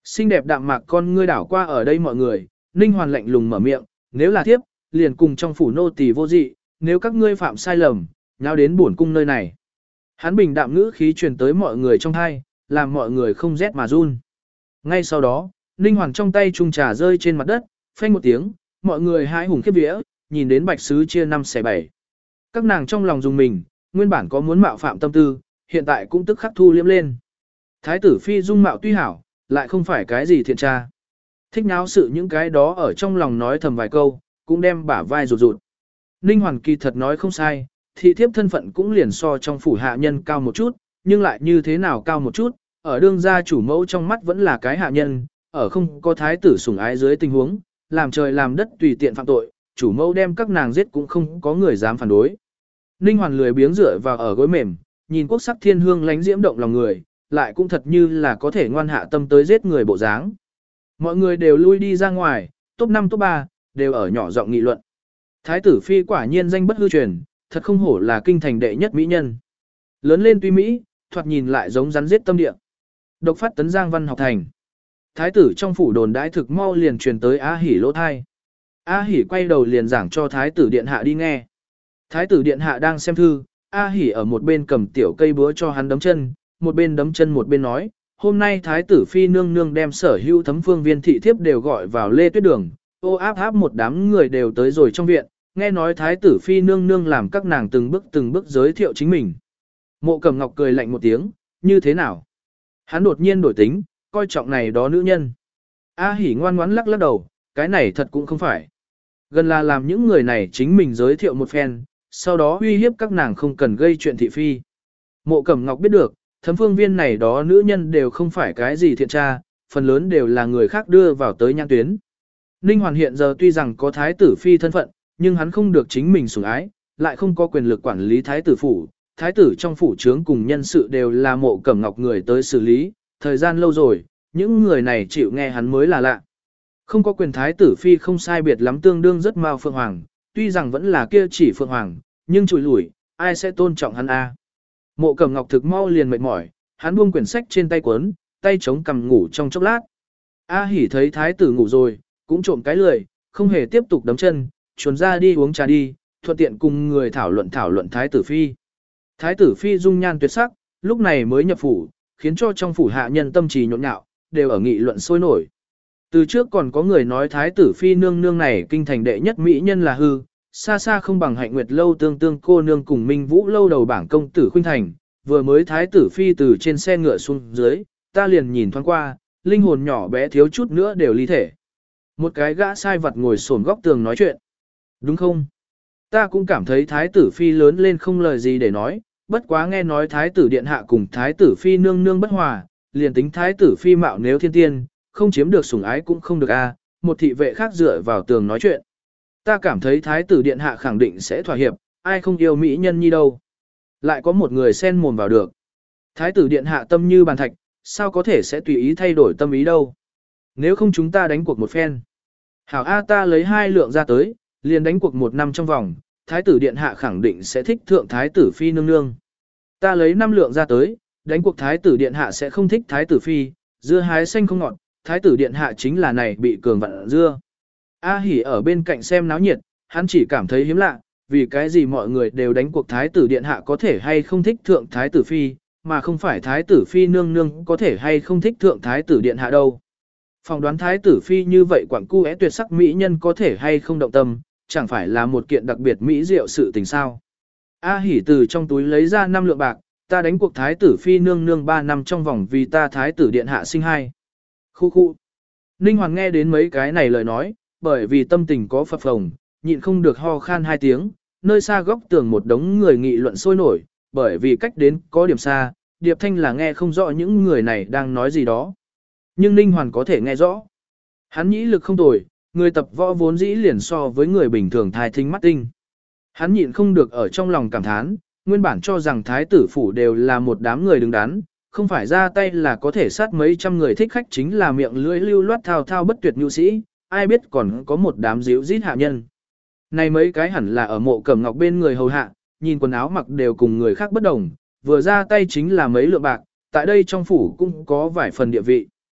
Speaker 1: Xinh đẹp đạm mạc con ngươi đảo qua ở đây mọi người, Ninh Hoàn lạnh lùng mở miệng, nếu là thiếp, liền cùng trong phủ nô tỳ vô dị, nếu các ngươi phạm sai lầm, nháo đến bổn cung nơi này. Hắn bình đạm ngữ khí truyền tới mọi người trong hai, làm mọi người không rét mà run. Ngay sau đó, Ninh Hoàn trong tay chung trà rơi trên mặt đất, phanh một tiếng, mọi người hãi hùng khiếp vía, nhìn đến bạch sứ chia năm xẻ bảy. Các nàng trong lòng dùng mình, nguyên bản có muốn mạo phạm tâm tư, hiện tại cũng tức khắc thu liếm lên. Thái tử phi dung mạo tuy hảo, lại không phải cái gì thiện tra. Thích náo sự những cái đó ở trong lòng nói thầm vài câu, cũng đem bả vai rụt rụt. Ninh Hoàn kỳ thật nói không sai, thị thiếp thân phận cũng liền so trong phủ hạ nhân cao một chút, nhưng lại như thế nào cao một chút, ở đương gia chủ mẫu trong mắt vẫn là cái hạ nhân, ở không có thái tử sủng ái dưới tình huống, làm trời làm đất tùy tiện phạm tội, chủ mẫu đem các nàng giết cũng không có người dám phản đối. Ninh Hoàn lười biếng dựa vào ở gối mềm, nhìn quốc sắc thiên hương lánh diễm động lòng người, lại cũng thật như là có thể ngoan hạ tâm tới giết người bộ dáng. Mọi người đều lui đi ra ngoài, top năm top ba, đều ở nhỏ giọng nghị luận. Thái tử phi quả nhiên danh bất hư truyền, thật không hổ là kinh thành đệ nhất mỹ nhân. Lớn lên tuy mỹ, thoạt nhìn lại giống rắn giết tâm địa. Độc phát tấn giang văn học thành. Thái tử trong phủ đồn đãi thực mau liền truyền tới A Hỉ lỗ thai. A Hỉ quay đầu liền giảng cho thái tử điện hạ đi nghe. Thái tử điện hạ đang xem thư, A Hỉ ở một bên cầm tiểu cây búa cho hắn đấm chân, một bên đấm chân một bên nói, hôm nay thái tử phi nương nương đem sở hữu thấm phương viên thị thiếp đều gọi vào lê tuyết đường, ô áp áp một đám người đều tới rồi trong viện, nghe nói thái tử phi nương nương làm các nàng từng bước từng bước giới thiệu chính mình. Mộ Cẩm Ngọc cười lạnh một tiếng, như thế nào? Hắn đột nhiên đổi tính, coi trọng này đó nữ nhân. A Hỉ ngoan ngoãn lắc lắc đầu, cái này thật cũng không phải. Gần là làm những người này chính mình giới thiệu một phen, sau đó uy hiếp các nàng không cần gây chuyện thị phi. Mộ Cẩm Ngọc biết được, thấm phương viên này đó nữ nhân đều không phải cái gì thiện tra, phần lớn đều là người khác đưa vào tới nhãn tuyến. Ninh Hoàn hiện giờ tuy rằng có thái tử phi thân phận, nhưng hắn không được chính mình sủng ái, lại không có quyền lực quản lý thái tử phủ. Thái tử trong phủ trướng cùng nhân sự đều là Mộ Cẩm Ngọc người tới xử lý, thời gian lâu rồi, những người này chịu nghe hắn mới là lạ. Không có quyền thái tử phi không sai biệt lắm tương đương rất mao phượng hoàng, tuy rằng vẫn là kia chỉ phượng hoàng, nhưng chùi lủi, ai sẽ tôn trọng hắn a? Mộ Cẩm Ngọc thực mau liền mệt mỏi, hắn buông quyển sách trên tay cuốn, tay chống cằm ngủ trong chốc lát. A Hỉ thấy thái tử ngủ rồi, cũng trộm cái lười, không hề tiếp tục đấm chân, chuồn ra đi uống trà đi, thuận tiện cùng người thảo luận thảo luận thái tử phi. Thái tử phi dung nhan tuyệt sắc, lúc này mới nhập phủ, khiến cho trong phủ hạ nhân tâm trì nhộn nhạo, đều ở nghị luận sôi nổi. Từ trước còn có người nói thái tử phi nương nương này kinh thành đệ nhất mỹ nhân là hư, xa xa không bằng Hạnh Nguyệt lâu tương tương cô nương cùng Minh Vũ lâu đầu bảng công tử Khuynh Thành, vừa mới thái tử phi từ trên xe ngựa xuống dưới, ta liền nhìn thoáng qua, linh hồn nhỏ bé thiếu chút nữa đều ly thể. Một cái gã sai vật ngồi xổm góc tường nói chuyện. Đúng không? Ta cũng cảm thấy thái tử phi lớn lên không lời gì để nói, bất quá nghe nói thái tử điện hạ cùng thái tử phi nương nương bất hòa, liền tính thái tử phi mạo nếu thiên tiên, không chiếm được sủng ái cũng không được a. Một thị vệ khác dựa vào tường nói chuyện. Ta cảm thấy thái tử điện hạ khẳng định sẽ thỏa hiệp, ai không yêu mỹ nhân nhi đâu. Lại có một người xen mồm vào được. Thái tử điện hạ tâm như bàn thạch, sao có thể sẽ tùy ý thay đổi tâm ý đâu. Nếu không chúng ta đánh cuộc một phen. Hảo A ta lấy hai lượng ra tới, liền đánh cuộc một năm trong vòng, thái tử điện hạ khẳng định sẽ thích thượng thái tử phi nương nương. Ta lấy năm lượng ra tới, đánh cuộc thái tử điện hạ sẽ không thích thái tử phi, dưa hái xanh không ngọt, thái tử điện hạ chính là này bị cường vặn dưa. A Hỉ ở bên cạnh xem náo nhiệt, hắn chỉ cảm thấy hiếm lạ, vì cái gì mọi người đều đánh cuộc thái tử điện hạ có thể hay không thích thượng thái tử phi, mà không phải thái tử phi nương nương có thể hay không thích thượng thái tử điện hạ đâu. Phòng đoán thái tử phi như vậy quảng cu é tuyệt sắc mỹ nhân có thể hay không động tâm, chẳng phải là một kiện đặc biệt mỹ diệu sự tình sao. A Hỉ từ trong túi lấy ra năm lượng bạc, ta đánh cuộc thái tử phi nương nương ba năm trong vòng vì ta thái tử điện hạ sinh hai. Khu khu. Ninh Hoàng nghe đến mấy cái này lời nói, bởi vì tâm tình có phập phồng, nhịn không được ho khan hai tiếng, nơi xa góc tường một đống người nghị luận sôi nổi, bởi vì cách đến có điểm xa, Điệp Thanh là nghe không rõ những người này đang nói gì đó. Nhưng Ninh Hoàn có thể nghe rõ. Hắn nhĩ lực không tồi, người tập võ vốn dĩ liền so với người bình thường thai thính mắt tinh. Hắn nhịn không được ở trong lòng cảm thán, nguyên bản cho rằng thái tử phủ đều là một đám người đứng đắn, không phải ra tay là có thể sát mấy trăm người thích khách chính là miệng lưỡi lưu loát thao thao bất tuyệt nhu sĩ, ai biết còn có một đám díu rít hạ nhân. Này mấy cái hẳn là ở Mộ Cẩm Ngọc bên người hầu hạ, nhìn quần áo mặc đều cùng người khác bất đồng, vừa ra tay chính là mấy lượng bạc, tại đây trong phủ cũng có vài phần địa vị.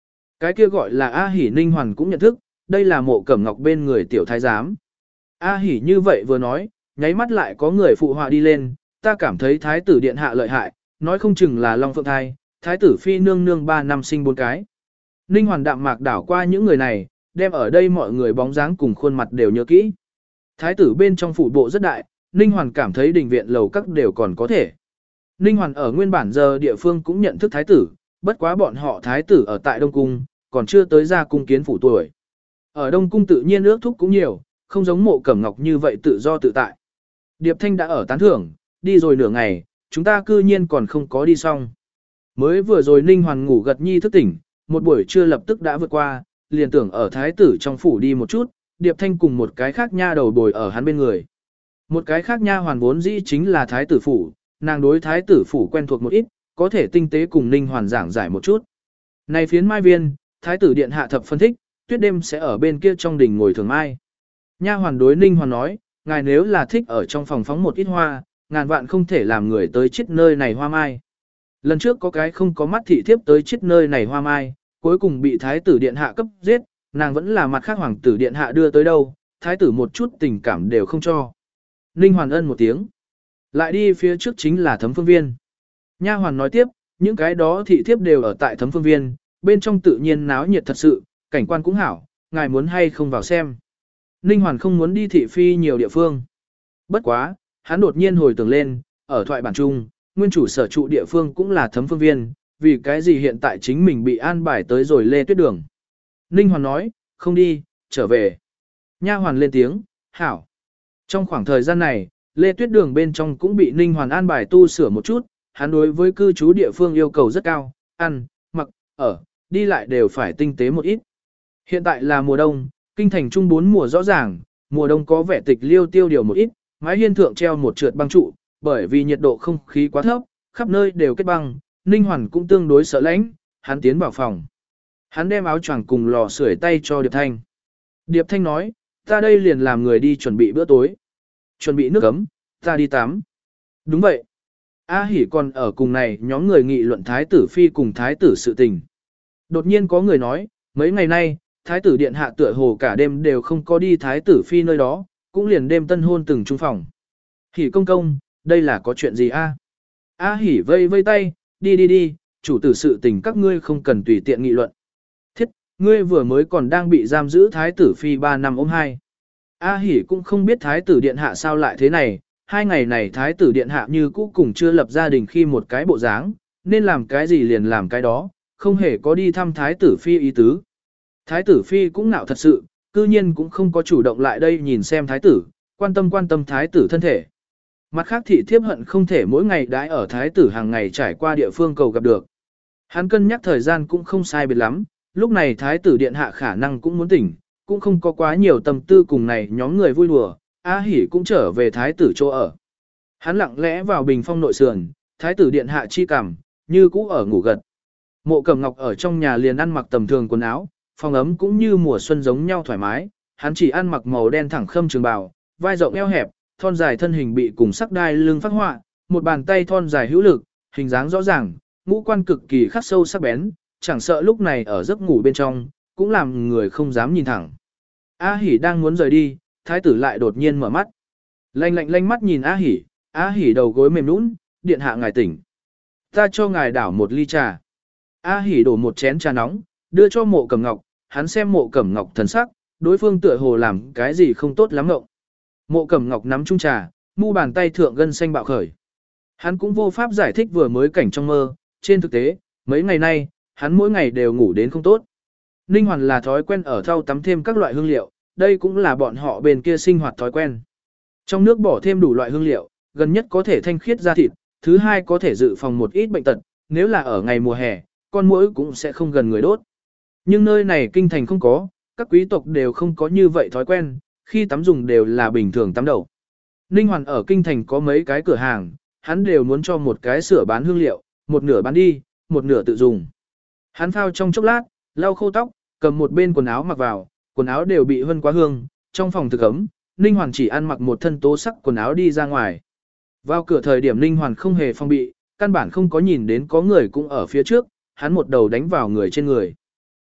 Speaker 1: Cái kia gọi là A Hỉ Ninh Hoàn cũng nhận thức, đây là Mộ Cẩm Ngọc bên người tiểu thái giám. A Hỉ như vậy vừa nói, nháy mắt lại có người phụ họa đi lên, ta cảm thấy thái tử điện hạ lợi hại, nói không chừng là Long Phượng thai, thái tử phi nương nương ba năm sinh bốn cái. Ninh Hoàn đạm mạc đảo qua những người này, đem ở đây mọi người bóng dáng cùng khuôn mặt đều nhớ kỹ. Thái tử bên trong phủ bộ rất đại, Ninh Hoàn cảm thấy đình viện lầu các đều còn có thể. Ninh Hoàn ở nguyên bản giờ địa phương cũng nhận thức thái tử, bất quá bọn họ thái tử ở tại Đông Cung, còn chưa tới ra cung kiến phủ tuổi. Ở Đông Cung tự nhiên ước thúc cũng nhiều, không giống Mộ Cẩm Ngọc như vậy tự do tự tại. Điệp Thanh đã ở tán thưởng, đi rồi nửa ngày, chúng ta cư nhiên còn không có đi xong. Mới vừa rồi Ninh Hoàn ngủ gật nhi thức tỉnh, một buổi trưa lập tức đã vượt qua, liền tưởng ở thái tử trong phủ đi một chút, Điệp Thanh cùng một cái khác nha đầu bồi ở hắn bên người. Một cái khác nha hoàn vốn dĩ chính là thái tử phủ, nàng đối thái tử phủ quen thuộc một ít, có thể tinh tế cùng Ninh Hoàn giảng giải một chút. Này phiến mai viên, thái tử điện hạ thập phân thích, tuyết đêm sẽ ở bên kia trong đình ngồi thường mai. Nha hoàn đối Ninh Hoàn nói, ngài nếu là thích ở trong phòng phóng một ít hoa, ngàn vạn không thể làm người tới chết nơi này hoa mai. Lần trước có cái không có mắt thị thiếp tới chết nơi này hoa mai, cuối cùng bị thái tử điện hạ cấp giết, nàng vẫn là mặt khác hoàng tử điện hạ đưa tới đâu, thái tử một chút tình cảm đều không cho. Ninh Hoàn ân một tiếng. Lại đi phía trước chính là Thấm Phương Viên. Nha hoàn nói tiếp, những cái đó thị thiếp đều ở tại Thấm Phương Viên, bên trong tự nhiên náo nhiệt thật sự, cảnh quan cũng hảo, ngài muốn hay không vào xem. Ninh Hoàn không muốn đi thị phi nhiều địa phương. Bất quá, hắn đột nhiên hồi tưởng lên, ở thoại bản chung, nguyên chủ sở trụ địa phương cũng là Thấm Phương Viên, vì cái gì hiện tại chính mình bị an bài tới rồi Lê Tuyết Đường. Ninh Hoàn nói, không đi, trở về. Nha hoàn lên tiếng, hảo. Trong khoảng thời gian này, Lê Tuyết Đường bên trong cũng bị Ninh Hoàn an bài tu sửa một chút, hắn đối với cư trú địa phương yêu cầu rất cao, ăn, mặc, ở, đi lại đều phải tinh tế một ít. Hiện tại là mùa đông, kinh thành trung bốn mùa rõ ràng, mùa đông có vẻ tịch liêu tiêu điều một ít, mái hiên thượng treo một trượt băng trụ, bởi vì nhiệt độ không khí quá thấp, khắp nơi đều kết băng, Ninh Hoàn cũng tương đối sợ lạnh, hắn tiến vào phòng. Hắn đem áo choàng cùng lò sưởi tay cho Điệp Thanh. Điệp Thanh nói, ta đây liền làm người đi chuẩn bị bữa tối. Chuẩn bị nước ấm, ta đi tắm. Đúng vậy. A Hỉ còn ở cùng này nhóm người nghị luận thái tử phi cùng thái tử sự tình. Đột nhiên có người nói, mấy ngày nay, thái tử điện hạ tựa hồ cả đêm đều không có đi thái tử phi nơi đó, cũng liền đêm tân hôn từng trung phòng. Hỉ công công, đây là có chuyện gì a? A Hỉ vây vây tay, đi đi đi, chủ tử sự tình các ngươi không cần tùy tiện nghị luận. Thiết, ngươi vừa mới còn đang bị giam giữ thái tử phi ba năm ôm hai. A Hỉ cũng không biết thái tử điện hạ sao lại thế này, hai ngày này thái tử điện hạ như cũ cùng chưa lập gia đình khi một cái bộ dáng, nên làm cái gì liền làm cái đó, không hề có đi thăm thái tử phi ý tứ. Thái tử phi cũng nạo thật sự, cư nhiên cũng không có chủ động lại đây nhìn xem thái tử, quan tâm quan tâm thái tử thân thể. Mặt khác thị thiếp hận không thể mỗi ngày đãi ở thái tử hàng ngày trải qua địa phương cầu gặp được. Hắn cân nhắc thời gian cũng không sai biệt lắm, lúc này thái tử điện hạ khả năng cũng muốn tỉnh, cũng không có quá nhiều tâm tư cùng này nhóm người vui đùa, A Hỉ cũng trở về thái tử chỗ ở. Hắn lặng lẽ vào bình phong nội sườn, thái tử điện hạ chi cảm, như cũ ở ngủ gật. Mộ Cẩm Ngọc ở trong nhà liền ăn mặc tầm thường quần áo, phòng ấm cũng như mùa xuân giống nhau thoải mái, hắn chỉ ăn mặc màu đen thẳng khâm trường bào, vai rộng eo hẹp, thon dài thân hình bị cùng sắc đai lưng phát họa, một bàn tay thon dài hữu lực, hình dáng rõ ràng, ngũ quan cực kỳ khắc sâu sắc bén, chẳng sợ lúc này ở giấc ngủ bên trong, cũng làm người không dám nhìn thẳng. A Hỉ đang muốn rời đi, thái tử lại đột nhiên mở mắt. Lanh lạnh lanh mắt nhìn A Hỉ, A Hỉ đầu gối mềm nũng, điện hạ ngài tỉnh. Ta cho ngài đảo một ly trà. A Hỉ đổ một chén trà nóng, đưa cho Mộ Cẩm Ngọc, hắn xem Mộ Cẩm Ngọc thần sắc, đối phương tựa hồ làm cái gì không tốt lắm ngộng. Mộ Cẩm Ngọc nắm chung trà, mu bàn tay thượng gân xanh bạo khởi. Hắn cũng vô pháp giải thích vừa mới cảnh trong mơ, trên thực tế, mấy ngày nay, hắn mỗi ngày đều ngủ đến không tốt. Ninh Hoàn là thói quen ở thau tắm thêm các loại hương liệu, đây cũng là bọn họ bên kia sinh hoạt thói quen. Trong nước bỏ thêm đủ loại hương liệu, gần nhất có thể thanh khiết da thịt, thứ hai có thể dự phòng một ít bệnh tật, nếu là ở ngày mùa hè, con muỗi cũng sẽ không gần người đốt. Nhưng nơi này kinh thành không có, các quý tộc đều không có như vậy thói quen, khi tắm dùng đều là bình thường tắm đầu. Ninh Hoàn ở kinh thành có mấy cái cửa hàng, hắn đều muốn cho một cái sửa bán hương liệu, một nửa bán đi, một nửa tự dùng. Hắn phao trong chốc lát, lau khô tóc, cầm một bên quần áo mặc vào, quần áo đều bị hân quá hương, trong phòng thực ấm, Ninh Hoàn chỉ ăn mặc một thân tố sắc quần áo đi ra ngoài. Vào cửa thời điểm Ninh Hoàn không hề phong bị, căn bản không có nhìn đến có người cũng ở phía trước, hắn một đầu đánh vào người trên người.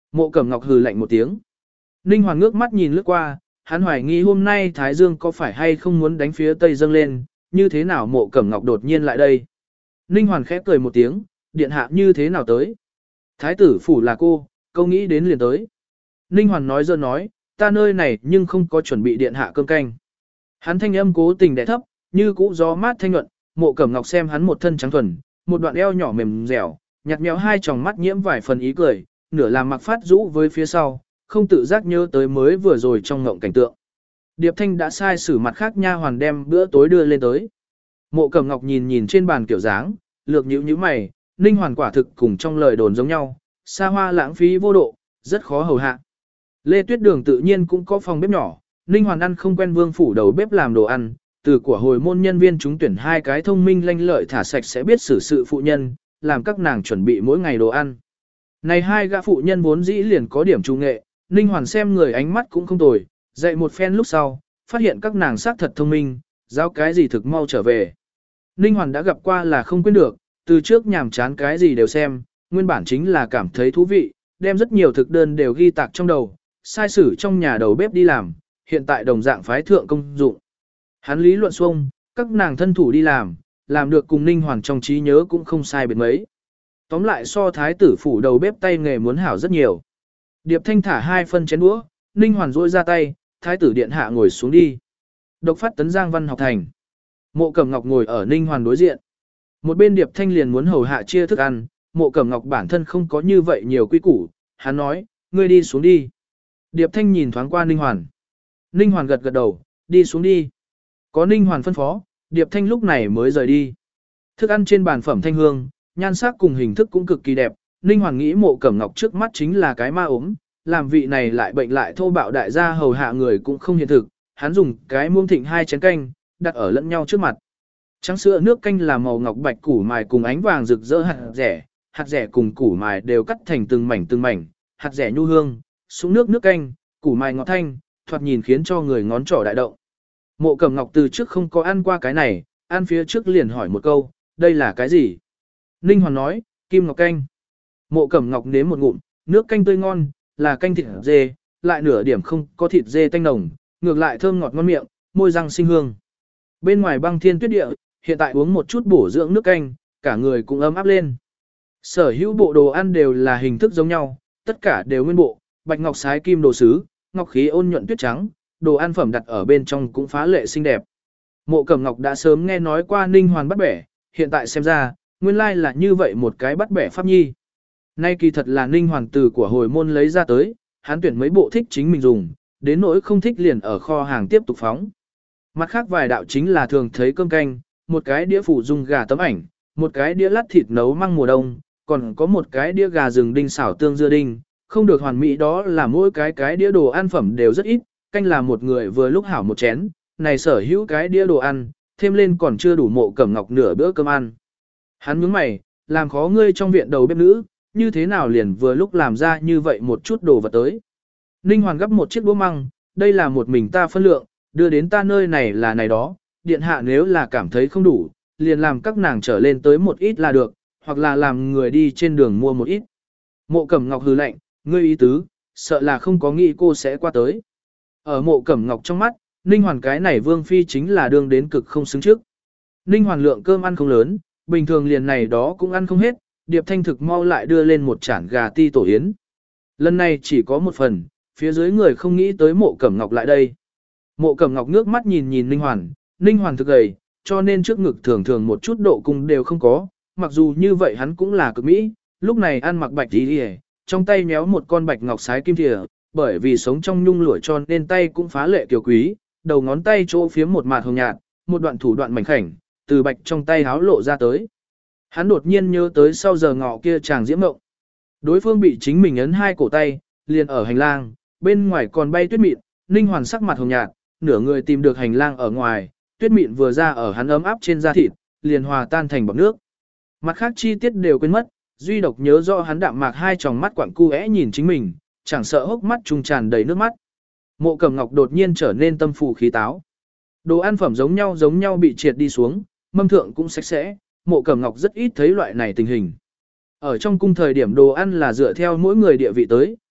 Speaker 1: Mộ Cẩm Ngọc hừ lạnh một tiếng. Ninh Hoàn ngước mắt nhìn lướt qua, hắn hoài nghi hôm nay Thái Dương có phải hay không muốn đánh phía Tây dâng lên, như thế nào Mộ Cẩm Ngọc đột nhiên lại đây. Ninh Hoàn khẽ cười một tiếng, điện hạ như thế nào tới. Thái tử phủ là cô, câu nghĩ đến liền tới. Ninh Hoàn nói dơ nói, ta nơi này nhưng không có chuẩn bị điện hạ cơm canh. Hắn thanh âm cố tình đẻ thấp, như cũ gió mát thanh nhuận, Mộ Cẩm Ngọc xem hắn một thân trắng thuần, một đoạn eo nhỏ mềm dẻo, nhạt nhẽo hai tròng mắt nhiễm vài phần ý cười, nửa làm mặc phát rũ với phía sau, không tự giác nhớ tới mới vừa rồi trong ngộng cảnh tượng. Điệp Thanh đã sai sử mặt khác nha hoàn đem bữa tối đưa lên tới. Mộ Cẩm Ngọc nhìn nhìn trên bàn kiểu dáng, lược nhíu nhíu mày, Ninh Hoàn quả thực cùng trong lời đồn giống nhau, xa hoa lãng phí vô độ, rất khó hầu hạ. Lê Tuyết Đường tự nhiên cũng có phòng bếp nhỏ, Ninh Hoàn ăn không quen vương phủ đầu bếp làm đồ ăn, từ của hồi môn nhân viên chúng tuyển hai cái thông minh lanh lợi thả sạch sẽ biết xử sự phụ nhân, làm các nàng chuẩn bị mỗi ngày đồ ăn. Này hai gã phụ nhân vốn dĩ liền có điểm trung nghệ, Ninh Hoàn xem người ánh mắt cũng không tồi, dạy một phen lúc sau, phát hiện các nàng xác thật thông minh, giáo cái gì thực mau trở về. Ninh Hoàn đã gặp qua là không quên được, từ trước nhàm chán cái gì đều xem, nguyên bản chính là cảm thấy thú vị, đem rất nhiều thực đơn đều ghi tạc trong đầu, sai sử trong nhà đầu bếp đi làm, hiện tại đồng dạng phái thượng công dụng. Hắn lý luận xuông, các nàng thân thủ đi làm, làm được cùng Ninh Hoàn trong trí nhớ cũng không sai biệt mấy. Tóm lại so thái tử phủ đầu bếp tay nghề muốn hảo rất nhiều. Điệp Thanh thả hai phân chén đũa, Ninh Hoàn rỗi ra tay, thái tử điện hạ ngồi xuống đi. Độc phát tấn Giang Văn học thành. Mộ Cẩm Ngọc ngồi ở Ninh Hoàn đối diện. Một bên Điệp Thanh liền muốn hầu hạ chia thức ăn, Mộ Cẩm Ngọc bản thân không có như vậy nhiều quy củ, hắn nói, ngươi đi xuống đi. Điệp Thanh nhìn thoáng qua Ninh Hoàn. Ninh Hoàn gật gật đầu, đi xuống đi. Có Ninh Hoàn phân phó, Điệp Thanh lúc này mới rời đi. Thức ăn trên bàn phẩm thanh hương, nhan sắc cùng hình thức cũng cực kỳ đẹp. Ninh Hoàn nghĩ Mộ Cẩm Ngọc trước mắt chính là cái ma ốm, làm vị này lại bệnh lại thô bạo đại gia hầu hạ người cũng không hiện thực. Hắn dùng cái muông thịnh hai chén canh, đặt ở lẫn nhau trước mặt. Trắng sữa nước canh là màu ngọc bạch củ mài cùng ánh vàng rực rỡ hạt rẻ, hạt rẻ cùng củ mài đều cắt thành từng mảnh từng mảnh, hạt rẻ nhu hương, súng nước nước canh, củ mài ngọt thanh, thoạt nhìn khiến cho người ngón trỏ đại động. Mộ Cẩm Ngọc từ trước không có ăn qua cái này, ăn phía trước liền hỏi một câu, đây là cái gì? Ninh Hoàn nói, kim ngọc canh. Mộ Cẩm Ngọc nếm một ngụm, nước canh tươi ngon, là canh thịt dê, lại nửa điểm không có thịt dê tanh nồng, ngược lại thơm ngọt ngon miệng, môi răng sinh hương. Bên ngoài băng thiên tuyết địa, hiện tại uống một chút bổ dưỡng nước canh, cả người cũng ấm áp lên. Sở hữu bộ đồ ăn đều là hình thức giống nhau, tất cả đều nguyên bộ, bạch ngọc sái kim đồ sứ, ngọc khí ôn nhuận tuyết trắng, đồ ăn phẩm đặt ở bên trong cũng phá lệ xinh đẹp. Mộ Cẩm Ngọc đã sớm nghe nói qua Ninh Hoàn bắt bẻ, hiện tại xem ra, nguyên lai là như vậy một cái bắt bẻ pháp nhi. Nay kỳ thật là Ninh Hoàn từ của hồi môn lấy ra tới, hắn tuyển mấy bộ thích chính mình dùng, đến nỗi không thích liền ở kho hàng tiếp tục phóng. Mặt khác vài đạo chính là thường thấy cơm canh, một cái đĩa phủ dung gà tấm ảnh, một cái đĩa lát thịt nấu măng mùa đông, còn có một cái đĩa gà rừng đinh xảo tương dưa đinh, không được hoàn mỹ đó là mỗi cái cái đĩa đồ ăn phẩm đều rất ít, canh là một người vừa lúc hảo một chén, này sở hữu cái đĩa đồ ăn, thêm lên còn chưa đủ Mộ Cẩm Ngọc nửa bữa cơm ăn. Hắn nhướng mày, làm khó ngươi trong viện đầu bếp nữ, như thế nào liền vừa lúc làm ra như vậy một chút đồ vật tới. Ninh Hoàn gấp một chiếc đũa măng, đây là một mình ta phân lượng, đưa đến ta nơi này là này đó, điện hạ nếu là cảm thấy không đủ, liền làm các nàng trở lên tới một ít là được, hoặc là làm người đi trên đường mua một ít. Mộ Cẩm Ngọc hừ lạnh, ngươi ý tứ, sợ là không có nghĩ cô sẽ qua tới. Ở Mộ Cẩm Ngọc trong mắt, Ninh Hoàn cái này vương phi chính là đương đến cực không xứng trước. Ninh Hoàn lượng cơm ăn không lớn, bình thường liền này đó cũng ăn không hết, Điệp Thanh thực mau lại đưa lên một chản gà ti tổ yến. Lần này chỉ có một phần, phía dưới người không nghĩ tới Mộ Cẩm Ngọc lại đây. Mộ Cẩm Ngọc ngước mắt nhìn nhìn Ninh Hoàn, Ninh Hoàn thực gầy, cho nên trước ngực thường thường một chút độ cung đều không có, mặc dù như vậy hắn cũng là cực mỹ, lúc này ăn mặc bạch tí hề, trong tay méo một con bạch ngọc sái kim thìa, bởi vì sống trong nhung lụa cho nên tay cũng phá lệ kiều quý, đầu ngón tay chỗ phía một mạt hồng nhạt, một đoạn thủ đoạn mảnh khảnh, từ bạch trong tay háo lộ ra tới. Hắn đột nhiên nhớ tới sau giờ ngọ kia chàng diễm mộng. Đối phương bị chính mình ấn hai cổ tay, liền ở hành lang, bên ngoài còn bay tuyết mịn, Ninh Hoàn sắc mặt hồng nhạt, nửa người tìm được hành lang ở ngoài, tuyết mịn vừa ra ở hắn ấm áp trên da thịt, liền hòa tan thành bọt nước. Mặt khác chi tiết đều quên mất, duy độc nhớ rõ hắn đạm mạc hai tròng mắt quặng cu é nhìn chính mình, chẳng sợ hốc mắt trung tràn đầy nước mắt. Mộ Cẩm Ngọc đột nhiên trở nên tâm phù khí táo. Đồ ăn phẩm giống nhau giống nhau bị triệt đi xuống, mâm thượng cũng sạch sẽ, Mộ Cẩm Ngọc rất ít thấy loại này tình hình. Ở trong cung thời điểm đồ ăn là dựa theo mỗi người địa vị tới,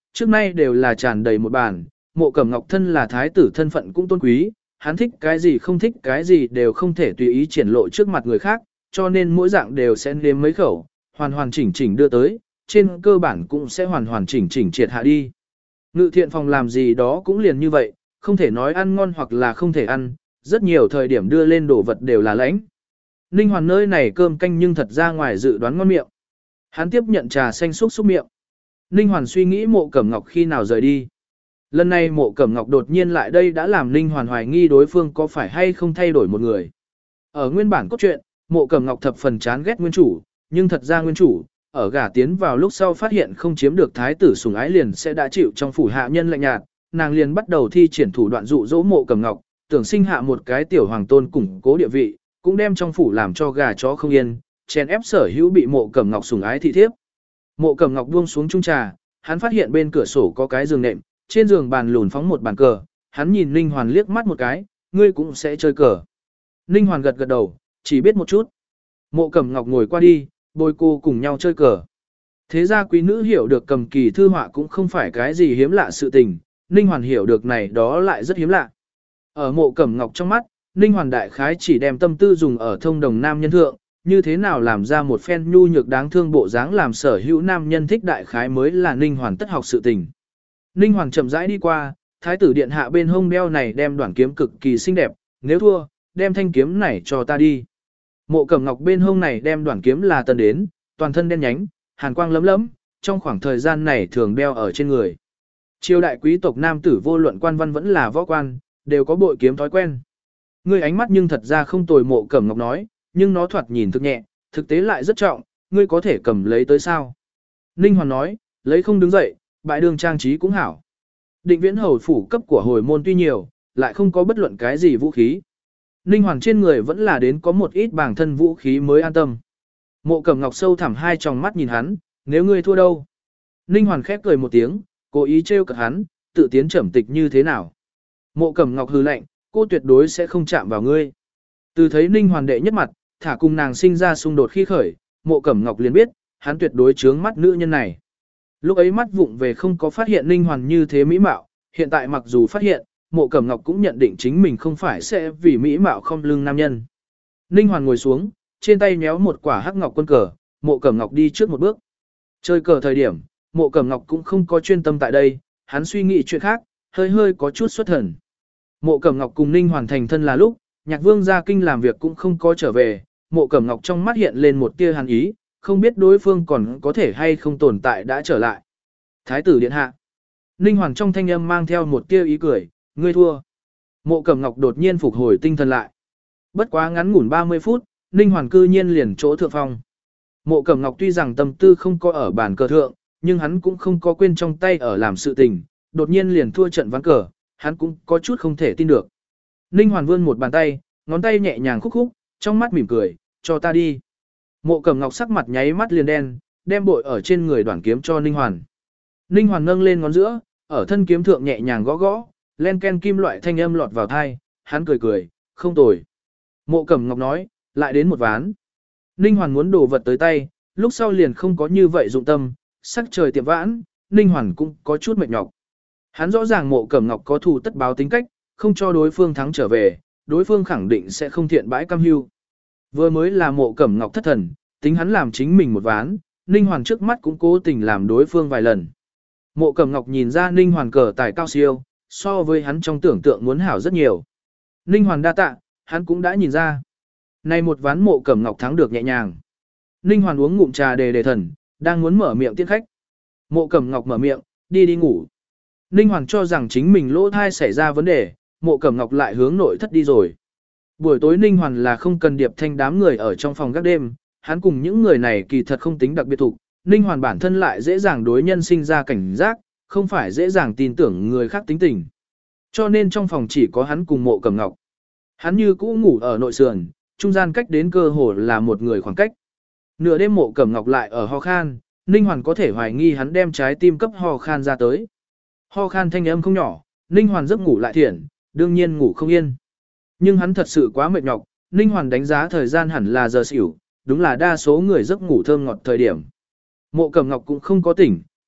Speaker 1: trước nay đều là tràn đầy một bàn, Mộ Cẩm Ngọc thân là thái tử thân phận cũng tôn quý, hắn thích cái gì không thích cái gì đều không thể tùy ý triển lộ trước mặt người khác, cho nên mỗi dạng đều sẽ nếm mấy khẩu, hoàn hoàn chỉnh chỉnh đưa tới, trên cơ bản cũng sẽ hoàn hoàn chỉnh chỉnh triệt hạ đi. Ngự thiện phòng làm gì đó cũng liền như vậy, không thể nói ăn ngon hoặc là không thể ăn, rất nhiều thời điểm đưa lên đồ vật đều là lãnh. Ninh Hoàn nơi này cơm canh nhưng thật ra ngoài dự đoán ngon miệng. Hắn tiếp nhận trà xanh xúc xúc miệng. Ninh Hoàn suy nghĩ Mộ Cẩm Ngọc khi nào rời đi. Lần này Mộ Cẩm Ngọc đột nhiên lại đây đã làm Ninh Hoàn hoài nghi đối phương có phải hay không thay đổi một người. Ở nguyên bản cốt truyện, Mộ Cẩm Ngọc thập phần chán ghét nguyên chủ, nhưng thật ra nguyên chủ, ở gả tiến vào lúc sau phát hiện không chiếm được thái tử sủng ái liền sẽ đã chịu trong phủ hạ nhân lạnh nhạt, nàng liền bắt đầu thi triển thủ đoạn dụ dỗ Mộ Cẩm Ngọc, tưởng sinh hạ một cái tiểu hoàng tôn củng cố địa vị, cũng đem trong phủ làm cho gà chó không yên, chèn ép sở hữu bị Mộ Cẩm Ngọc sủng ái thị thiếp. Mộ Cẩm Ngọc buông xuống chung trà, hắn phát hiện bên cửa sổ có cái giường nệm, trên giường bàn lùn phóng một bàn cờ, hắn nhìn Ninh Hoàn liếc mắt một cái, ngươi cũng sẽ chơi cờ. Ninh Hoàn gật gật đầu, chỉ biết một chút. Mộ Cẩm Ngọc ngồi qua đi, bồi cô cùng nhau chơi cờ. Thế ra quý nữ hiểu được cầm kỳ thư họa cũng không phải cái gì hiếm lạ sự tình, Ninh Hoàn hiểu được này đó lại rất hiếm lạ. Ở Mộ Cẩm Ngọc trong mắt, Ninh Hoàn đại khái chỉ đem tâm tư dùng ở thông đồng nam nhân thượng, như thế nào làm ra một phen nhu nhược đáng thương bộ dáng làm sở hữu nam nhân thích đại khái mới là Ninh Hoàn tất học sự tình. Ninh Hoàn chậm rãi đi qua, thái tử điện hạ bên hông đeo này đem đoạn kiếm cực kỳ xinh đẹp, nếu thua, đem thanh kiếm này cho ta đi. Mộ Cẩm Ngọc bên hông này đem đoạn kiếm là tân đến, toàn thân đen nhánh, hàn quang lấm lấm, trong khoảng thời gian này thường đeo ở trên người. Triều đại quý tộc nam tử vô luận quan văn vẫn là võ quan, đều có bội kiếm thói quen. Ngươi ánh mắt nhưng thật ra không tồi, Mộ Cẩm Ngọc nói, nhưng nó thoạt nhìn thực nhẹ, thực tế lại rất trọng, ngươi có thể cầm lấy tới sao? Ninh Hoàn nói, lấy không đứng dậy, bại đường trang trí cũng hảo. Định Viễn hầu phủ cấp của hồi môn tuy nhiều, lại không có bất luận cái gì vũ khí. Ninh Hoàn trên người vẫn là đến có một ít bản thân vũ khí mới an tâm. Mộ Cẩm Ngọc sâu thẳm hai tròng mắt nhìn hắn, nếu ngươi thua đâu? Ninh Hoàn khép cười một tiếng, cố ý trêu cợt hắn, tự tiến trầm tịch như thế nào? Mộ Cẩm Ngọc hừ lạnh, cô tuyệt đối sẽ không chạm vào ngươi. Từ thấy Ninh Hoàn đệ nhất mặt, thả cùng nàng sinh ra xung đột khi khởi, Mộ Cẩm Ngọc liền biết, hắn tuyệt đối chướng mắt nữ nhân này. Lúc ấy mắt vụng về không có phát hiện Ninh Hoàn như thế mỹ mạo, hiện tại mặc dù phát hiện, Mộ Cẩm Ngọc cũng nhận định chính mình không phải sẽ vì mỹ mạo không lưng nam nhân. Ninh Hoàn ngồi xuống, trên tay nhéo một quả hắc ngọc quân cờ, Mộ Cẩm Ngọc đi trước một bước. Chơi cờ thời điểm, Mộ Cẩm Ngọc cũng không có chuyên tâm tại đây, hắn suy nghĩ chuyện khác, hơi hơi có chút xuất thần. Mộ Cẩm Ngọc cùng Ninh Hoàn thành thân là lúc, Nhạc Vương ra kinh làm việc cũng không có trở về, Mộ Cẩm Ngọc trong mắt hiện lên một tia hàn ý, không biết đối phương còn có thể hay không tồn tại đã trở lại. Thái tử điện hạ. Ninh Hoàn trong thanh âm mang theo một tia ý cười, ngươi thua. Mộ Cẩm Ngọc đột nhiên phục hồi tinh thần lại. Bất quá ngắn ngủn ba mươi phút, Ninh Hoàn cư nhiên liền chỗ thượng phong. Mộ Cẩm Ngọc tuy rằng tâm tư không có ở bàn cờ thượng, nhưng hắn cũng không có quên trong tay ở làm sự tình, đột nhiên liền thua trận ván cờ, hắn cũng có chút không thể tin được. Ninh Hoàn vươn một bàn tay, ngón tay nhẹ nhàng khúc khúc, trong mắt mỉm cười, cho ta đi. Mộ Cẩm Ngọc sắc mặt nháy mắt liền đen, đem bội ở trên người đoạn kiếm cho Ninh Hoàn. Ninh Hoàn nâng lên ngón giữa, ở thân kiếm thượng nhẹ nhàng gõ gõ, len ken kim loại thanh âm lọt vào tai, hắn cười cười, không tồi. Mộ Cẩm Ngọc nói, lại đến một ván. Ninh Hoàn muốn đổ vật tới tay, lúc sau liền không có như vậy dụng tâm, sắc trời tiệm vãn, Ninh Hoàn cũng có chút mệt nhọc. Hắn rõ ràng Mộ Cẩm Ngọc có thù tất báo tính cách, không cho đối phương thắng trở về, đối phương khẳng định sẽ không thiện bãi cam hưu. Vừa mới là Mộ Cẩm Ngọc thất thần, tính hắn làm chính mình một ván, Ninh Hoàn trước mắt cũng cố tình làm đối phương vài lần. Mộ Cẩm Ngọc nhìn ra Ninh Hoàn cờ tài cao siêu, so với hắn trong tưởng tượng muốn hảo rất nhiều. Ninh Hoàn đa tạ, hắn cũng đã nhìn ra. Nay một ván Mộ Cẩm Ngọc thắng được nhẹ nhàng. Ninh Hoàn uống ngụm trà đề đề thần, đang muốn mở miệng tiễn khách. Mộ Cẩm Ngọc mở miệng, đi đi ngủ. Ninh Hoàn cho rằng chính mình lỗ thai xảy ra vấn đề, Mộ Cẩm Ngọc lại hướng nội thất đi rồi. Buổi tối Ninh Hoàn là không cần Điệp Thanh đám người ở trong phòng gác đêm, hắn cùng những người này kỳ thật không tính đặc biệt thủ. Ninh Hoàn bản thân lại dễ dàng đối nhân sinh ra cảnh giác, không phải dễ dàng tin tưởng người khác tính tình. Cho nên trong phòng chỉ có hắn cùng Mộ Cẩm Ngọc. Hắn như cũ ngủ ở nội sườn, trung gian cách đến cơ hồ là một người khoảng cách. Nửa đêm Mộ Cẩm Ngọc lại ở ho khan, Ninh Hoàn có thể hoài nghi hắn đem trái tim cấp ho khan ra tới. Ho khan thanh âm không nhỏ, Ninh Hoàn giấc ngủ lại thiện, đương nhiên ngủ không yên. Nhưng hắn thật sự quá mệt nhọc, Ninh Hoàn đánh giá thời gian hẳn là giờ xỉu, đúng là đa số người giấc ngủ thơm ngọt thời điểm. Mộ Cẩm Ngọc cũng không có tỉnh,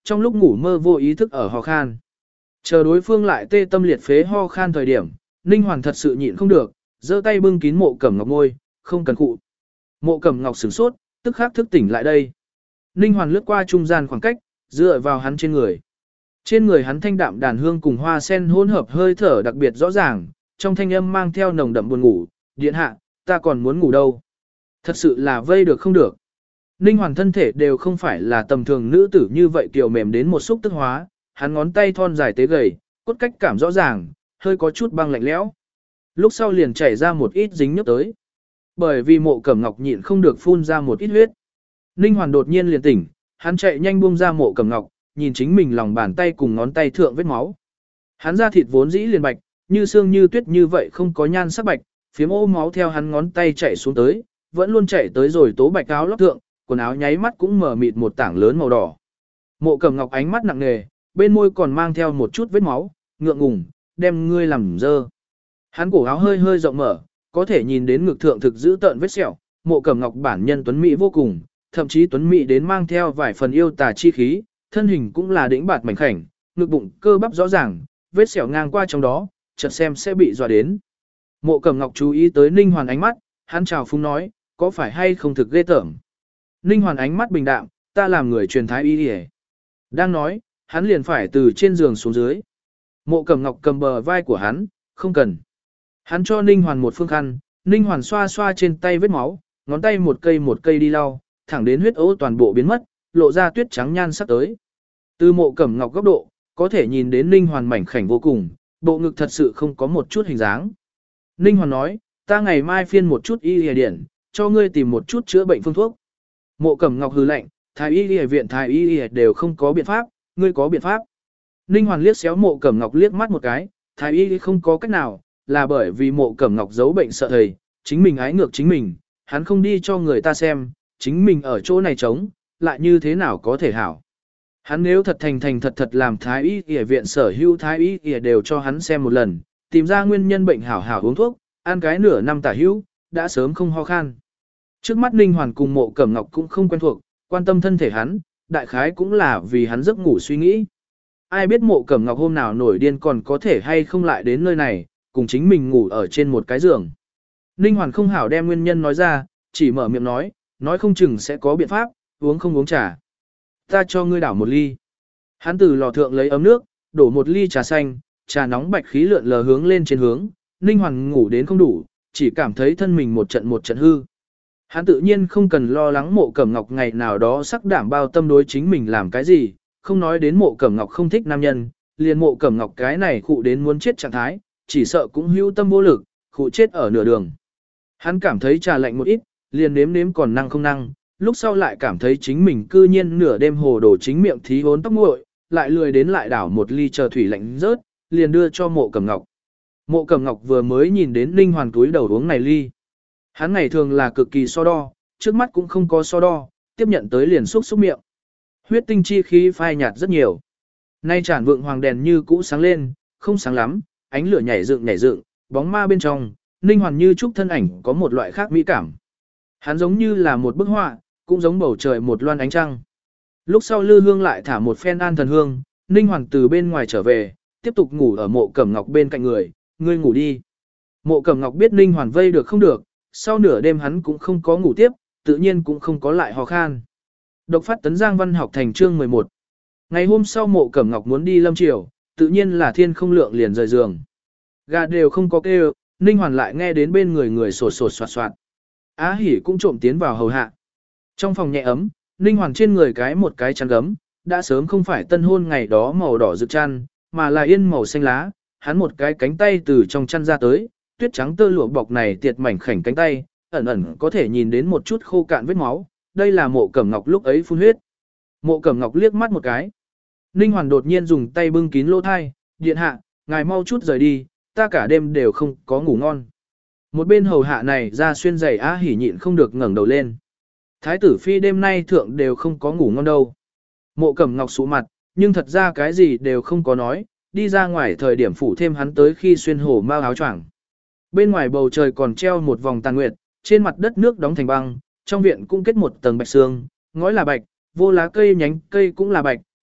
Speaker 1: trong lúc ngủ mơ vô ý thức ở ho khan. Chờ đối phương lại tê tâm liệt phế ho khan thời điểm, Ninh Hoàn thật sự nhịn không được, giơ tay bưng kín Mộ Cẩm Ngọc môi, không cần cụ. Mộ Cẩm Ngọc sửng sốt, tức khắc thức tỉnh lại đây. Ninh Hoàn lướt qua trung gian khoảng cách, dựa vào hắn trên người. Trên người hắn thanh đạm đàn hương cùng hoa sen hỗn hợp hơi thở đặc biệt rõ ràng, trong thanh âm mang theo nồng đậm buồn ngủ, điện hạ, ta còn muốn ngủ đâu. Thật sự là vây được không được. Ninh Hoàn thân thể đều không phải là tầm thường nữ tử như vậy kiều mềm đến một xúc tức hóa, hắn ngón tay thon dài tế gầy, cốt cách cảm rõ ràng, hơi có chút băng lạnh lẽo. Lúc sau liền chảy ra một ít dính nhớp tới. Bởi vì Mộ Cẩm Ngọc nhịn không được phun ra một ít huyết. Ninh Hoàn đột nhiên liền tỉnh, hắn chạy nhanh buông ra Mộ Cẩm Ngọc, nhìn chính mình lòng bàn tay cùng ngón tay thượng vết máu. Hắn da thịt vốn dĩ liền bạch, như xương như tuyết như vậy không có nhan sắc bạch, phiếm ô máu theo hắn ngón tay chạy xuống tới, vẫn luôn chạy tới rồi tố bạch áo lót thượng, quần áo nháy mắt cũng mở mịt một tảng lớn màu đỏ. Mộ Cẩm Ngọc ánh mắt nặng nề, bên môi còn mang theo một chút vết máu, ngượng ngùng, đem ngươi làm dơ. Hắn cổ áo hơi hơi rộng mở, có thể nhìn đến ngực thượng thực giữ tợn vết sẹo, Mộ Cẩm Ngọc bản nhân tuấn mỹ vô cùng, thậm chí tuấn mỹ đến mang theo vài phần yêu tà chi khí, thân hình cũng là đĩnh bạt mảnh khảnh, ngực bụng cơ bắp rõ ràng, vết sẹo ngang qua trong đó, chợt xem sẽ bị dọa đến. Mộ Cẩm Ngọc chú ý tới Ninh Hoàn ánh mắt, hắn chào phúng nói, có phải hay không thực ghê tởm. Ninh Hoàn ánh mắt bình đạm, ta làm người truyền thái y đi. Đang nói, hắn liền phải từ trên giường xuống dưới. Mộ Cẩm Ngọc cầm bờ vai của hắn, không cần. Hắn cho Ninh Hoàn một phương khăn, Ninh Hoàn xoa xoa trên tay vết máu, ngón tay một cây một cây đi lau, thẳng đến huyết ố toàn bộ biến mất, lộ ra tuyết trắng nhan sắc tới. Từ Mộ Cẩm Ngọc góc độ, có thể nhìn đến Ninh Hoàn mảnh khảnh vô cùng, bộ ngực thật sự không có một chút hình dáng. Ninh Hoàn nói, ta ngày mai phiên một chút y y điển, cho ngươi tìm một chút chữa bệnh phương thuốc. Mộ Cẩm Ngọc hừ lạnh, thái y y viện thái y y đều không có biện pháp, ngươi có biện pháp. Ninh Hoàn liếc xéo Mộ Cẩm Ngọc liếc mắt một cái, thái y không có cách nào, là bởi vì Mộ Cẩm Ngọc giấu bệnh sợ thầy, chính mình ái ngược chính mình, hắn không đi cho người ta xem, chính mình ở chỗ này trống, lại như thế nào có thể hảo. Hắn nếu thật thành thành thật thật làm thái y y viện sở hữu thái y y đều cho hắn xem một lần, tìm ra nguyên nhân bệnh hảo hảo uống thuốc, ăn cái nửa năm tả hữu, đã sớm không ho khan. Trước mắt Ninh Hoàn cùng Mộ Cẩm Ngọc cũng không quen thuộc, quan tâm thân thể hắn, đại khái cũng là vì hắn giấc ngủ suy nghĩ. Ai biết Mộ Cẩm Ngọc hôm nào nổi điên còn có thể hay không lại đến nơi này, cùng chính mình ngủ ở trên một cái giường. Ninh Hoàn không hảo đem nguyên nhân nói ra, chỉ mở miệng nói, nói không chừng sẽ có biện pháp, uống không uống trà. Ta cho ngươi đảo một ly. Hắn từ lò thượng lấy ấm nước, đổ một ly trà xanh, trà nóng bạch khí lượn lờ hướng lên trên hướng, Ninh Hoàn ngủ đến không đủ, chỉ cảm thấy thân mình một trận một trận hư. Hắn tự nhiên không cần lo lắng Mộ Cẩm Ngọc ngày nào đó sắc đảm bao tâm đối chính mình làm cái gì, không nói đến Mộ Cẩm Ngọc không thích nam nhân, liền Mộ Cẩm Ngọc cái này khụ đến muốn chết trạng thái, chỉ sợ cũng hưu tâm vô lực, khụ chết ở nửa đường. Hắn cảm thấy trà lạnh một ít, liền nếm nếm còn năng không năng, lúc sau lại cảm thấy chính mình cư nhiên nửa đêm hồ đổ chính miệng thí hốn tóc nguội, lại lười đến lại đảo một ly chờ thủy lạnh rớt, liền đưa cho Mộ Cẩm Ngọc. Mộ Cẩm Ngọc vừa mới nhìn đến Ninh Hoàn túi đầu uống này ly. Hắn ngày thường là cực kỳ so đo, trước mắt cũng không có so đo, tiếp nhận tới liền xúc xúc miệng. Huyết tinh chi khí phai nhạt rất nhiều. Nay tràn vượng hoàng đèn như cũ sáng lên, không sáng lắm, ánh lửa nhảy dựng nhảy dựng, bóng ma bên trong, Ninh Hoàn như trúc thân ảnh có một loại khác mỹ cảm. Hắn giống như là một bức họa, cũng giống bầu trời một loan ánh trăng. Lúc sau Lư Hương lại thả một phen an thần hương, Ninh Hoàn từ bên ngoài trở về, tiếp tục ngủ ở Mộ Cẩm Ngọc bên cạnh người, ngươi ngủ đi. Mộ Cẩm Ngọc biết Ninh Hoàn vây được không được, sau nửa đêm hắn cũng không có ngủ tiếp, tự nhiên cũng không có lại ho khan. Độc phát tấn Giang văn học thành chương mười một. Ngày hôm sau Mộ Cẩm Ngọc muốn đi lâm triều, tự nhiên là thiên không lượng liền rời giường. Gà đều không có kêu, Ninh Hoàn lại nghe đến bên người người sột sột soạt soạt. Á Hỉ cũng trộm tiến vào hầu hạ. Trong phòng nhẹ ấm, Ninh Hoàn trên người cái một cái chăn gấm, đã sớm không phải tân hôn ngày đó màu đỏ rực chăn, mà là yên màu xanh lá, hắn một cái cánh tay từ trong chăn ra tới, tuyết trắng tơ lụa bọc này tiệt mảnh khảnh cánh tay, ẩn ẩn có thể nhìn đến một chút khô cạn vết máu, đây là Mộ Cẩm Ngọc lúc ấy phun huyết. Mộ Cẩm Ngọc liếc mắt một cái. Ninh Hoàn đột nhiên dùng tay bưng kín lỗ thai, điện hạ, ngài mau chút rời đi, ta cả đêm đều không có ngủ ngon. Một bên hầu hạ này ra xuyên giày Á Hỉ nhịn không được ngẩng đầu lên. Thái tử phi đêm nay thượng đều không có ngủ ngon đâu. Mộ Cẩm Ngọc sụ mặt, nhưng thật ra cái gì đều không có nói, đi ra ngoài thời điểm phủ thêm hắn tới khi xuyên hổ mau áo choàng. Bên ngoài bầu trời còn treo một vòng tàn nguyệt, trên mặt đất nước đóng thành băng, trong viện cũng kết một tầng bạch sương, ngói là bạch, vô lá cây nhánh cây cũng là bạch,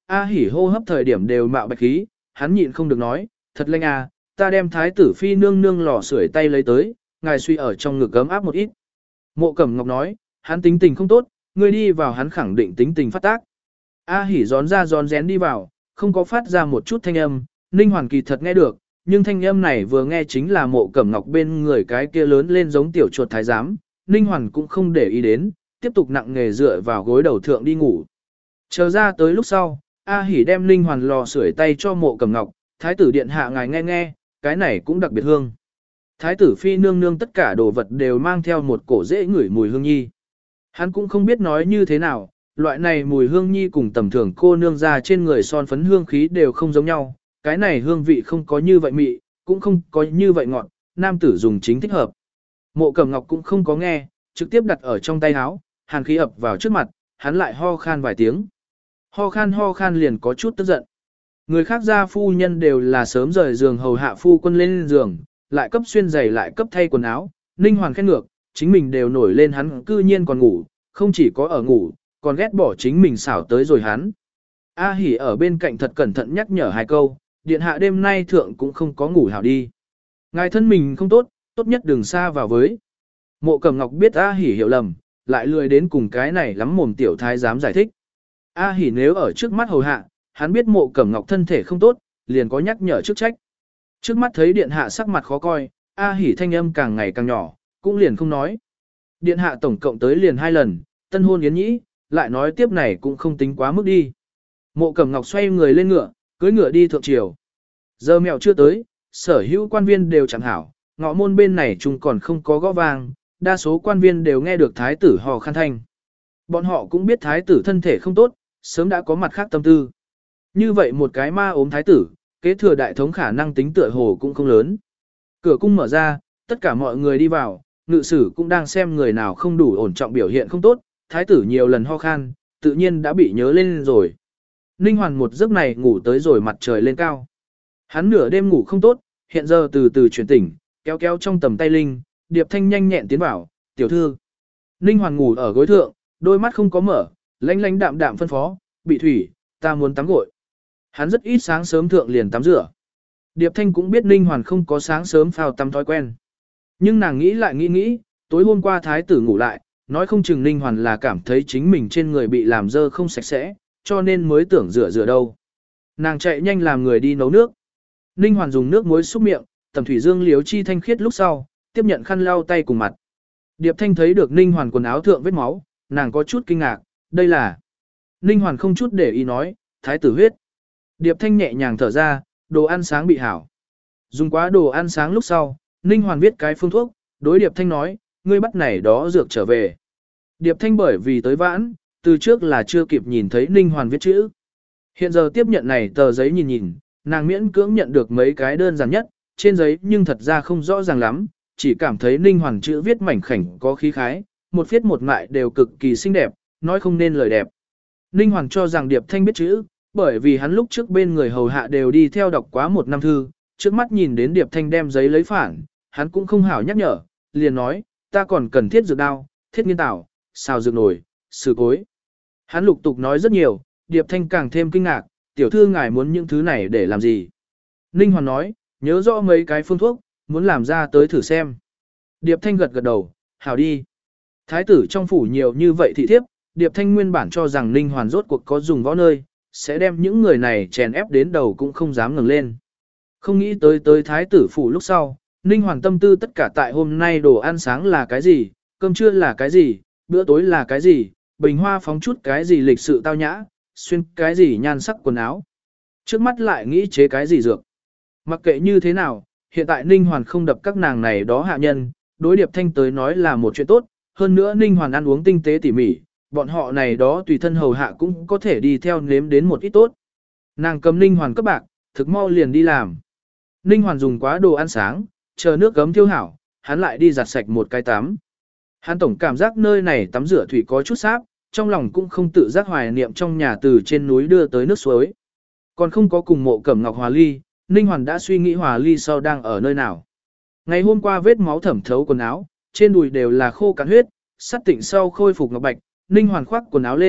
Speaker 1: A Hỉ hô hấp thời điểm đều mạo bạch khí, hắn nhịn không được nói, thật lạnh à, ta đem thái tử phi nương nương lò sưởi tay lấy tới, ngài suy ở trong ngực ấm áp một ít. Mộ Cẩm Ngọc nói, hắn tính tình không tốt, ngươi đi vào hắn khẳng định tính tình phát tác. A Hỉ gión ra gión rén đi vào, không có phát ra một chút thanh âm, Ninh Hoàn kỳ thật nghe được, nhưng thanh âm này vừa nghe chính là Mộ Cẩm Ngọc bên người cái kia lớn lên giống tiểu chuột thái giám, Ninh Hoàn cũng không để ý đến, tiếp tục nặng nghề dựa vào gối đầu thượng đi ngủ. Chờ ra tới lúc sau, A Hỉ đem Ninh Hoàn lò sưởi tay cho Mộ Cẩm Ngọc, thái tử điện hạ ngài nghe nghe, cái này cũng đặc biệt hương. Thái tử phi nương nương tất cả đồ vật đều mang theo một cổ dễ ngửi mùi hương nhi. Hắn cũng không biết nói như thế nào, loại này mùi hương nhi cùng tầm thường cô nương ra trên người son phấn hương khí đều không giống nhau, cái này hương vị không có như vậy mị, cũng không có như vậy ngọt, nam tử dùng chính thích hợp. Mộ Cẩm Ngọc cũng không có nghe, trực tiếp đặt ở trong tay áo, hàn khí ập vào trước mặt, hắn lại ho khan vài tiếng. Ho khan ho khan liền có chút tức giận. Người khác gia phu nhân đều là sớm rời giường hầu hạ phu quân lên giường, lại cấp xuyên giày lại cấp thay quần áo, Ninh Hoàn khen ngược, chính mình đều nổi lên hắn cư nhiên còn ngủ, không chỉ có ở ngủ, còn ghét bỏ chính mình xảo tới rồi hắn. A Hỉ ở bên cạnh thật cẩn thận nhắc nhở hai câu, điện hạ đêm nay thượng cũng không có ngủ hảo đi. Ngài thân mình không tốt, tốt nhất đừng xa vào với. Mộ Cẩm Ngọc biết A Hỉ hiểu lầm, lại lười đến cùng cái này lắm mồm tiểu thái dám giải thích. A Hỉ nếu ở trước mắt hầu hạ, hắn biết Mộ Cẩm Ngọc thân thể không tốt, liền có nhắc nhở chức trách. Trước mắt thấy điện hạ sắc mặt khó coi, A Hỉ thanh âm càng ngày càng nhỏ, cũng liền không nói. Điện hạ tổng cộng tới liền hai lần, tân hôn yến nhĩ, lại nói tiếp này cũng không tính quá mức đi. Mộ Cẩm Ngọc xoay người lên ngựa, cưỡi ngựa đi thượng triều. Giờ mẹo chưa tới, sở hữu quan viên đều chẳng hảo, ngọ môn bên này chung còn không có gõ vang, đa số quan viên đều nghe được thái tử hò khan thanh. Bọn họ cũng biết thái tử thân thể không tốt, sớm đã có mặt khác tâm tư. Như vậy một cái ma ốm thái tử, kế thừa đại thống khả năng tính tựa hồ cũng không lớn. Cửa cung mở ra, tất cả mọi người đi vào, ngự sử cũng đang xem người nào không đủ ổn trọng biểu hiện không tốt, thái tử nhiều lần ho khan, tự nhiên đã bị nhớ lên rồi. Ninh Hoàn một giấc này ngủ tới rồi mặt trời lên cao. Hắn nửa đêm ngủ không tốt, hiện giờ từ từ chuyển tỉnh, kéo kéo trong tầm tay Linh, Điệp Thanh nhanh nhẹn tiến vào, tiểu thư. Ninh Hoàn ngủ ở gối thượng, đôi mắt không có mở, lanh lanh đạm đạm phân phó, bị thủy, ta muốn tắm gội. Hắn rất ít sáng sớm thượng liền tắm rửa. Điệp Thanh cũng biết Ninh Hoàn không có sáng sớm phao tắm thói quen. Nhưng nàng nghĩ lại nghĩ nghĩ, tối hôm qua thái tử ngủ lại, nói không chừng Ninh Hoàn là cảm thấy chính mình trên người bị làm dơ không sạch sẽ, cho nên mới tưởng rửa rửa đâu. Nàng chạy nhanh làm người đi nấu nước. Ninh Hoàn dùng nước muối xúc miệng, tầm thủy dương liếu chi thanh khiết lúc sau, tiếp nhận khăn lau tay cùng mặt. Điệp Thanh thấy được Ninh Hoàn quần áo thượng vết máu, nàng có chút kinh ngạc, đây là. Ninh Hoàn không chút để ý nói, thái tử huyết. Điệp Thanh nhẹ nhàng thở ra, đồ ăn sáng bị hảo. Dùng quá đồ ăn sáng lúc sau, Ninh Hoàn viết cái phương thuốc, đối Điệp Thanh nói, ngươi bắt này đó dược trở về. Điệp Thanh bởi vì tới vãn, từ trước là chưa kịp nhìn thấy Ninh Hoàn viết chữ. Hiện giờ tiếp nhận này tờ giấy nhìn nhìn, nàng miễn cưỡng nhận được mấy cái đơn giản nhất, trên giấy nhưng thật ra không rõ ràng lắm, chỉ cảm thấy Ninh Hoàn chữ viết mảnh khảnh có khí khái, một viết một mại đều cực kỳ xinh đẹp, nói không nên lời đẹp. Ninh Hoàn cho rằng Điệp Thanh biết chữ, bởi vì hắn lúc trước bên người hầu hạ đều đi theo đọc quá một năm thư, trước mắt nhìn đến Điệp Thanh đem giấy lấy phản, hắn cũng không hảo nhắc nhở, liền nói, ta còn cần thiết dược đao, thiết nghiên tảo, xào dược nổi, sử cối. Hắn lục tục nói rất nhiều, Điệp Thanh càng thêm kinh ngạc, tiểu thư ngài muốn những thứ này để làm gì? Ninh Hoàn nói, nhớ rõ mấy cái phương thuốc, muốn làm ra tới thử xem. Điệp Thanh gật gật đầu, hảo đi. Thái tử trong phủ nhiều như vậy thị thiếp, Điệp Thanh nguyên bản cho rằng Ninh Hoàn rốt cuộc có dùng võ nơi, sẽ đem những người này chèn ép đến đầu cũng không dám ngừng lên. Không nghĩ tới tới thái tử phủ lúc sau, Ninh Hoàn tâm tư tất cả tại hôm nay đồ ăn sáng là cái gì, cơm trưa là cái gì, bữa tối là cái gì, bình hoa phóng chút cái gì lịch sự tao nhã, xuyên cái gì nhan sắc quần áo. Trước mắt lại nghĩ chế cái gì dược. Mặc kệ như thế nào, hiện tại Ninh Hoàn không đập các nàng này đó hạ nhân, đối Điệp Thanh tới nói là một chuyện tốt, hơn nữa Ninh Hoàn ăn uống tinh tế tỉ mỉ, bọn họ này đó tùy thân hầu hạ cũng có thể đi theo nếm đến một ít tốt. Nàng cầm Ninh Hoàn cấp bạc, thực mau liền đi làm. Ninh Hoàn dùng quá đồ ăn sáng, chờ nước gấm thiêu hảo, hắn lại đi giặt sạch một cái tắm. Hắn tổng cảm giác nơi này tắm rửa thủy có chút sáp, trong lòng cũng không tự giác hoài niệm trong nhà từ trên núi đưa tới nước suối. Còn không có cùng Mộ Cẩm Ngọc hòa ly, Ninh Hoàn đã suy nghĩ hòa ly sau đang ở nơi nào. Ngày hôm qua vết máu thẩm thấu quần áo, trên đùi đều là khô cạn huyết, sát tịnh sau khôi phục ngọc bạch, Ninh Hoàn khoác quần áo lên,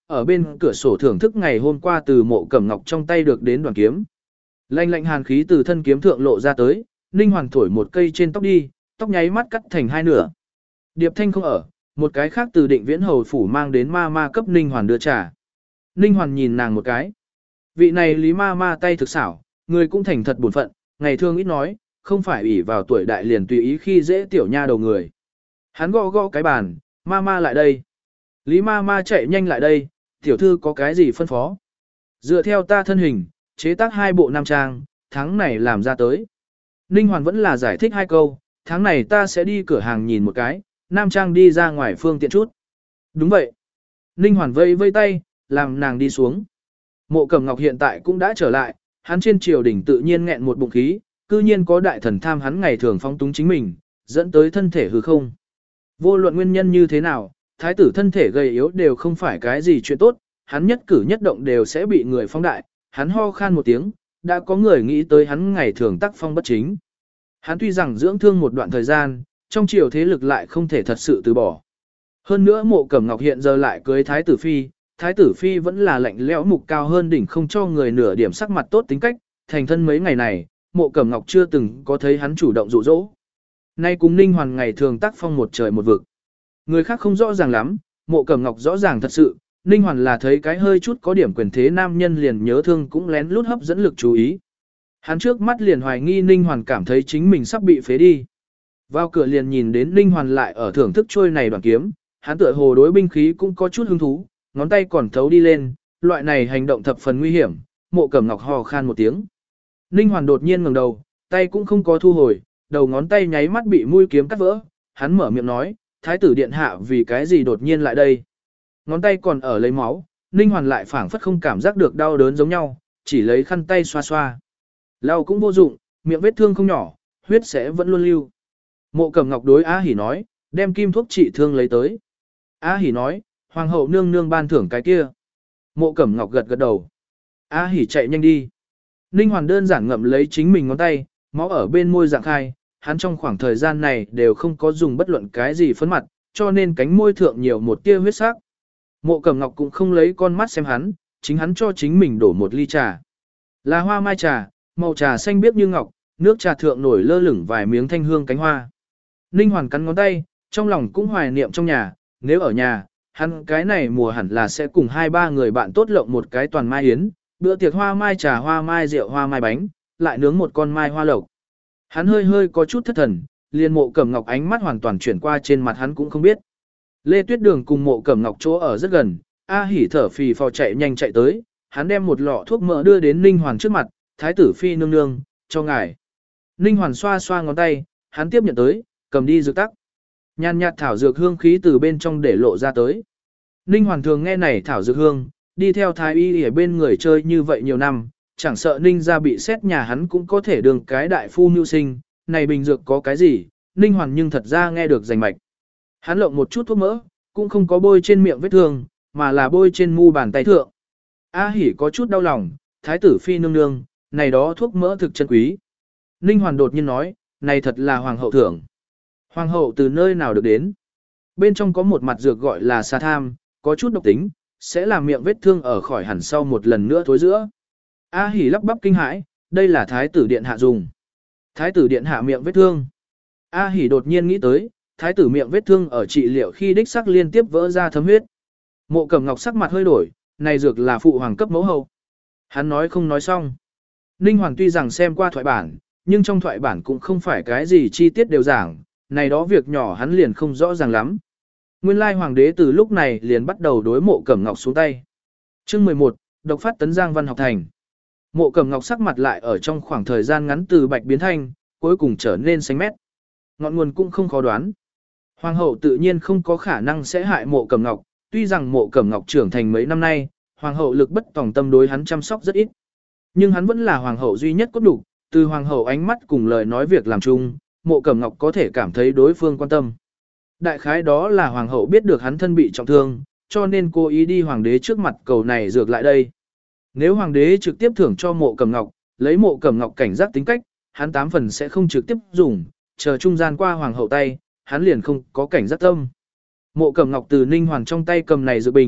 Speaker 1: ở bên cửa sổ thưởng thức ngày hôm qua từ Mộ Cẩm Ngọc trong tay được đến đoàn kiếm. Lạnh lạnh hàn khí từ thân kiếm thượng lộ ra tới, Ninh Hoàn thổi một cây trên tóc đi, tóc nháy mắt cắt thành hai nửa. Điệp Thanh không ở, một cái khác từ Định Viễn hầu phủ mang đến ma ma cấp Ninh Hoàn đưa trà. Ninh Hoàn nhìn nàng một cái. Vị này Lý ma ma tay thực xảo, người cũng thành thật buồn phận, ngày thường ít nói, không phải ủy vào tuổi đại liền tùy ý khi dễ tiểu nha đầu người. Hắn gõ gõ cái bàn, ma ma lại đây. Lý ma ma chạy nhanh lại đây, tiểu thư có cái gì phân phó. Dựa theo ta thân hình, chế tác hai bộ nam trang, tháng này làm ra tới. Ninh Hoàn vẫn là giải thích hai câu, tháng này ta sẽ đi cửa hàng nhìn một cái, nam trang đi ra ngoài phương tiện chút. Đúng vậy. Ninh Hoàn vây vây tay, làm nàng đi xuống. Mộ Cẩm Ngọc hiện tại cũng đã trở lại, hắn trên triều đỉnh tự nhiên nghẹn một bụng khí, cư nhiên có đại thần tham hắn ngày thường phóng túng chính mình, dẫn tới thân thể hư không. Vô luận nguyên nhân như thế nào, thái tử thân thể gầy yếu đều không phải cái gì chuyện tốt, hắn nhất cử nhất động đều sẽ bị người phong đại, hắn ho khan một tiếng, đã có người nghĩ tới hắn ngày thường tác phong bất chính. Hắn tuy rằng dưỡng thương một đoạn thời gian, trong triều thế lực lại không thể thật sự từ bỏ. Hơn nữa Mộ Cẩm Ngọc hiện giờ lại cưới thái tử phi, thái tử phi vẫn là lạnh lẽo mục cao hơn đỉnh không cho người nửa điểm sắc mặt tốt tính cách, thành thân mấy ngày này, Mộ Cẩm Ngọc chưa từng có thấy hắn chủ động dụ dỗ. Nay cùng Ninh Hoàn ngày thường tác phong một trời một vực. Người khác không rõ ràng lắm, Mộ Cẩm Ngọc rõ ràng thật sự, Ninh Hoàn là thấy cái hơi chút có điểm quyền thế nam nhân liền nhớ thương cũng lén lút hấp dẫn lực chú ý. Hắn trước mắt liền hoài nghi Ninh Hoàn cảm thấy chính mình sắp bị phế đi. Vào cửa liền nhìn đến Ninh Hoàn lại ở thưởng thức trôi này đoàn kiếm, hắn tựa hồ đối binh khí cũng có chút hứng thú, ngón tay còn thấu đi lên, loại này hành động thập phần nguy hiểm, Mộ Cẩm Ngọc hò khan một tiếng. Ninh Hoàn đột nhiên ngẩng đầu, tay cũng không có thu hồi, đầu ngón tay nháy mắt bị mũi kiếm cắt vỡ, hắn mở miệng nói, thái tử điện hạ vì cái gì đột nhiên lại đây. Ngón tay còn ở lấy máu, Ninh Hoàn lại phảng phất không cảm giác được đau đớn giống nhau, chỉ lấy khăn tay xoa xoa. Lau cũng vô dụng, miệng vết thương không nhỏ, huyết sẽ vẫn luôn lưu. Mộ Cẩm Ngọc đối A Hỉ nói, đem kim thuốc trị thương lấy tới. A Hỉ nói, hoàng hậu nương nương ban thưởng cái kia. Mộ Cẩm Ngọc gật gật đầu. A Hỉ chạy nhanh đi. Ninh Hoàn đơn giản ngậm lấy chính mình ngón tay, máu ở bên môi dạng khai, hắn trong khoảng thời gian này đều không có dùng bất luận cái gì phấn mặt, cho nên cánh môi thượng nhiều một tia huyết sắc. Mộ Cẩm Ngọc cũng không lấy con mắt xem hắn, chính hắn cho chính mình đổ một ly trà. Là hoa mai trà, màu trà xanh biếc như ngọc, nước trà thượng nổi lơ lửng vài miếng thanh hương cánh hoa. Ninh Hoàn cắn ngón tay, trong lòng cũng hoài niệm trong nhà, nếu ở nhà, hắn cái này mùa hẳn là sẽ cùng hai ba người bạn tốt lộng một cái toàn mai yến, bữa tiệc hoa mai trà hoa mai rượu hoa mai bánh, lại nướng một con mai hoa lộc. Hắn hơi hơi có chút thất thần, liền Mộ Cẩm Ngọc ánh mắt hoàn toàn chuyển qua trên mặt hắn cũng không biết. Lê Tuyết Đường cùng Mộ Cẩm Ngọc chỗ ở rất gần, A Hỉ thở phì phò chạy nhanh chạy tới, hắn đem một lọ thuốc mỡ đưa đến Ninh Hoàn trước mặt, thái tử phi nương nương, cho ngài. Ninh Hoàn xoa xoa ngón tay, hắn tiếp nhận tới, cầm đi dược tắc. Nhàn nhạt thảo dược hương khí từ bên trong để lộ ra tới. Ninh Hoàn thường nghe này thảo dược hương, đi theo thái y ở bên người chơi như vậy nhiều năm, chẳng sợ Ninh ra bị xét nhà hắn cũng có thể đường cái đại phu mưu sinh, này bình dược có cái gì, Ninh Hoàn nhưng thật ra nghe được rành mạch. Hắn lộng một chút thuốc mỡ, cũng không có bôi trên miệng vết thương, mà là bôi trên mu bàn tay thượng. A Hỉ có chút đau lòng, thái tử phi nương nương, này đó thuốc mỡ thực chân quý. Ninh Hoàn đột nhiên nói, này thật là hoàng hậu thưởng. Hoàng hậu từ nơi nào được đến? Bên trong có một mặt dược gọi là sa tham, có chút độc tính, sẽ làm miệng vết thương ở khỏi hẳn sau một lần nữa thối giữa. A Hỉ lắp bắp kinh hãi, đây là thái tử điện hạ dùng. Thái tử điện hạ miệng vết thương. A Hỉ đột nhiên nghĩ tới, thái tử miệng vết thương ở trị liệu khi đích sắc liên tiếp vỡ ra thấm huyết. Mộ Cẩm Ngọc sắc mặt hơi đổi, này dược là phụ hoàng cấp mẫu hậu. Hắn nói không nói xong. Ninh Hoàng tuy rằng xem qua thoại bản, nhưng trong thoại bản cũng không phải cái gì chi tiết đều giảng, này đó việc nhỏ hắn liền không rõ ràng lắm. Nguyên lai hoàng đế từ lúc này liền bắt đầu đối Mộ Cẩm Ngọc xuống tay. Chương mười một, độc phát tấn Giang Văn học thành. Mộ Cẩm Ngọc sắc mặt lại ở trong khoảng thời gian ngắn từ bạch biến thanh, cuối cùng trở nên xanh mét. Ngọn nguồn cũng không khó đoán. Hoàng hậu tự nhiên không có khả năng sẽ hại Mộ Cẩm Ngọc, tuy rằng Mộ Cẩm Ngọc trưởng thành mấy năm nay, hoàng hậu lực bất tòng tâm đối hắn chăm sóc rất ít. Nhưng hắn vẫn là hoàng hậu duy nhất cốt đủ, từ hoàng hậu ánh mắt cùng lời nói việc làm chung, Mộ Cẩm Ngọc có thể cảm thấy đối phương quan tâm. Đại khái đó là hoàng hậu biết được hắn thân bị trọng thương, cho nên cố ý đi hoàng đế trước mặt cầu này dược lại đây. Nếu hoàng đế trực tiếp thưởng cho Mộ Cẩm Ngọc, lấy Mộ Cẩm Ngọc cảnh giác tính cách, hắn tám phần sẽ không trực tiếp dùng, chờ trung gian qua hoàng hậu tay, hắn liền không có cảnh giác tâm. Mộ Cẩm Ngọc từ Ninh Hoàng trong tay cầm này dược bình,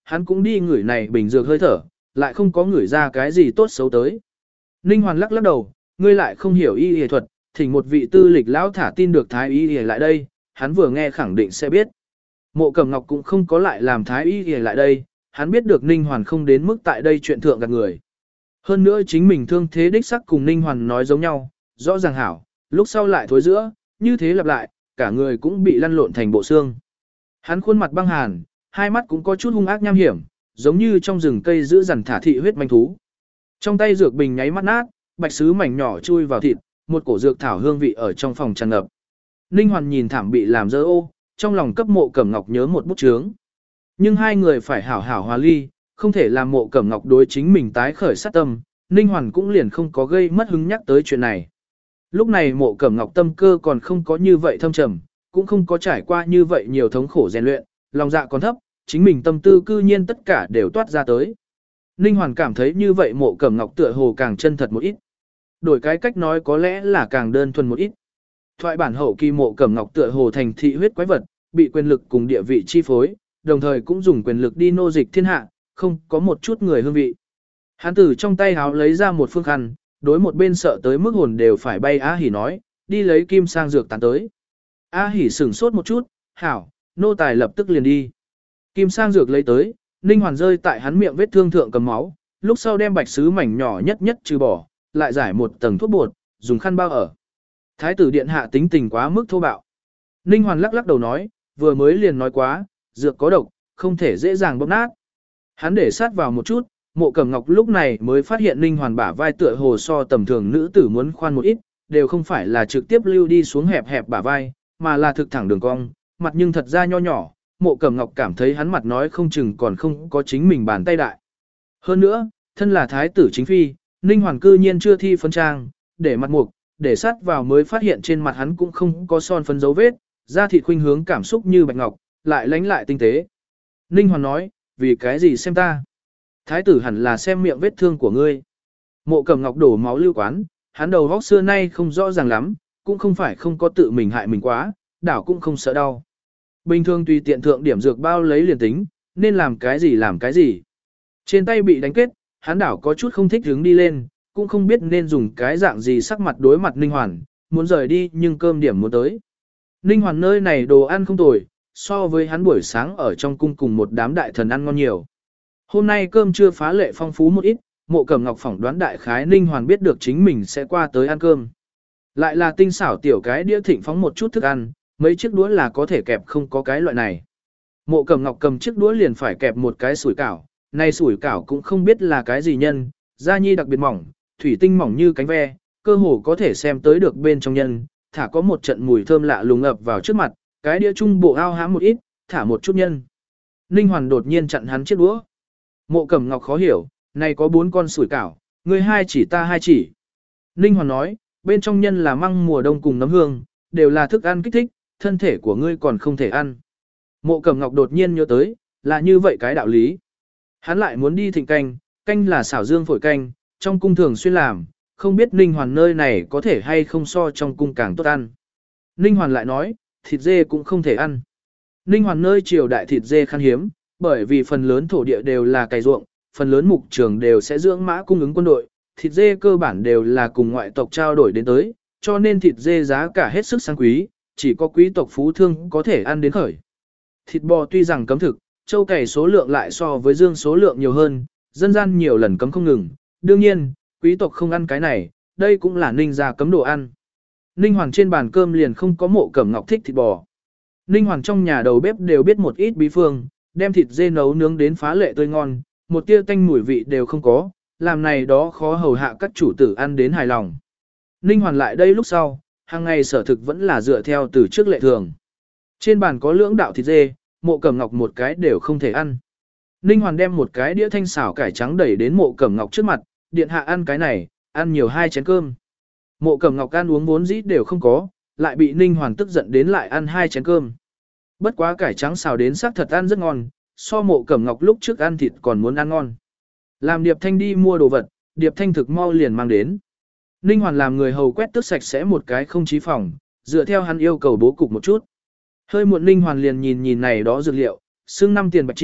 Speaker 1: hắn cũng đi ngửi này bình dược hơi thở, lại không có ngửi ra cái gì tốt xấu tới. Ninh Hoàn lắc lắc đầu, ngươi lại không hiểu y y thuật, thỉnh một vị tư lịch lão thả tin được thái y y lại đây, hắn vừa nghe khẳng định sẽ biết. Mộ Cẩm Ngọc cũng không có lại làm thái y y lại đây, hắn biết được Ninh Hoàn không đến mức tại đây chuyện thượng gạt người. Hơn nữa chính mình thương thế đích sắc cùng Ninh Hoàn nói giống nhau, rõ ràng hảo, lúc sau lại thối giữa, như thế lặp lại, cả người cũng bị lăn lộn thành bộ xương. Hắn khuôn mặt băng hàn, hai mắt cũng có chút hung ác nham hiểm, giống như trong rừng cây giữ dằn thả thị huyết manh thú. Trong tay dược bình nháy mắt nát, bạch sứ mảnh nhỏ chui vào thịt, một cổ dược thảo hương vị ở trong phòng tràn ngập. Ninh Hoàn nhìn thảm bị làm dơ ô, trong lòng cấp Mộ Cẩm Ngọc nhớ một bút chướng. Nhưng hai người phải hảo hảo hòa ly, không thể làm Mộ Cẩm Ngọc đối chính mình tái khởi sát tâm, Ninh Hoàn cũng liền không có gây mất hứng nhắc tới chuyện này. Lúc này Mộ Cẩm Ngọc tâm cơ còn không có như vậy thâm trầm, cũng không có trải qua như vậy nhiều thống khổ rèn luyện, lòng dạ còn thấp, chính mình tâm tư cư nhiên tất cả đều toát ra tới. Ninh Hoàn cảm thấy như vậy Mộ Cẩm Ngọc tựa hồ càng chân thật một ít. Đổi cái cách nói có lẽ là càng đơn thuần một ít. Thoại bản hậu kỳ Mộ Cẩm Ngọc tựa hồ thành thị huyết quái vật, bị quyền lực cùng địa vị chi phối, đồng thời cũng dùng quyền lực đi nô dịch thiên hạ, không có một chút người hương vị. Hắn từ trong tay háo lấy ra một phương khăn, đối một bên sợ tới mức hồn đều phải bay A Hỉ nói, đi lấy kim sang dược tán tới. A Hỉ sửng sốt một chút, hảo, nô tài lập tức liền đi. Kim sang dược lấy tới, Ninh Hoàn rơi tại hắn miệng vết thương thượng cầm máu, lúc sau đem bạch sứ mảnh nhỏ nhất nhất trừ bỏ, lại giải một tầng thuốc bột, dùng khăn bao ở. Thái tử điện hạ tính tình quá mức thô bạo. Ninh Hoàn lắc lắc đầu nói, vừa mới liền nói quá, dược có độc, không thể dễ dàng bóp nát. Hắn để sát vào một chút, Mộ Cẩm Ngọc lúc này mới phát hiện Ninh Hoàn bả vai tựa hồ so tầm thường nữ tử muốn khoan một ít, đều không phải là trực tiếp lưu đi xuống hẹp hẹp bả vai, mà là thực thẳng đường cong, mặt nhưng thật ra nho nhỏ. Mộ Cẩm Ngọc cảm thấy hắn mặt nói không chừng còn không có chính mình bàn tay đại. Hơn nữa, thân là thái tử chính phi, Ninh Hoàn cư nhiên chưa thi phấn trang, để mặt mục, để sát vào mới phát hiện trên mặt hắn cũng không có son phấn dấu vết, da thịt khuynh hướng cảm xúc như bạch ngọc, lại lánh lại tinh tế. Ninh Hoàn nói, vì cái gì xem ta? Thái tử hẳn là xem miệng vết thương của ngươi. Mộ Cẩm Ngọc đổ máu lưu quán, hắn đầu góc xưa nay không rõ ràng lắm, cũng không phải không có tự mình hại mình quá, đảo cũng không sợ đau. Bình thường tùy tiện thượng điểm dược bao lấy liền tính, nên làm cái gì làm cái gì. Trên tay bị đánh kết, hắn đảo có chút không thích hướng đi lên, cũng không biết nên dùng cái dạng gì sắc mặt đối mặt Ninh Hoàn, muốn rời đi nhưng cơm điểm muốn tới. Ninh Hoàn nơi này đồ ăn không tồi, so với hắn buổi sáng ở trong cung cùng một đám đại thần ăn ngon nhiều. Hôm nay cơm chưa phá lệ phong phú một ít, Mộ Cẩm Ngọc phỏng đoán đại khái Ninh Hoàn biết được chính mình sẽ qua tới ăn cơm. Lại là tinh xảo tiểu cái đĩa thịnh phóng một chút thức ăn, mấy chiếc đũa là có thể kẹp không có cái loại này. Mộ Cẩm Ngọc cầm chiếc đũa liền phải kẹp một cái sủi cảo, này sủi cảo cũng không biết là cái gì nhân, da nhi đặc biệt mỏng, thủy tinh mỏng như cánh ve, cơ hồ có thể xem tới được bên trong nhân, thả có một trận mùi thơm lạ lùng ập vào trước mặt, cái đĩa trung bộ ao hám một ít, thả một chút nhân. Ninh Hoàn đột nhiên chặn hắn chiếc đũa. Mộ Cẩm Ngọc khó hiểu, này có bốn con sủi cảo, ngươi hai chỉ ta hai chỉ. Ninh Hoàn nói, bên trong nhân là măng mùa đông cùng nấm hương, đều là thức ăn kích thích, thân thể của ngươi còn không thể ăn. Mộ Cẩm Ngọc đột nhiên nhớ tới, là như vậy cái đạo lý. Hắn lại muốn đi thịnh canh, canh là xảo dương phổi canh, trong cung thường xuyên làm, không biết Ninh Hoàn nơi này có thể hay không so trong cung càng tốt ăn. Ninh Hoàn lại nói, thịt dê cũng không thể ăn. Ninh Hoàn nơi triều đại thịt dê khan hiếm, bởi vì phần lớn thổ địa đều là cày ruộng, phần lớn mục trường đều sẽ dưỡng mã cung ứng quân đội, thịt dê cơ bản đều là cùng ngoại tộc trao đổi đến tới, cho nên thịt dê giá cả hết sức sang quý, chỉ có quý tộc phú thương có thể ăn đến khởi. Thịt bò tuy rằng cấm thực, châu cày số lượng lại so với dương số lượng nhiều hơn, dân gian nhiều lần cấm không ngừng. Đương nhiên, quý tộc không ăn cái này, đây cũng là Ninh gia cấm đồ ăn. Ninh Hoàn trên bàn cơm liền không có Mộ Cẩm Ngọc thích thịt bò. Ninh Hoàn trong nhà đầu bếp đều biết một ít bí phương, đem thịt dê nấu nướng đến phá lệ tươi ngon, một tia tanh mùi vị đều không có, làm này đó khó hầu hạ các chủ tử ăn đến hài lòng. Ninh Hoàn lại đây lúc sau, hàng ngày sở thực vẫn là dựa theo từ trước lệ thường. Trên bàn có lưỡng đạo thịt dê, Mộ Cẩm Ngọc một cái đều không thể ăn. Ninh Hoàn đem một cái đĩa thanh xảo cải trắng đẩy đến Mộ Cẩm Ngọc trước mặt, điện hạ ăn cái này, ăn nhiều hai chén cơm. Mộ Cẩm Ngọc ăn uống vốn dĩ đều không có, lại bị Ninh Hoàn tức giận đến lại ăn hai chén cơm. Bất quá cải trắng xào đến sắc thật ăn rất ngon, so Mộ Cẩm Ngọc lúc trước ăn thịt còn muốn ăn ngon. Làm Điệp Thanh đi mua đồ vật, Điệp Thanh thực mau liền mang đến. Ninh Hoàn làm người hầu quét tước sạch sẽ một cái không chí phòng, dựa theo hắn yêu cầu bố cục một chút. Hơi muộn Ninh Hoàn liền nhìn nhìn này đó dược liệu, xương năm tiền bạch chỉ,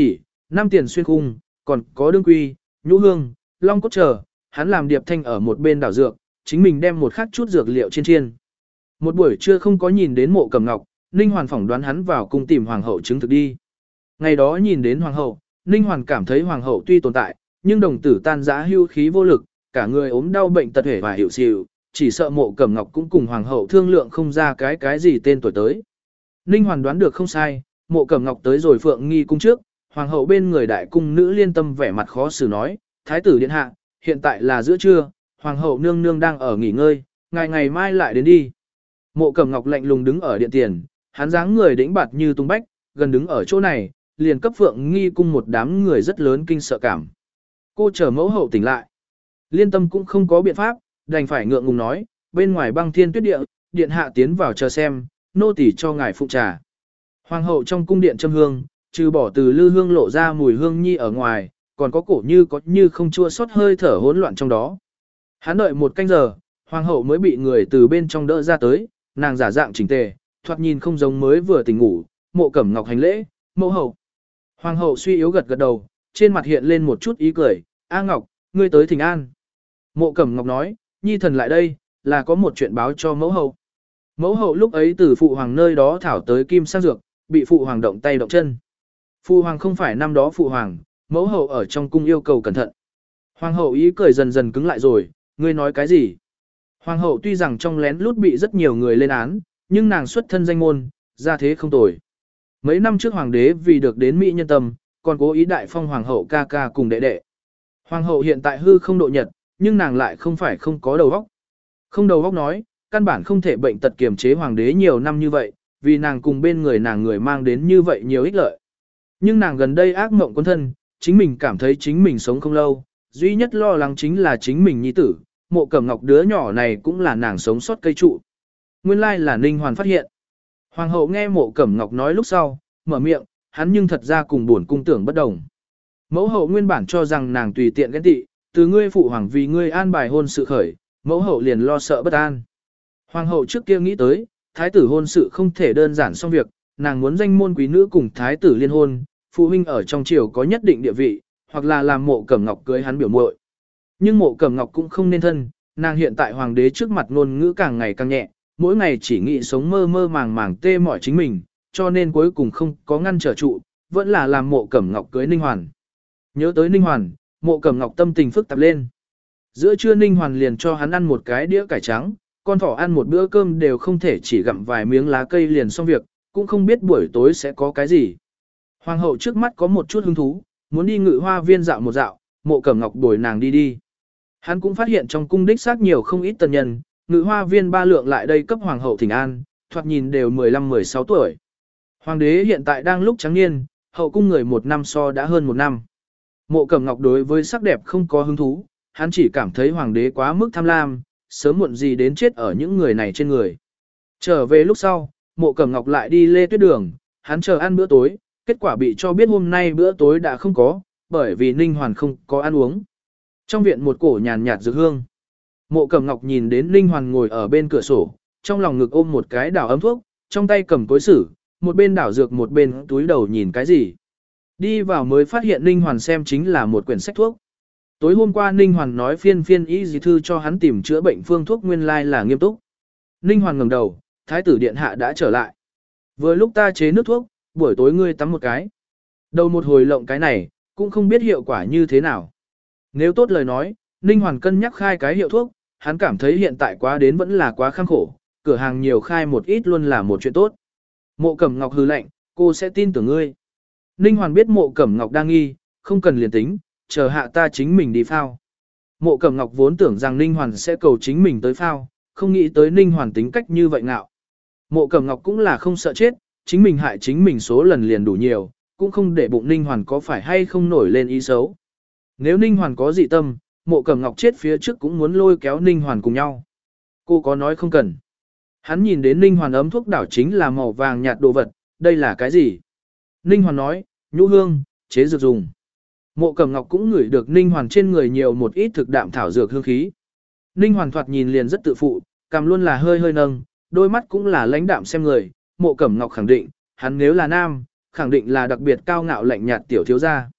Speaker 1: Năm tiền xuyên khung, còn có đương quy, nhũ hương, long cốt chờ, hắn làm điệp thanh ở một bên đảo dược, chính mình đem một khắc chút dược liệu trên chiên. Một buổi trưa không có nhìn đến Mộ Cẩm Ngọc, Ninh Hoàn phỏng đoán hắn vào cung tìm hoàng hậu chứng thực đi. Ngày đó nhìn đến hoàng hậu, Ninh Hoàn cảm thấy hoàng hậu tuy tồn tại, nhưng đồng tử tan rã hưu khí vô lực, cả người ốm đau bệnh tật hể và hiểu xỉu, chỉ sợ Mộ Cẩm Ngọc cũng cùng hoàng hậu thương lượng không ra cái cái gì tên tuổi tới. Ninh Hoàn đoán được không sai, Mộ Cẩm Ngọc tới rồi Phượng Nghi cung trước, hoàng hậu bên người đại cung nữ Liên Tâm vẻ mặt khó xử nói, thái tử điện hạ, hiện tại là giữa trưa, hoàng hậu nương nương đang ở nghỉ ngơi, ngày ngày mai lại đến đi. Mộ Cẩm Ngọc lạnh lùng đứng ở điện tiền, hắn dáng người đĩnh bạt như tung bách, gần đứng ở chỗ này, liền cấp Phượng Nghi cung một đám người rất lớn kinh sợ cảm. Cô chờ mẫu hậu tỉnh lại. Liên Tâm cũng không có biện pháp, đành phải ngượng ngùng nói, bên ngoài băng thiên tuyết địa, điện hạ tiến vào chờ xem, nô tỳ cho ngài phụ trà. Hoàng hậu trong cung điện châm hương, trừ bỏ từ lư hương lộ ra mùi hương nhi ở ngoài, còn có cổ như có như không chua xót hơi thở hỗn loạn trong đó. Hắn đợi một canh giờ, hoàng hậu mới bị người từ bên trong đỡ ra tới, nàng giả dạng chỉnh tề, thoạt nhìn không giống mới vừa tỉnh ngủ, Mộ Cẩm Ngọc hành lễ, mẫu hậu. Hoàng hậu suy yếu gật gật đầu, trên mặt hiện lên một chút ý cười, A Ngọc, ngươi tới thỉnh an. Mộ Cẩm Ngọc nói, nhi thần lại đây, là có một chuyện báo cho mẫu hậu. Mẫu hậu lúc ấy từ phụ hoàng nơi đó thảo tới kim sang dược, bị phụ hoàng động tay động chân. Phụ hoàng không phải năm đó phụ hoàng, mẫu hậu ở trong cung yêu cầu cẩn thận. Hoàng hậu ý cười dần dần cứng lại rồi, ngươi nói cái gì? Hoàng hậu tuy rằng trong lén lút bị rất nhiều người lên án, nhưng nàng xuất thân danh môn, ra thế không tồi. Mấy năm trước hoàng đế vì được đến Mỹ nhân tâm, còn cố ý đại phong hoàng hậu ca ca cùng đệ đệ. Hoàng hậu hiện tại hư không độ nhật, nhưng nàng lại không phải không có đầu óc. Không đầu óc nói, căn bản không thể bệnh tật kiềm chế hoàng đế nhiều năm như vậy, vì nàng cùng bên người nàng người mang đến như vậy nhiều ích lợi. Nhưng nàng gần đây ác mộng quân thân, chính mình cảm thấy chính mình sống không lâu, duy nhất lo lắng chính là chính mình nhi tử, Mộ Cẩm Ngọc đứa nhỏ này cũng là nàng sống sót cây trụ. Nguyên lai là Ninh Hoàn phát hiện. Hoàng hậu nghe Mộ Cẩm Ngọc nói lúc sau, mở miệng, hắn nhưng thật ra cùng buồn cung tưởng bất đồng. Mẫu hậu nguyên bản cho rằng nàng tùy tiện ghen tị, từ ngươi phụ hoàng vì ngươi an bài hôn sự khởi, mẫu hậu liền lo sợ bất an. Hoàng hậu trước kia nghĩ tới, thái tử hôn sự không thể đơn giản xong việc, nàng muốn danh môn quý nữ cùng thái tử liên hôn, phụ huynh ở trong triều có nhất định địa vị, hoặc là làm Mộ Cẩm Ngọc cưới hắn biểu muội. Nhưng Mộ Cẩm Ngọc cũng không nên thân, nàng hiện tại hoàng đế trước mặt ngôn ngữ càng ngày càng nhẹ, mỗi ngày chỉ nghĩ sống mơ mơ màng màng tê mỏi chính mình, cho nên cuối cùng không có ngăn trở trụ, vẫn là làm Mộ Cẩm Ngọc cưới Ninh Hoàn. Nhớ tới Ninh Hoàn, Mộ Cẩm Ngọc tâm tình phức tạp lên. Giữa trưa Ninh Hoàn liền cho hắn ăn một cái đĩa cải trắng, con thỏ ăn một bữa cơm đều không thể chỉ gặm vài miếng lá cây liền xong việc, cũng không biết buổi tối sẽ có cái gì. Hoàng hậu trước mắt có một chút hứng thú, muốn đi Ngự Hoa viên dạo một dạo, Mộ Cẩm Ngọc bồi nàng đi đi. Hắn cũng phát hiện trong cung đích xác nhiều không ít tần nhân, Ngự Hoa viên ba lượng lại đây cấp hoàng hậu thỉnh an, thoạt nhìn đều mười lăm mười sáu tuổi. Hoàng đế hiện tại đang lúc trắng niên, hậu cung người một năm so đã hơn một năm. Mộ Cẩm Ngọc đối với sắc đẹp không có hứng thú, hắn chỉ cảm thấy hoàng đế quá mức tham lam, sớm muộn gì đến chết ở những người này trên người. Trở về lúc sau, Mộ Cẩm Ngọc lại đi Lê Tuyết Đường, hắn chờ ăn bữa tối, kết quả bị cho biết hôm nay bữa tối đã không có, bởi vì Ninh Hoàn không có ăn uống. Trong viện một cổ nhàn nhạt dược hương. Mộ Cẩm Ngọc nhìn đến Ninh Hoàn ngồi ở bên cửa sổ, trong lòng ngực ôm một cái đảo ấm thuốc, trong tay cầm cối sử, một bên đảo dược một bên túi đầu nhìn cái gì. Đi vào mới phát hiện Ninh Hoàn xem chính là một quyển sách thuốc. Tối hôm qua Ninh Hoàn nói phiên phiên y dì thư cho hắn tìm chữa bệnh phương thuốc nguyên lai là nghiêm túc. Ninh Hoàn ngẩng đầu, thái tử điện hạ đã trở lại. Vừa lúc ta chế nước thuốc, buổi tối ngươi tắm một cái. Đầu một hồi lộng cái này, cũng không biết hiệu quả như thế nào. Nếu tốt lời nói, Ninh Hoàn cân nhắc khai cái hiệu thuốc, hắn cảm thấy hiện tại quá đến vẫn là quá khăng khổ, cửa hàng nhiều khai một ít luôn là một chuyện tốt. Mộ Cẩm Ngọc hừ lạnh, cô sẽ tin tưởng ngươi. Ninh Hoàn biết Mộ Cẩm Ngọc đang nghi, không cần liền tính, chờ hạ ta chính mình đi phao. Mộ Cẩm Ngọc vốn tưởng rằng Ninh Hoàn sẽ cầu chính mình tới phao, không nghĩ tới Ninh Hoàn tính cách như vậy ngạo. Mộ Cẩm Ngọc cũng là không sợ chết, chính mình hại chính mình số lần liền đủ nhiều, cũng không để bụng Ninh Hoàn có phải hay không nổi lên ý xấu. Nếu Ninh Hoàn có dị tâm, Mộ Cẩm Ngọc chết phía trước cũng muốn lôi kéo Ninh Hoàn cùng nhau. Cô có nói không cần. Hắn nhìn đến Ninh Hoàn ấm thuốc đảo chính là màu vàng nhạt đồ vật, đây là cái gì? Ninh Hoàn nói, nhũ hương, chế dược dùng. Mộ Cẩm Ngọc cũng ngửi được Ninh Hoàn trên người nhiều một ít thực đạm thảo dược hương khí. Ninh Hoàn thoạt nhìn liền rất tự phụ, cằm luôn là hơi hơi nâng, đôi mắt cũng là lãnh đạm xem người. Mộ Cẩm Ngọc khẳng định, hắn nếu là nam, khẳng định là đặc biệt cao ngạo lạnh nhạt tiểu thiếu gia.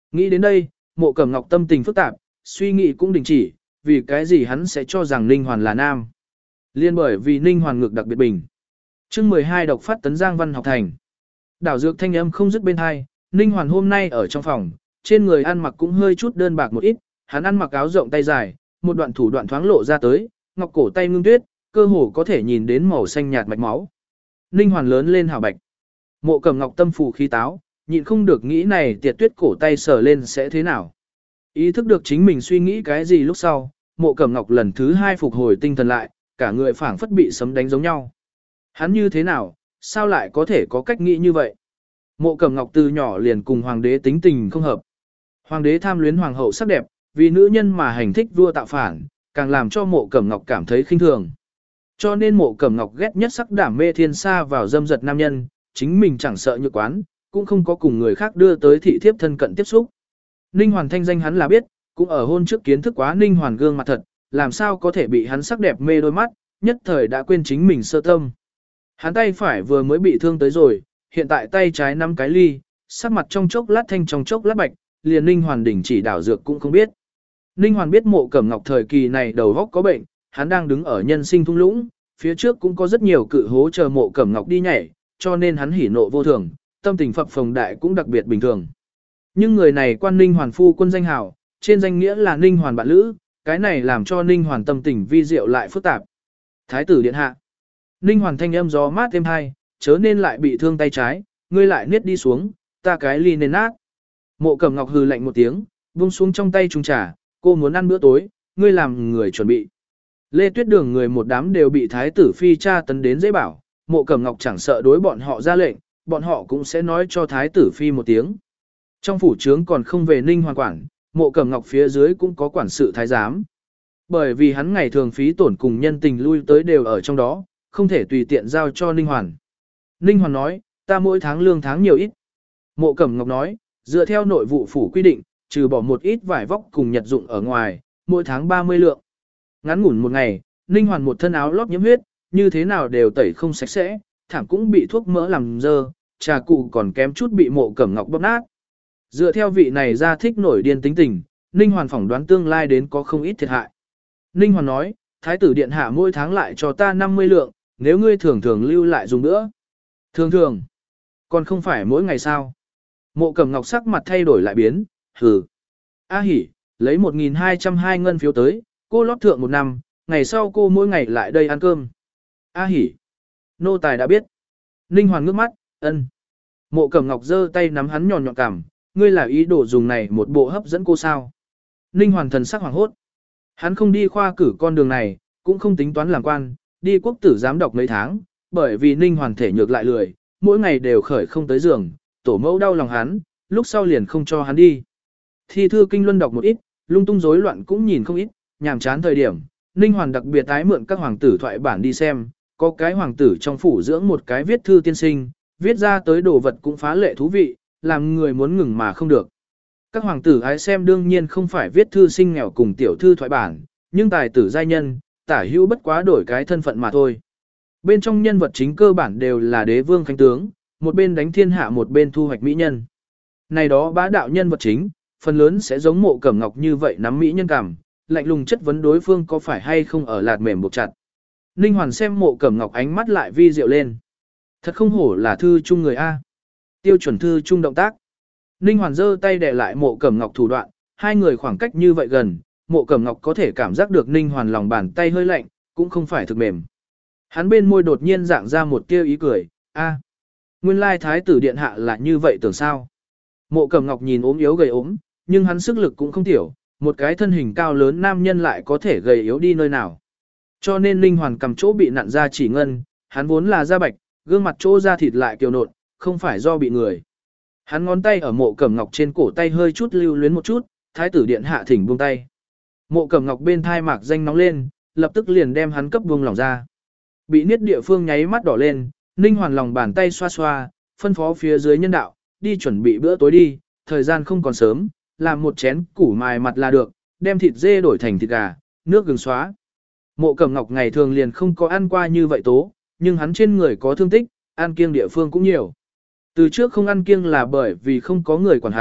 Speaker 1: Nghĩ đến đây, Mộ Cẩm Ngọc tâm tình phức tạp, suy nghĩ cũng đình chỉ, vì cái gì hắn sẽ cho rằng Ninh Hoàn là nam. Liên bởi vì Ninh Hoàn ngực đặc biệt bình. chương mười hai độc phát tấn Giang Văn học thành. Đảo dược thanh âm không dứt bên hai, Ninh Hoàn hôm nay ở trong phòng, trên người ăn mặc cũng hơi chút đơn bạc một ít, hắn ăn mặc áo rộng tay dài, một đoạn thủ đoạn thoáng lộ ra tới, ngọc cổ tay ngưng tuyết, cơ hồ có thể nhìn đến màu xanh nhạt mạch máu. Ninh Hoàn lớn lên hào bạch. Mộ Cẩm Ngọc tâm phù khí táo, nhịn không được nghĩ này tiệt tuyết cổ tay sờ lên sẽ thế nào. Ý thức được chính mình suy nghĩ cái gì lúc sau, Mộ Cẩm Ngọc lần thứ hai phục hồi tinh thần lại, cả người phảng phất bị sấm đánh giống nhau. Hắn như thế nào, sao lại có thể có cách nghĩ như vậy? Mộ Cẩm Ngọc từ nhỏ liền cùng hoàng đế tính tình không hợp. Hoàng đế tham luyến hoàng hậu sắc đẹp, vì nữ nhân mà hành thích vua tạo phản, càng làm cho Mộ Cẩm Ngọc cảm thấy khinh thường. Cho nên Mộ Cẩm Ngọc ghét nhất sắc đảm mê thiên sa vào dâm dật nam nhân, chính mình chẳng sợ nhược quán, cũng không có cùng người khác đưa tới thị thiếp thân cận tiếp xúc. Ninh Hoàn thanh danh hắn là biết, cũng ở hôn trước kiến thức quá Ninh Hoàn gương mặt thật, làm sao có thể bị hắn sắc đẹp mê đôi mắt, nhất thời đã quên chính mình sơ tâm. Hắn tay phải vừa mới bị thương tới rồi, hiện tại tay trái nắm cái ly, sắc mặt trong chốc lát thanh trong chốc lát bạch, liền Ninh Hoàn đỉnh chỉ đảo dược cũng không biết. Ninh Hoàn biết Mộ Cẩm Ngọc thời kỳ này đầu óc có bệnh, hắn đang đứng ở nhân sinh thung lũng, phía trước cũng có rất nhiều cự hố chờ Mộ Cẩm Ngọc đi nhảy, cho nên hắn hỉ nộ vô thường, tâm tình phập phồng đại cũng đặc biệt bình thường. Nhưng người này quan Ninh Hoàn phu quân danh hào, trên danh nghĩa là Ninh Hoàn bạn lữ, cái này làm cho Ninh Hoàn tâm tình vi diệu lại phức tạp. Thái tử điện hạ. Ninh Hoàn thanh âm gió mát thêm hai, chớ nên lại bị thương tay trái, ngươi lại niết đi xuống, ta cái ly nên nát. Mộ Cẩm Ngọc hừ lạnh một tiếng, buông xuống trong tay chung trà, cô muốn ăn bữa tối, ngươi làm người chuẩn bị. Lê Tuyết Đường người một đám đều bị thái tử phi tra tấn đến dễ bảo, Mộ Cẩm Ngọc chẳng sợ đối bọn họ ra lệnh, bọn họ cũng sẽ nói cho thái tử phi một tiếng. Trong phủ trướng còn không về Ninh Hoàn quản, Mộ Cẩm Ngọc phía dưới cũng có quản sự thái giám. Bởi vì hắn ngày thường phí tổn cùng nhân tình lui tới đều ở trong đó, không thể tùy tiện giao cho Ninh Hoàn. Ninh Hoàn nói, ta mỗi tháng lương tháng nhiều ít. Mộ Cẩm Ngọc nói, dựa theo nội vụ phủ quy định, trừ bỏ một ít vải vóc cùng nhật dụng ở ngoài, mỗi tháng ba mươi lượng. Ngắn ngủn một ngày, Ninh Hoàn một thân áo lót nhiễm huyết, như thế nào đều tẩy không sạch sẽ, thảm cũng bị thuốc mỡ làm dơ, trà cụ còn kém chút bị Mộ Cẩm Ngọc bóp nát. Dựa theo vị này ra thích nổi điên tính tình, Ninh Hoàn phỏng đoán tương lai đến có không ít thiệt hại. Ninh Hoàn nói, thái tử điện hạ mỗi tháng lại cho ta năm mươi lượng, nếu ngươi thường thường lưu lại dùng nữa. Thường thường, còn không phải mỗi ngày sao. Mộ Cẩm Ngọc sắc mặt thay đổi lại biến, hừ. A hỉ, lấy một nghìn hai trăm hai ngân phiếu tới, cô lót thượng một năm, ngày sau cô mỗi ngày lại đây ăn cơm. A hỉ, nô tài đã biết. Ninh Hoàn ngước mắt, ân. Mộ Cẩm Ngọc giơ tay nắm hắn nhọn nhọn cằm, ngươi là ý đồ dùng này một bộ hấp dẫn cô sao. Ninh Hoàn thần sắc hoảng hốt. Hắn không đi khoa cử con đường này, cũng không tính toán làm quan, đi quốc tử giám đọc mấy tháng, bởi vì Ninh Hoàn thể nhược lại lười, mỗi ngày đều khởi không tới giường, tổ mẫu đau lòng hắn, lúc sau liền không cho hắn đi. Thi thư kinh luân đọc một ít, lung tung rối loạn cũng nhìn không ít, nhàm chán thời điểm, Ninh Hoàn đặc biệt tái mượn các hoàng tử thoại bản đi xem, có cái hoàng tử trong phủ dưỡng một cái viết thư tiên sinh, viết ra tới đồ vật cũng phá lệ thú vị, làm người muốn ngừng mà không được. Các hoàng tử ái xem đương nhiên không phải viết thư sinh nghèo cùng tiểu thư thoại bản, nhưng tài tử giai nhân, tả hữu bất quá đổi cái thân phận mà thôi. Bên trong nhân vật chính cơ bản đều là đế vương khánh tướng, một bên đánh thiên hạ một bên thu hoạch mỹ nhân. Này đó bá đạo nhân vật chính, phần lớn sẽ giống Mộ Cẩm Ngọc như vậy nắm mỹ nhân cảm, lạnh lùng chất vấn đối phương có phải hay không ở lạt mềm buộc chặt. Ninh Hoàn xem Mộ Cẩm Ngọc ánh mắt lại vi diệu lên. Thật không hổ là thư chung người A. Tiêu chuẩn thư chung động tác. Ninh Hoàn giơ tay đè lại Mộ Cẩm Ngọc thủ đoạn, hai người khoảng cách như vậy gần, Mộ Cẩm Ngọc có thể cảm giác được Ninh Hoàn lòng bàn tay hơi lạnh, cũng không phải thực mềm. Hắn bên môi đột nhiên dạng ra một tia ý cười, a, nguyên lai thái tử điện hạ là như vậy tưởng sao. Mộ Cẩm Ngọc nhìn ốm yếu gầy ốm, nhưng hắn sức lực cũng không tiểu, một cái thân hình cao lớn nam nhân lại có thể gầy yếu đi nơi nào. Cho nên Ninh Hoàn cầm chỗ bị nặn ra chỉ ngân, hắn vốn là da bạch, gương mặt chỗ da thịt lại kiều nộn, không phải do bị người. Hắn ngón tay ở Mộ Cẩm Ngọc trên cổ tay hơi chút lưu luyến một chút, thái tử điện hạ thỉnh buông tay. Mộ Cẩm Ngọc bên thai mạc danh nóng lên, lập tức liền đem hắn cấp buông lòng ra. Bị niết địa phương nháy mắt đỏ lên, Ninh Hoàn lòng bàn tay xoa xoa, phân phó phía dưới nhân đạo, đi chuẩn bị bữa tối đi, thời gian không còn sớm, làm một chén củ mài mặt là được, đem thịt dê đổi thành thịt gà, nước gừng xóa. Mộ Cẩm Ngọc ngày thường liền không có ăn qua như vậy tố, nhưng hắn trên người có thương tích, ăn kiêng địa phương cũng nhiều. Từ trước không ăn kiêng là bởi vì không có người quản hắn,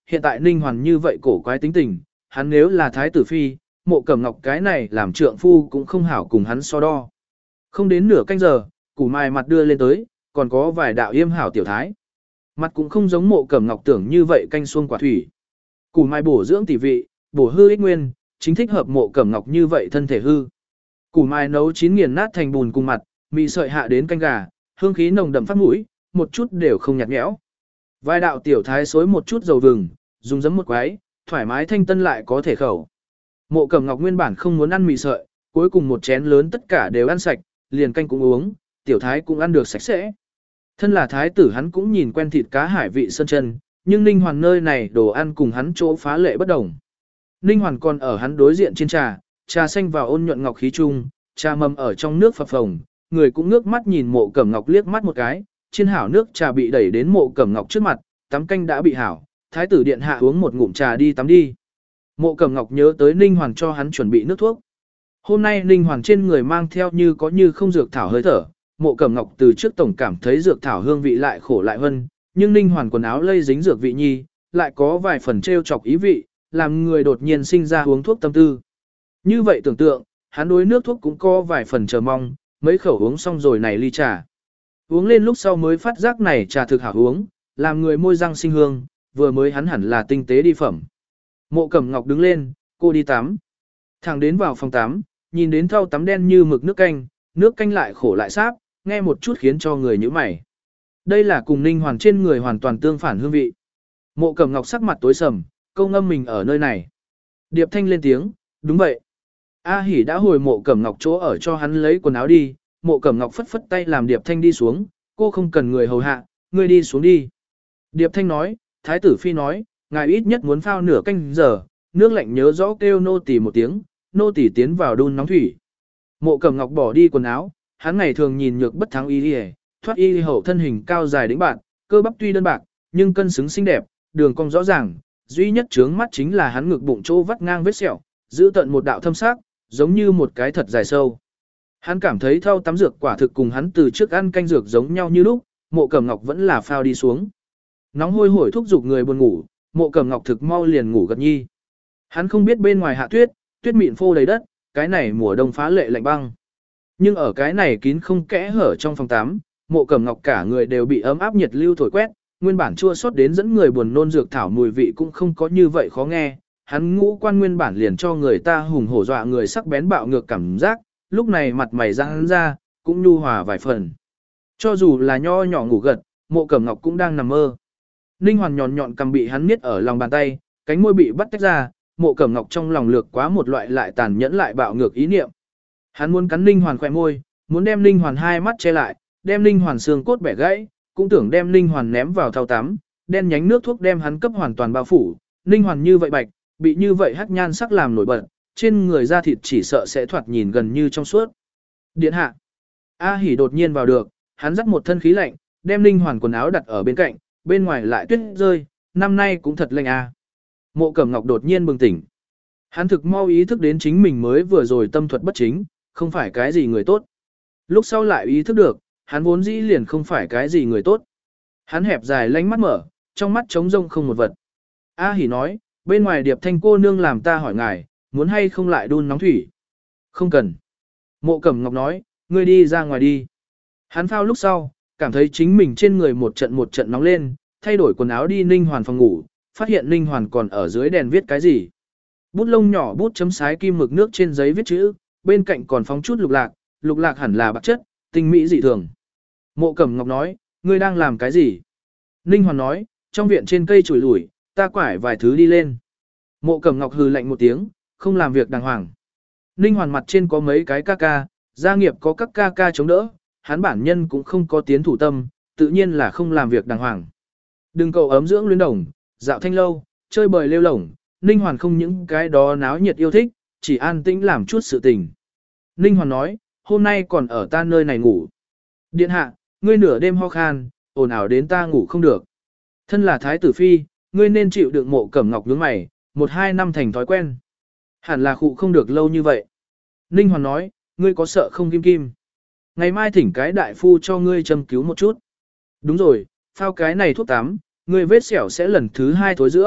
Speaker 1: hiện tại Ninh Hoàn như vậy cổ quái tính tình, hắn nếu là thái tử phi, Mộ Cẩm Ngọc cái này làm trượng phu cũng không hảo cùng hắn so đo. Không đến nửa canh giờ, củ mai mặt đưa lên tới, còn có vài đạo yêm hảo tiểu thái. Mặt cũng không giống Mộ Cẩm Ngọc tưởng như vậy canh xuông quả thủy. Củ mai bổ dưỡng tỷ vị, bổ hư ích nguyên, chính thích hợp Mộ Cẩm Ngọc như vậy thân thể hư. Củ mai nấu chín nghiền nát thành bùn cùng mặt, mì sợi hạ đến canh gà, hương khí nồng đậm phát mũi, một chút đều không nhạt nhẽo. Vài đạo tiểu thái xối một chút dầu vừng, dùng giấm một quái, thoải mái thanh tân lại có thể khẩu. Mộ Cẩm Ngọc nguyên bản không muốn ăn mì sợi, cuối cùng một chén lớn tất cả đều ăn sạch, liền canh cũng uống, tiểu thái cũng ăn được sạch sẽ. Thân là thái tử hắn cũng nhìn quen thịt cá hải vị sơn chân, nhưng Ninh Hoàn nơi này đồ ăn cùng hắn chỗ phá lệ bất đồng. Ninh Hoàn còn ở hắn đối diện trên trà, trà xanh vào ôn nhuận ngọc khí trung, trà mầm ở trong nước phập phồng, người cũng ngước mắt nhìn Mộ Cẩm Ngọc liếc mắt một cái, trên hảo nước trà bị đẩy đến Mộ Cẩm Ngọc trước mặt, tắm canh đã bị hảo, thái tử điện hạ uống một ngụm trà đi tắm đi. Mộ Cẩm Ngọc nhớ tới Ninh Hoàn cho hắn chuẩn bị nước thuốc. Hôm nay Ninh Hoàn trên người mang theo như có như không dược thảo hơi thở, Mộ Cẩm Ngọc từ trước tổng cảm thấy dược thảo hương vị lại khổ lại hơn, nhưng Ninh Hoàn quần áo lây dính dược vị nhi, lại có vài phần trêu chọc ý vị, làm người đột nhiên sinh ra uống thuốc tâm tư. Như vậy tưởng tượng, hắn đối nước thuốc cũng có vài phần chờ mong, mấy khẩu uống xong rồi này ly trà. Uống lên lúc sau mới phát giác này trà thực hảo uống, làm người môi răng sinh hương, vừa mới hắn hẳn là tinh tế đi phẩm. Mộ Cẩm Ngọc đứng lên, cô đi tắm. Thẳng đến vào phòng tắm, nhìn đến thau tắm đen như mực nước canh, nước canh lại khổ lại sáp, nghe một chút khiến cho người nhíu mày. Đây là cùng Ninh Hoàn trên người hoàn toàn tương phản hương vị. Mộ Cẩm Ngọc sắc mặt tối sầm, câu ngâm mình ở nơi này. Điệp Thanh lên tiếng, đúng vậy. A Hỉ đã hồi Mộ Cẩm Ngọc chỗ ở cho hắn lấy quần áo đi, Mộ Cẩm Ngọc phất phất tay làm Điệp Thanh đi xuống, cô không cần người hầu hạ, ngươi đi xuống đi. Điệp Thanh nói, Thái tử Phi nói, ngài ít nhất muốn phao nửa canh giờ, nước lạnh nhớ rõ kêu nô tỳ một tiếng, nô tỳ tiến vào đun nóng thủy. Mộ Cẩm Ngọc bỏ đi quần áo, hắn ngày thường nhìn nhược bất thắng y y, thoát y hậu thân hình cao dài đĩnh bạn, cơ bắp tuy đơn bạc, nhưng cân xứng xinh đẹp, đường cong rõ ràng, duy nhất chướng mắt chính là hắn ngực bụng chỗ vắt ngang vết sẹo, giữ tận một đạo thâm sắc, giống như một cái thật dài sâu. Hắn cảm thấy thau tắm dược quả thực cùng hắn từ trước ăn canh dược giống nhau như lúc, Mộ Cẩm Ngọc vẫn là phao đi xuống. Nóng hôi hổi thúc giục người buồn ngủ, Mộ Cẩm Ngọc thực mau liền ngủ gật nhi. Hắn không biết bên ngoài hạ tuyết, tuyết mịn phô đầy đất, cái này mùa đông phá lệ lạnh băng. Nhưng ở cái này kín không kẽ hở trong phòng tắm, Mộ Cẩm Ngọc cả người đều bị ấm áp nhiệt lưu thổi quét, nguyên bản chua xót đến dẫn người buồn nôn dược thảo mùi vị cũng không có như vậy khó nghe. Hắn ngũ quan nguyên bản liền cho người ta hùng hổ dọa người sắc bén bạo ngược cảm giác, lúc này mặt mày ra hắn ra, cũng nhu hòa vài phần. Cho dù là nho nhỏ ngủ gật, Mộ Cẩm Ngọc cũng đang nằm mơ. Ninh Hoàn nhọn nhọn cầm bị hắn niết ở lòng bàn tay, cánh môi bị bắt tách ra, Mộ Cẩm Ngọc trong lòng lược quá một loại lại tàn nhẫn lại bạo ngược ý niệm. Hắn muốn cắn Ninh Hoàn khỏe môi, muốn đem Ninh Hoàn hai mắt che lại, đem Ninh Hoàn xương cốt bẻ gãy, cũng tưởng đem Ninh Hoàn ném vào thau tắm, đen nhánh nước thuốc đem hắn cấp hoàn toàn bao phủ. Ninh Hoàn như vậy bạch, bị như vậy hắc nhan sắc làm nổi bật, trên người da thịt chỉ sợ sẽ thoạt nhìn gần như trong suốt. Điện hạ. A Hỉ đột nhiên vào được, hắn dắt một thân khí lạnh, đem Ninh Hoàn quần áo đặt ở bên cạnh, bên ngoài lại tuyết rơi, năm nay cũng thật lạnh a. Mộ Cẩm Ngọc đột nhiên bừng tỉnh. Hắn thực mau ý thức đến chính mình mới vừa rồi tâm thuật bất chính, không phải cái gì người tốt. Lúc sau lại ý thức được, hắn vốn dĩ liền không phải cái gì người tốt. Hắn hẹp dài lánh mắt mở, trong mắt trống rông không một vật. A Hỉ nói, bên ngoài Điệp Thanh cô nương làm ta hỏi ngài, muốn hay không lại đun nóng thủy? Không cần. Mộ Cẩm Ngọc nói, ngươi đi ra ngoài đi. Hắn phao lúc sau, cảm thấy chính mình trên người một trận một trận nóng lên, thay đổi quần áo đi Ninh Hoàn phòng ngủ, phát hiện Ninh Hoàn còn ở dưới đèn viết cái gì. Bút lông nhỏ bút chấm sái kim mực nước trên giấy viết chữ, bên cạnh còn phóng chút lục lạc, lục lạc hẳn là bạc chất, tinh mỹ dị thường. Mộ Cẩm Ngọc nói, ngươi đang làm cái gì? Ninh Hoàn nói, trong viện trên cây chùi lủi, ta quải vài thứ đi lên. Mộ Cẩm Ngọc hừ lạnh một tiếng, không làm việc đàng hoàng. Ninh Hoàn mặt trên có mấy cái ca ca, gia nghiệp có các ca ca chống đỡ, hắn bản nhân cũng không có tiến thủ tâm, tự nhiên là không làm việc đàng hoàng. Đừng cầu ấm dưỡng luyến đồng, dạo thanh lâu, chơi bời lêu lổng, Ninh Hoàn không những cái đó náo nhiệt yêu thích, chỉ an tĩnh làm chút sự tình. Ninh Hoàn nói, hôm nay còn ở ta nơi này ngủ. Điện hạ, ngươi nửa đêm ho khan, ồn ào đến ta ngủ không được. Thân là thái tử phi, ngươi nên chịu đựng. Mộ Cẩm Ngọc nhướng mày, một hai năm thành thói quen. Hẳn là khụ không được lâu như vậy. Ninh Hoàn nói, ngươi có sợ không kim kim? Ngày mai thỉnh cái đại phu cho ngươi châm cứu một chút. Đúng rồi, phao cái này thuốc tắm, ngươi vết sẹo sẽ lần thứ hai thối giữa,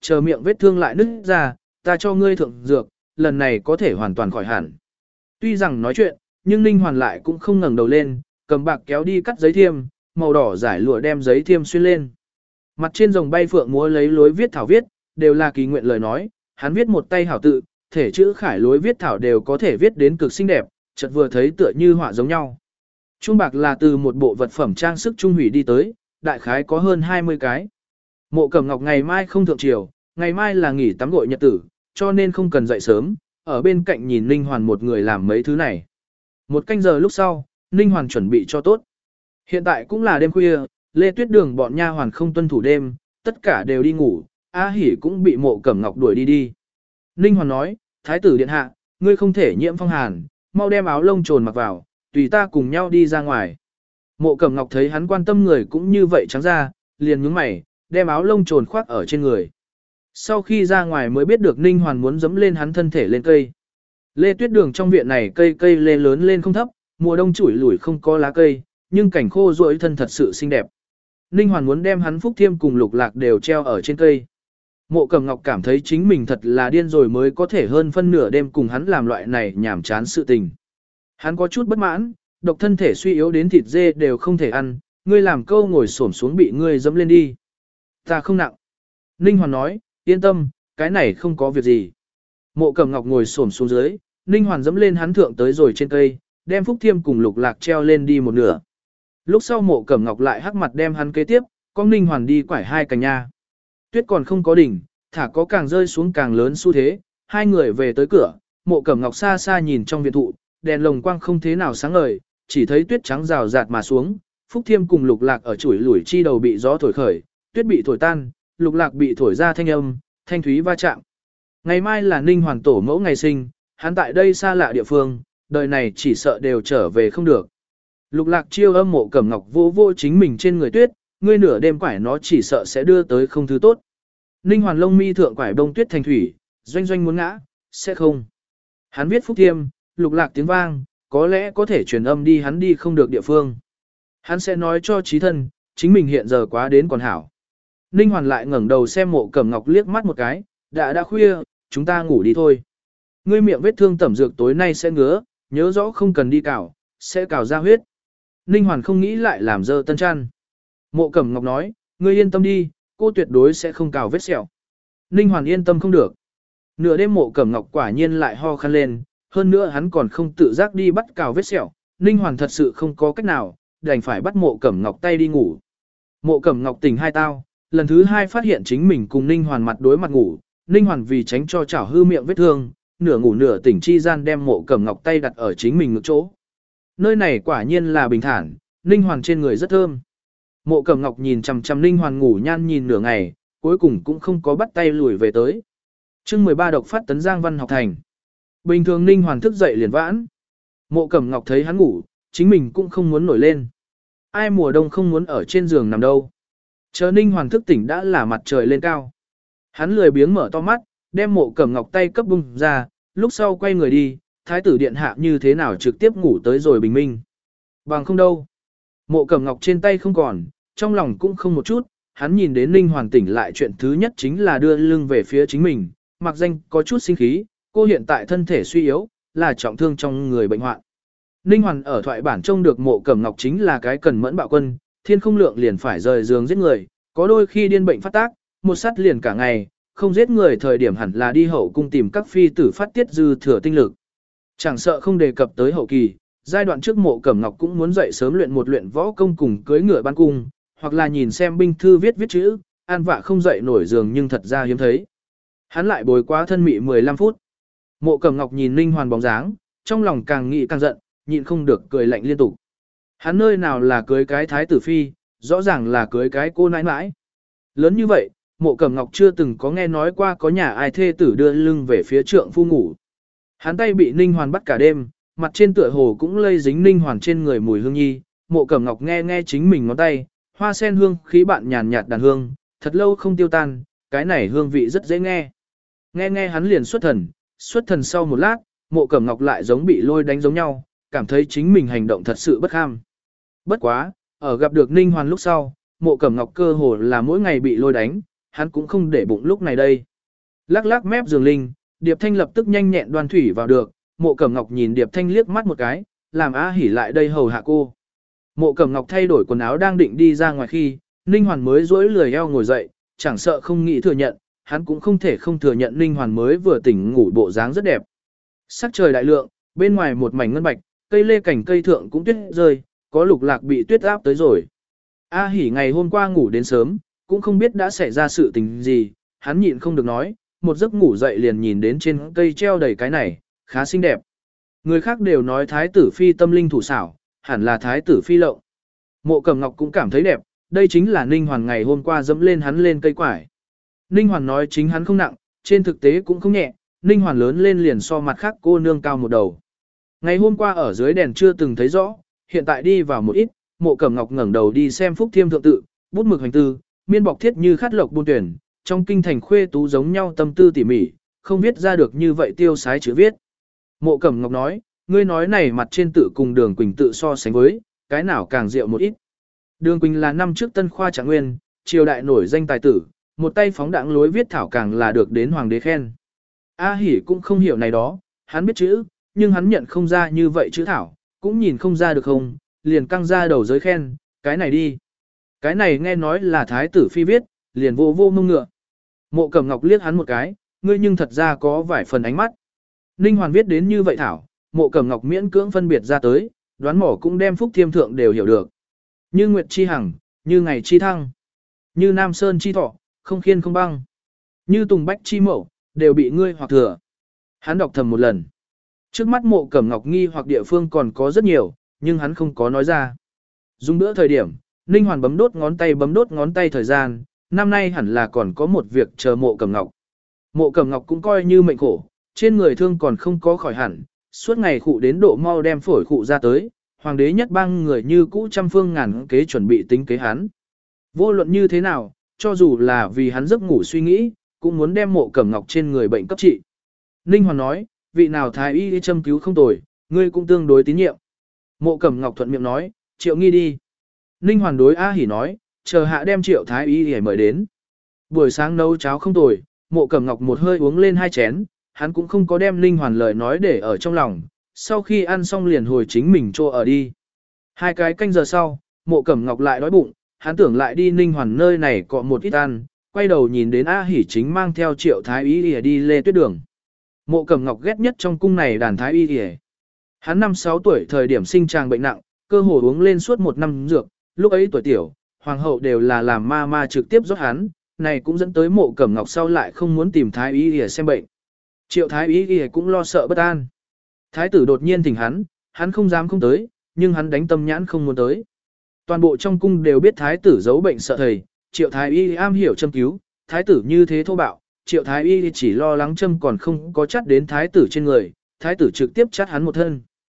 Speaker 1: chờ miệng vết thương lại nứt ra, ta cho ngươi thượng dược, lần này có thể hoàn toàn khỏi hẳn. Tuy rằng nói chuyện, nhưng Ninh Hoàn lại cũng không ngẩng đầu lên, cầm bạc kéo đi cắt giấy thiêm, màu đỏ giải lụa đem giấy thiêm xuyên lên. Mặt trên rồng bay phượng múa lấy lối viết thảo viết, đều là kỳ nguyện lời nói, hắn viết một tay hảo tự, thể chữ khải lối viết thảo đều có thể viết đến cực xinh đẹp, chợt vừa thấy tựa như họa giống nhau. Chuông bạc là từ một bộ vật phẩm trang sức trung hủy đi tới, đại khái có hơn hai mươi cái. Mộ Cẩm Ngọc ngày mai không thượng triều, ngày mai là nghỉ tắm gội nhật tử, cho nên không cần dậy sớm, ở bên cạnh nhìn Ninh Hoàn một người làm mấy thứ này. Một canh giờ lúc sau, Ninh Hoàn chuẩn bị cho tốt. Hiện tại cũng là đêm khuya, Lê Tuyết Đường bọn nha hoàn không tuân thủ đêm, tất cả đều đi ngủ, A Hỉ cũng bị Mộ Cẩm Ngọc đuổi đi đi. Ninh Hoàn nói, Thái tử điện hạ, ngươi không thể nhiễm phong hàn, mau đem áo lông trồn mặc vào, tùy ta cùng nhau đi ra ngoài. Mộ Cẩm Ngọc thấy hắn quan tâm người cũng như vậy trắng ra, liền nhướng mày, đem áo lông trồn khoác ở trên người. Sau khi ra ngoài mới biết được Ninh Hoàn muốn dẫm lên hắn thân thể lên cây. Lê Tuyết Đường trong viện này cây cây lê lớn lên không thấp, mùa đông chủi lủi không có lá cây, nhưng cảnh khô rỗi thân thật sự xinh đẹp. Ninh Hoàn muốn đem hắn phúc thiêm cùng lục lạc đều treo ở trên cây. Mộ Cẩm Ngọc cảm thấy chính mình thật là điên rồi mới có thể hơn phân nửa đêm cùng hắn làm loại này nhảm chán sự tình. Hắn có chút bất mãn, độc thân thể suy yếu đến thịt dê đều không thể ăn, ngươi làm câu ngồi xổm xuống bị ngươi dẫm lên đi. Ta không nặng. Ninh Hoàn nói, yên tâm, cái này không có việc gì. Mộ Cẩm Ngọc ngồi xổm xuống dưới, Ninh Hoàn dẫm lên hắn thượng tới rồi trên cây, đem phúc thiêm cùng lục lạc treo lên đi một nửa. Lúc sau Mộ Cẩm Ngọc lại hắc mặt đem hắn kế tiếp, con Ninh Hoàn đi quải hai cành nha. Tuyết còn không có đỉnh, thả có càng rơi xuống càng lớn xu thế, hai người về tới cửa, Mộ Cẩm Ngọc xa xa nhìn trong viện thụ, đèn lồng quang không thế nào sáng ngời, chỉ thấy tuyết trắng rào rạt mà xuống, phúc thiêm cùng lục lạc ở chuỗi lủi chi đầu bị gió thổi khởi, tuyết bị thổi tan, lục lạc bị thổi ra thanh âm, thanh thúy va chạm. Ngày mai là Ninh Hoàn tổ mẫu ngày sinh, hắn tại đây xa lạ địa phương, đời này chỉ sợ đều trở về không được. Lục lạc chiêu âm Mộ Cẩm Ngọc vô vô chính mình trên người tuyết, ngươi nửa đêm quải nó chỉ sợ sẽ đưa tới không thứ tốt. Ninh Hoàn lông mi thượng quải bông tuyết thành thủy, doanh doanh muốn ngã, sẽ không. Hắn viết phúc thiêm, lục lạc tiếng vang, có lẽ có thể truyền âm đi hắn đi không được địa phương. Hắn sẽ nói cho trí thân, chính mình hiện giờ quá đến còn hảo. Ninh Hoàn lại ngẩng đầu xem Mộ Cẩm Ngọc liếc mắt một cái, đã đã khuya, chúng ta ngủ đi thôi. Ngươi miệng vết thương tẩm dược tối nay sẽ ngứa, nhớ rõ không cần đi cào, sẽ cào ra huyết. Ninh Hoàn không nghĩ lại làm dơ tân chăn. Mộ Cẩm Ngọc nói, ngươi yên tâm đi, cô tuyệt đối sẽ không cào vết sẹo. Ninh Hoàn yên tâm không được. Nửa đêm Mộ Cẩm Ngọc quả nhiên lại ho khăn lên, hơn nữa hắn còn không tự giác đi bắt cào vết sẹo. Ninh Hoàn thật sự không có cách nào, đành phải bắt Mộ Cẩm Ngọc tay đi ngủ. Mộ Cẩm Ngọc tỉnh hai tao, lần thứ hai phát hiện chính mình cùng Ninh Hoàn mặt đối mặt ngủ. Ninh Hoàn vì tránh cho chảo hư miệng vết thương, nửa ngủ nửa tỉnh chi gian đem Mộ Cẩm Ngọc tay đặt ở chính mình ngực chỗ. Nơi này quả nhiên là bình thản, Ninh Hoàn trên người rất thơm. Mộ Cẩm Ngọc nhìn chằm chằm Ninh Hoàn ngủ nhan nhìn nửa ngày, cuối cùng cũng không có bắt tay lùi về tới. Chương mười ba độc phát tấn Giang Văn học thành. Bình thường Ninh Hoàn thức dậy liền vãn. Mộ Cẩm Ngọc thấy hắn ngủ, chính mình cũng không muốn nổi lên. Ai mùa đông không muốn ở trên giường nằm đâu. Chờ Ninh Hoàn thức tỉnh đã là mặt trời lên cao. Hắn lười biếng mở to mắt, đem Mộ Cẩm Ngọc tay cấp bung ra, lúc sau quay người đi, thái tử điện hạ như thế nào trực tiếp ngủ tới rồi bình minh. Bằng không đâu. Mộ Cẩm Ngọc trên tay không còn, trong lòng cũng không một chút, hắn nhìn đến Ninh Hoàn tỉnh lại chuyện thứ nhất chính là đưa lưng về phía chính mình, mặc danh có chút sinh khí, cô hiện tại thân thể suy yếu, là trọng thương trong người bệnh hoạn. Ninh Hoàn ở thoại bản trông được Mộ Cẩm Ngọc chính là cái cần mẫn bạo quân, thiên không lượng liền phải rời giường giết người, có đôi khi điên bệnh phát tác, một sát liền cả ngày, không giết người thời điểm hẳn là đi hậu cung tìm các phi tử phát tiết dư thừa tinh lực. Chẳng sợ không đề cập tới hậu kỳ, giai đoạn trước Mộ Cẩm Ngọc cũng muốn dậy sớm luyện một luyện võ công cùng cưới ngựa ban cung, hoặc là nhìn xem binh thư viết viết chữ, an vạ không dậy nổi giường nhưng thật ra hiếm thấy. Hắn lại bồi quá thân mị mười lăm phút. Mộ Cẩm Ngọc nhìn Ninh Hoàn bóng dáng, trong lòng càng nghĩ càng giận, nhịn không được cười lạnh liên tục. Hắn nơi nào là cưới cái thái tử phi, rõ ràng là cưới cái cô nãi nãi. Lớn như vậy, Mộ Cẩm Ngọc chưa từng có nghe nói qua có nhà ai thê tử đưa lưng về phía trượng phu ngủ. Hắn tay bị Ninh Hoàn bắt cả đêm, mặt trên tựa hồ cũng lây dính Ninh Hoàn trên người mùi hương nhi. Mộ Cẩm Ngọc nghe nghe chính mình ngón tay, hoa sen hương khí bạn nhàn nhạt đàn hương, thật lâu không tiêu tan, cái này hương vị rất dễ nghe. Nghe nghe hắn liền xuất thần, xuất thần sau một lát, Mộ Cẩm Ngọc lại giống bị lôi đánh giống nhau, cảm thấy chính mình hành động thật sự bất kham. Bất quá, ở gặp được Ninh Hoàn lúc sau, Mộ Cẩm Ngọc cơ hồ là mỗi ngày bị lôi đánh, hắn cũng không để bụng lúc này đây. Lắc lắc mép giường linh, Điệp Thanh lập tức nhanh nhẹn đoan thủy vào được, Mộ Cẩm Ngọc nhìn Điệp Thanh liếc mắt một cái, làm A Hỉ lại đây hầu hạ cô. Mộ Cẩm Ngọc thay đổi quần áo đang định đi ra ngoài khi, Ninh Hoàn mới duỗi lười eo ngồi dậy, chẳng sợ không nghĩ thừa nhận, hắn cũng không thể không thừa nhận Ninh Hoàn mới vừa tỉnh ngủ bộ dáng rất đẹp. Sắc trời đại lượng, bên ngoài một mảnh ngân bạch, cây lê cảnh cây thượng cũng tuyết rơi, có lục lạc bị tuyết áp tới rồi. A Hỉ ngày hôm qua ngủ đến sớm, cũng không biết đã xảy ra sự tình gì, hắn nhịn không được nói, một giấc ngủ dậy liền nhìn đến trên cây treo đầy cái này, khá xinh đẹp. Người khác đều nói thái tử phi tâm linh thủ xảo, hẳn là thái tử phi lộng. Mộ Cẩm Ngọc cũng cảm thấy đẹp, đây chính là Ninh Hoàn ngày hôm qua dẫm lên hắn lên cây quải. Ninh Hoàn nói chính hắn không nặng, trên thực tế cũng không nhẹ, Ninh Hoàn lớn lên liền so mặt khác cô nương cao một đầu. Ngày hôm qua ở dưới đèn chưa từng thấy rõ, hiện tại đi vào một ít, Mộ Cẩm Ngọc ngẩng đầu đi xem Phúc Thiêm thượng tự, bút mực hành tư, miên bọc thiết như khát lộc buôn tuyển, trong kinh thành khuê tú giống nhau tâm tư tỉ mỉ, không viết ra được như vậy tiêu sái chữ viết. Mộ Cẩm Ngọc nói, ngươi nói này mặt trên tự cùng Đường Quỳnh tự so sánh với, cái nào càng diệu một ít. Đường Quỳnh là năm trước tân khoa trạng nguyên, triều đại nổi danh tài tử, một tay phóng đãng lối viết thảo càng là được đến hoàng đế khen. A Hỉ cũng không hiểu này đó, hắn biết chữ, nhưng hắn nhận không ra như vậy chữ thảo, cũng nhìn không ra được không, liền căng ra đầu giới khen, cái này đi. Cái này nghe nói là thái tử phi viết, liền vô vô mông ngựa. Mộ Cẩm Ngọc liếc hắn một cái, ngươi nhưng thật ra có vài phần ánh mắt. Ninh Hoàn viết đến như vậy thảo, Mộ Cẩm Ngọc miễn cưỡng phân biệt ra tới, đoán mỏ cũng đem Phúc Thiêm thượng đều hiểu được. Như Nguyệt chi hằng, như ngày chi thăng, như Nam Sơn chi thọ, không khiên không băng, như Tùng Bách chi mậu, đều bị ngươi hoặc thừa. Hắn đọc thầm một lần. Trước mắt Mộ Cẩm Ngọc nghi hoặc địa phương còn có rất nhiều, nhưng hắn không có nói ra. Dùng bữa thời điểm, Ninh Hoàn bấm đốt ngón tay bấm đốt ngón tay thời gian, năm nay hẳn là còn có một việc chờ Mộ Cẩm Ngọc. Mộ Cẩm Ngọc cũng coi như mệnh khổ, trên người thương còn không có khỏi hẳn, suốt ngày khụ đến độ mau đem phổi khụ ra tới, hoàng đế nhất bang người như cũ trăm phương ngàn kế chuẩn bị tính kế hắn. Vô luận như thế nào, cho dù là vì hắn giấc ngủ suy nghĩ, cũng muốn đem Mộ Cẩm Ngọc trên người bệnh cấp trị. Ninh Hoàn nói, vị nào thái y đi châm cứu không tồi, ngươi cũng tương đối tín nhiệm. Mộ Cẩm Ngọc thuận miệng nói, Triệu Nghi đi. Ninh Hoàn đối A Hỉ nói, chờ hạ đem Triệu thái y để mời đến. Buổi sáng nấu cháo không tồi, Mộ Cẩm Ngọc một hơi uống lên hai chén, hắn cũng không có đem Ninh Hoàn lời nói để ở trong lòng, sau khi ăn xong liền hồi chính mình trô ở đi. Hai cái canh giờ sau, Mộ Cẩm Ngọc lại đói bụng, hắn tưởng lại đi Ninh Hoàn nơi này cọ một ít ăn, quay đầu nhìn đến A Hỉ chính mang theo Triệu thái y đi lê tuyết đường. Mộ Cẩm Ngọc ghét nhất trong cung này đàn thái y y. Hắn năm sáu tuổi thời điểm sinh tràng bệnh nặng, cơ hồ uống lên suốt một năm dược, lúc ấy tuổi tiểu, hoàng hậu đều là làm ma ma trực tiếp rót hắn, này cũng dẫn tới Mộ Cẩm Ngọc sau lại không muốn tìm thái y y xem bệnh. Triệu thái y y cũng lo sợ bất an. Thái tử đột nhiên thỉnh hắn, hắn không dám không tới, nhưng hắn đánh tâm nhãn không muốn tới. Toàn bộ trong cung đều biết thái tử giấu bệnh sợ thầy, Triệu thái y am hiểu châm cứu, thái tử như thế thô bạo, Triệu thái y chỉ lo lắng châm còn không có chắt đến thái tử trên người, thái tử trực tiếp chắt hắn một thân.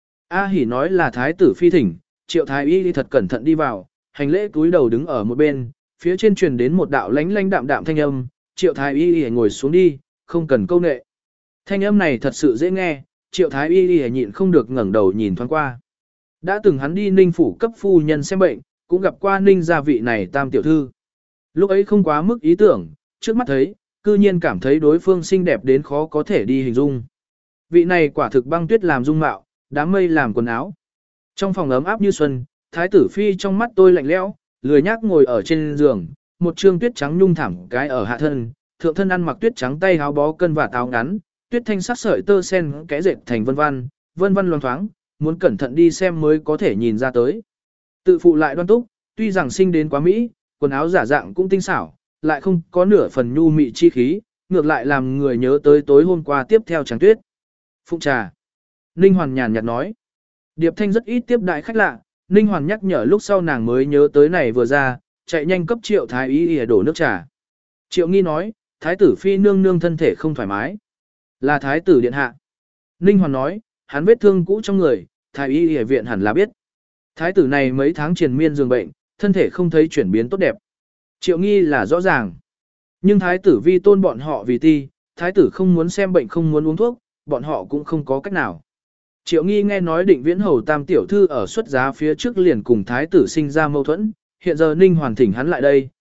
Speaker 1: A Hỉ nói là thái tử phi thỉnh, Triệu thái y thật cẩn thận đi vào, hành lễ túi đầu đứng ở một bên, phía trên truyền đến một đạo lánh lánh đạm đạm thanh âm, Triệu thái y ngồi xuống đi, không cần câu nệ. Thanh âm này thật sự dễ nghe, Triệu thái y nhịn không được ngẩng đầu nhìn thoáng qua. Đã từng hắn đi Ninh phủ cấp phu nhân xem bệnh, cũng gặp qua Ninh gia vị này tam tiểu thư. Lúc ấy không quá mức ý tưởng, trước mắt thấy, cư nhiên cảm thấy đối phương xinh đẹp đến khó có thể đi hình dung. Vị này quả thực băng tuyết làm dung mạo, đám mây làm quần áo. Trong phòng ấm áp như xuân, thái tử phi trong mắt tôi lạnh lẽo, lười nhác ngồi ở trên giường, một trương tuyết trắng nhung thảm cái ở hạ thân, thượng thân ăn mặc tuyết trắng tay áo bó cân và áo ngắn, tuyết thanh sắc sợi tơ sen kẽ dệt thành vân văn, vân văn loang thoáng, muốn cẩn thận đi xem mới có thể nhìn ra tới. Tự phụ lại đoan túc, tuy rằng sinh đến quá mỹ, quần áo giả dạng cũng tinh xảo, lại không có nửa phần nhu mị chi khí, ngược lại làm người nhớ tới tối hôm qua tiếp theo trắng tuyết. Phụng trà. Ninh Hoàn nhàn nhạt nói. Điệp Thanh rất ít tiếp đại khách lạ, Ninh Hoàn nhắc nhở lúc sau nàng mới nhớ tới này vừa ra, chạy nhanh cấp Triệu thái y y đổ nước trà. Triệu Nghi nói, thái tử phi nương nương thân thể không thoải mái. Là thái tử điện hạ. Ninh Hoàn nói, hắn vết thương cũ trong người, thái y y viện hẳn là biết. Thái tử này mấy tháng triền miên giường bệnh, thân thể không thấy chuyển biến tốt đẹp. Triệu Nghi là rõ ràng. Nhưng thái tử vi tôn bọn họ vì ti, thái tử không muốn xem bệnh không muốn uống thuốc, bọn họ cũng không có cách nào. Triệu Nghi nghe nói Định Viễn hầu tam tiểu thư ở xuất giá phía trước liền cùng thái tử sinh ra mâu thuẫn, hiện giờ Ninh Hoàn thỉnh hắn lại đây,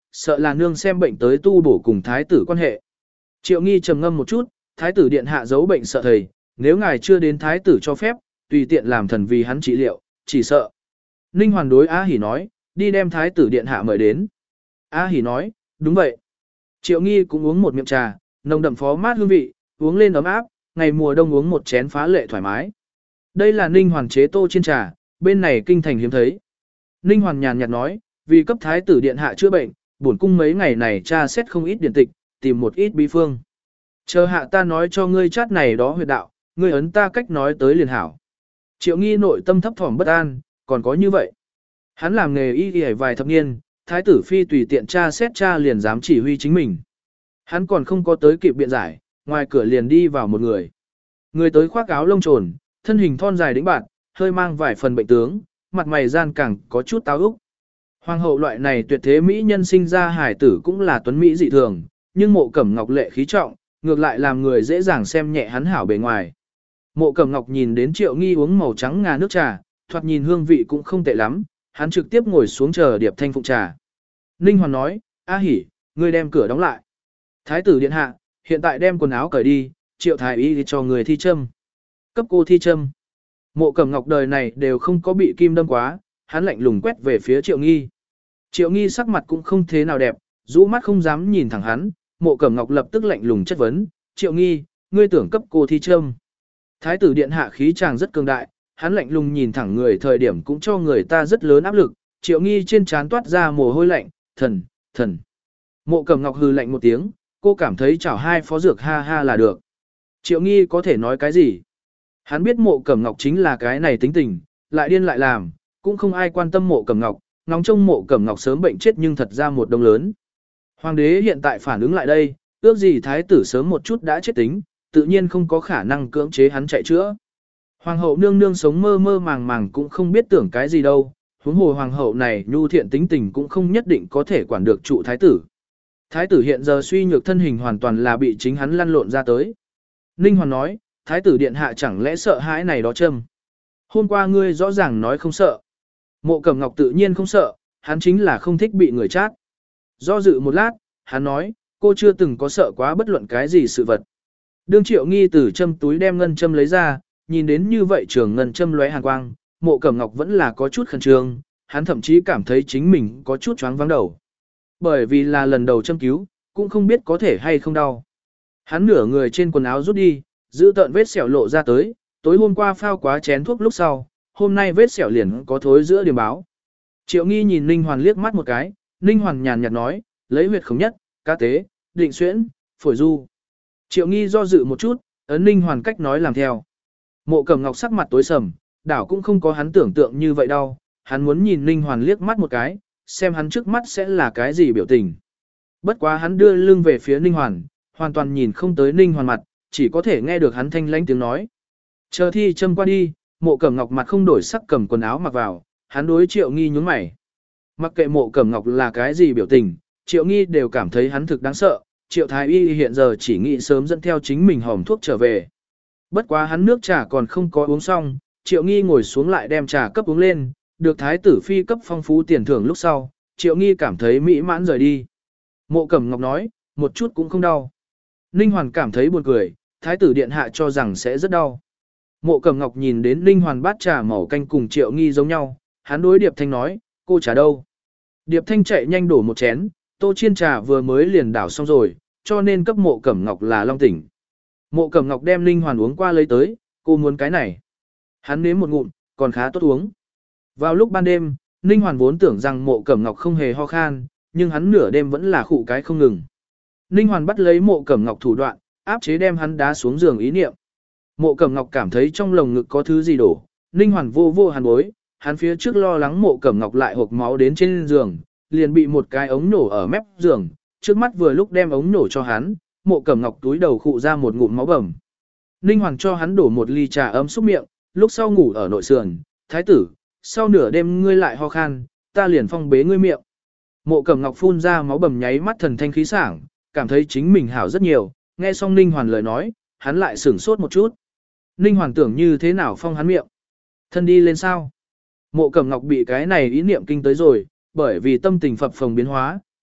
Speaker 1: sợ là nương xem bệnh tới tu bổ cùng thái tử quan hệ. Triệu Nghi trầm ngâm một chút, thái tử điện hạ giấu bệnh sợ thầy, nếu ngài chưa đến thái tử cho phép, tùy tiện làm thần vì hắn trị liệu, chỉ sợ. Ninh Hoàn đối A Hỉ nói, đi đem thái tử điện hạ mời đến. A Hỉ nói, đúng vậy. Triệu Nghi cũng uống một miệng trà, nồng đậm phó mát hương vị, uống lên ấm áp, ngày mùa đông uống một chén phá lệ thoải mái. Đây là Ninh Hoàn chế tô chiên trà, bên này kinh thành hiếm thấy. Ninh Hoàn nhàn nhạt nói, vì cấp thái tử điện hạ chữa bệnh, bổn cung mấy ngày này tra xét không ít điển tịch, tìm một ít bí phương. Chờ hạ ta nói cho ngươi chát này đó huyệt đạo, ngươi ấn ta cách nói tới liền hảo. Triệu Nghi nội tâm thấp thỏm bất an, còn có như vậy. Hắn làm nghề y y vài thập niên, thái tử phi tùy tiện tra xét tra liền dám chỉ huy chính mình. Hắn còn không có tới kịp biện giải, ngoài cửa liền đi vào một người. Người tới khoác áo lông trồn, thân hình thon dài đĩnh bạt, hơi mang vài phần bệnh tướng, mặt mày gian càng có chút táo úc. Hoàng hậu loại này tuyệt thế mỹ nhân sinh ra hải tử cũng là tuấn mỹ dị thường, nhưng Mộ Cẩm Ngọc lệ khí trọng, ngược lại làm người dễ dàng xem nhẹ hắn hảo bề ngoài. Mộ Cẩm Ngọc nhìn đến Triệu Nghi uống màu trắng ngà nước trà, thoạt nhìn hương vị cũng không tệ lắm, hắn trực tiếp ngồi xuống chờ Điệp Thanh phụng trà. Ninh Hoàn nói, A Hỉ, ngươi đem cửa đóng lại. Thái tử điện hạ, hiện tại đem quần áo cởi đi, Triệu thái y cho người thi châm. Cấp cô thi châm. Mộ Cẩm Ngọc đời này đều không có bị kim đâm quá, hắn lạnh lùng quét về phía Triệu Nghi. Triệu Nghi sắc mặt cũng không thế nào đẹp, rũ mắt không dám nhìn thẳng hắn, Mộ Cẩm Ngọc lập tức lạnh lùng chất vấn, Triệu Nghi, ngươi tưởng cấp cô thi châm. Thái tử điện hạ khí chàng rất cường đại, hắn lạnh lùng nhìn thẳng người thời điểm cũng cho người ta rất lớn áp lực, Triệu Nghi trên trán toát ra mồ hôi lạnh, thần, thần. Mộ Cẩm Ngọc hừ lạnh một tiếng, cô cảm thấy chảo hai phó dược ha ha là được. Triệu Nghi có thể nói cái gì? Hắn biết Mộ Cẩm Ngọc chính là cái này tính tình, lại điên lại làm, cũng không ai quan tâm Mộ Cẩm Ngọc, ngóng trông Mộ Cẩm Ngọc sớm bệnh chết nhưng thật ra một đông lớn. Hoàng đế hiện tại phản ứng lại đây, ước gì thái tử sớm một chút đã chết tính, tự nhiên không có khả năng cưỡng chế hắn chạy chữa. Hoàng hậu nương nương sống mơ mơ màng màng cũng không biết tưởng cái gì đâu, huống hồ hoàng hậu này nhu thiện tính tình cũng không nhất định có thể quản được trụ thái tử. Thái tử hiện giờ suy nhược thân hình hoàn toàn là bị chính hắn lăn lộn ra tới. Ninh Hoàn nói, thái tử điện hạ chẳng lẽ sợ hãi này đó châm. Hôm qua ngươi rõ ràng nói không sợ. Mộ Cẩm Ngọc tự nhiên không sợ, hắn chính là không thích bị người chát. Do dự một lát, hắn nói, cô chưa từng có sợ quá bất luận cái gì sự vật. Đương Triệu Nghi từ châm túi đem ngân châm lấy ra, nhìn đến như vậy trường ngân châm lóe hàn quang, Mộ Cẩm Ngọc vẫn là có chút khẩn trương, hắn thậm chí cảm thấy chính mình có chút choáng váng đầu. Bởi vì là lần đầu châm cứu, cũng không biết có thể hay không đau. Hắn nửa người trên quần áo rút đi, giữ tợn vết sẹo lộ ra tới, tối hôm qua phao quá chén thuốc lúc sau, hôm nay vết sẹo liền có thối giữa điểm báo. Triệu Nghi nhìn Ninh Hoàn liếc mắt một cái, Ninh Hoàn nhàn nhạt nói, lấy huyệt khống nhất, cá tế, định xuyễn, phổi du. Triệu Nghi do dự một chút, ấn Ninh Hoàn cách nói làm theo. Mộ Cẩm Ngọc sắc mặt tối sầm, đảo cũng không có hắn tưởng tượng như vậy đâu, hắn muốn nhìn Ninh Hoàn liếc mắt một cái, xem hắn trước mắt sẽ là cái gì biểu tình. Bất quá hắn đưa lưng về phía Ninh Hoàn, hoàn toàn nhìn không tới Ninh Hoàn mặt, chỉ có thể nghe được hắn thanh lãnh tiếng nói. Chờ thi châm qua đi, Mộ Cẩm Ngọc mặt không đổi sắc cầm quần áo mặc vào, hắn đối Triệu Nghi nhướng mày. Mặc kệ Mộ Cẩm Ngọc là cái gì biểu tình, Triệu Nghi đều cảm thấy hắn thực đáng sợ, Triệu Thái Y hiện giờ chỉ nghĩ sớm dẫn theo chính mình hòm thuốc trở về. Bất quá hắn nước trà còn không có uống xong, Triệu Nghi ngồi xuống lại đem trà cấp uống lên, được Thái tử phi cấp phong phú tiền thưởng lúc sau, Triệu Nghi cảm thấy mỹ mãn rời đi. Mộ Cẩm Ngọc nói, một chút cũng không đau. Ninh Hoàn cảm thấy buồn cười, Thái tử điện hạ cho rằng sẽ rất đau. Mộ Cẩm Ngọc nhìn đến Ninh Hoàn bát trà màu canh cùng Triệu Nghi giống nhau, hắn đối Điệp Thanh nói, cô trà đâu? Điệp Thanh chạy nhanh đổ một chén, tô chiên trà vừa mới liền đảo xong rồi, cho nên cấp Mộ Cẩm Ngọc là long tỉnh. Mộ Cẩm Ngọc đem Ninh Hoàn uống qua lấy tới, cô muốn cái này. Hắn nếm một ngụm, còn khá tốt uống. Vào lúc ban đêm, Ninh Hoàn vốn tưởng rằng Mộ Cẩm Ngọc không hề ho khan, nhưng hắn nửa đêm vẫn là khụ cái không ngừng. Ninh Hoàn bắt lấy Mộ Cẩm Ngọc thủ đoạn, áp chế đem hắn đá xuống giường ý niệm. Mộ Cẩm Ngọc cảm thấy trong lồng ngực có thứ gì đổ, Ninh Hoàn vô vô hàn bối, hắn phía trước lo lắng Mộ Cẩm Ngọc lại hộc máu đến trên giường, liền bị một cái ống nổ ở mép giường, trước mắt vừa lúc đem ống nổ cho hắn, Mộ Cẩm Ngọc túi đầu khụ ra một ngụm máu bầm. Ninh Hoàn cho hắn đổ một ly trà ấm xúc miệng, lúc sau ngủ ở nội sườn, thái tử, sau nửa đêm ngươi lại ho khan, ta liền phong bế ngươi miệng. Mộ Cẩm Ngọc phun ra máu bầm nháy mắt thần thanh khí sảng, cảm thấy chính mình hảo rất nhiều, nghe xong Ninh Hoàn lời nói, hắn lại sửng sốt một chút. Ninh Hoàn tưởng như thế nào phong hắn miệng. Thân đi lên sao? Mộ Cẩm Ngọc bị cái này ý niệm kinh tới rồi, bởi vì tâm tình phập phồng biến hóa,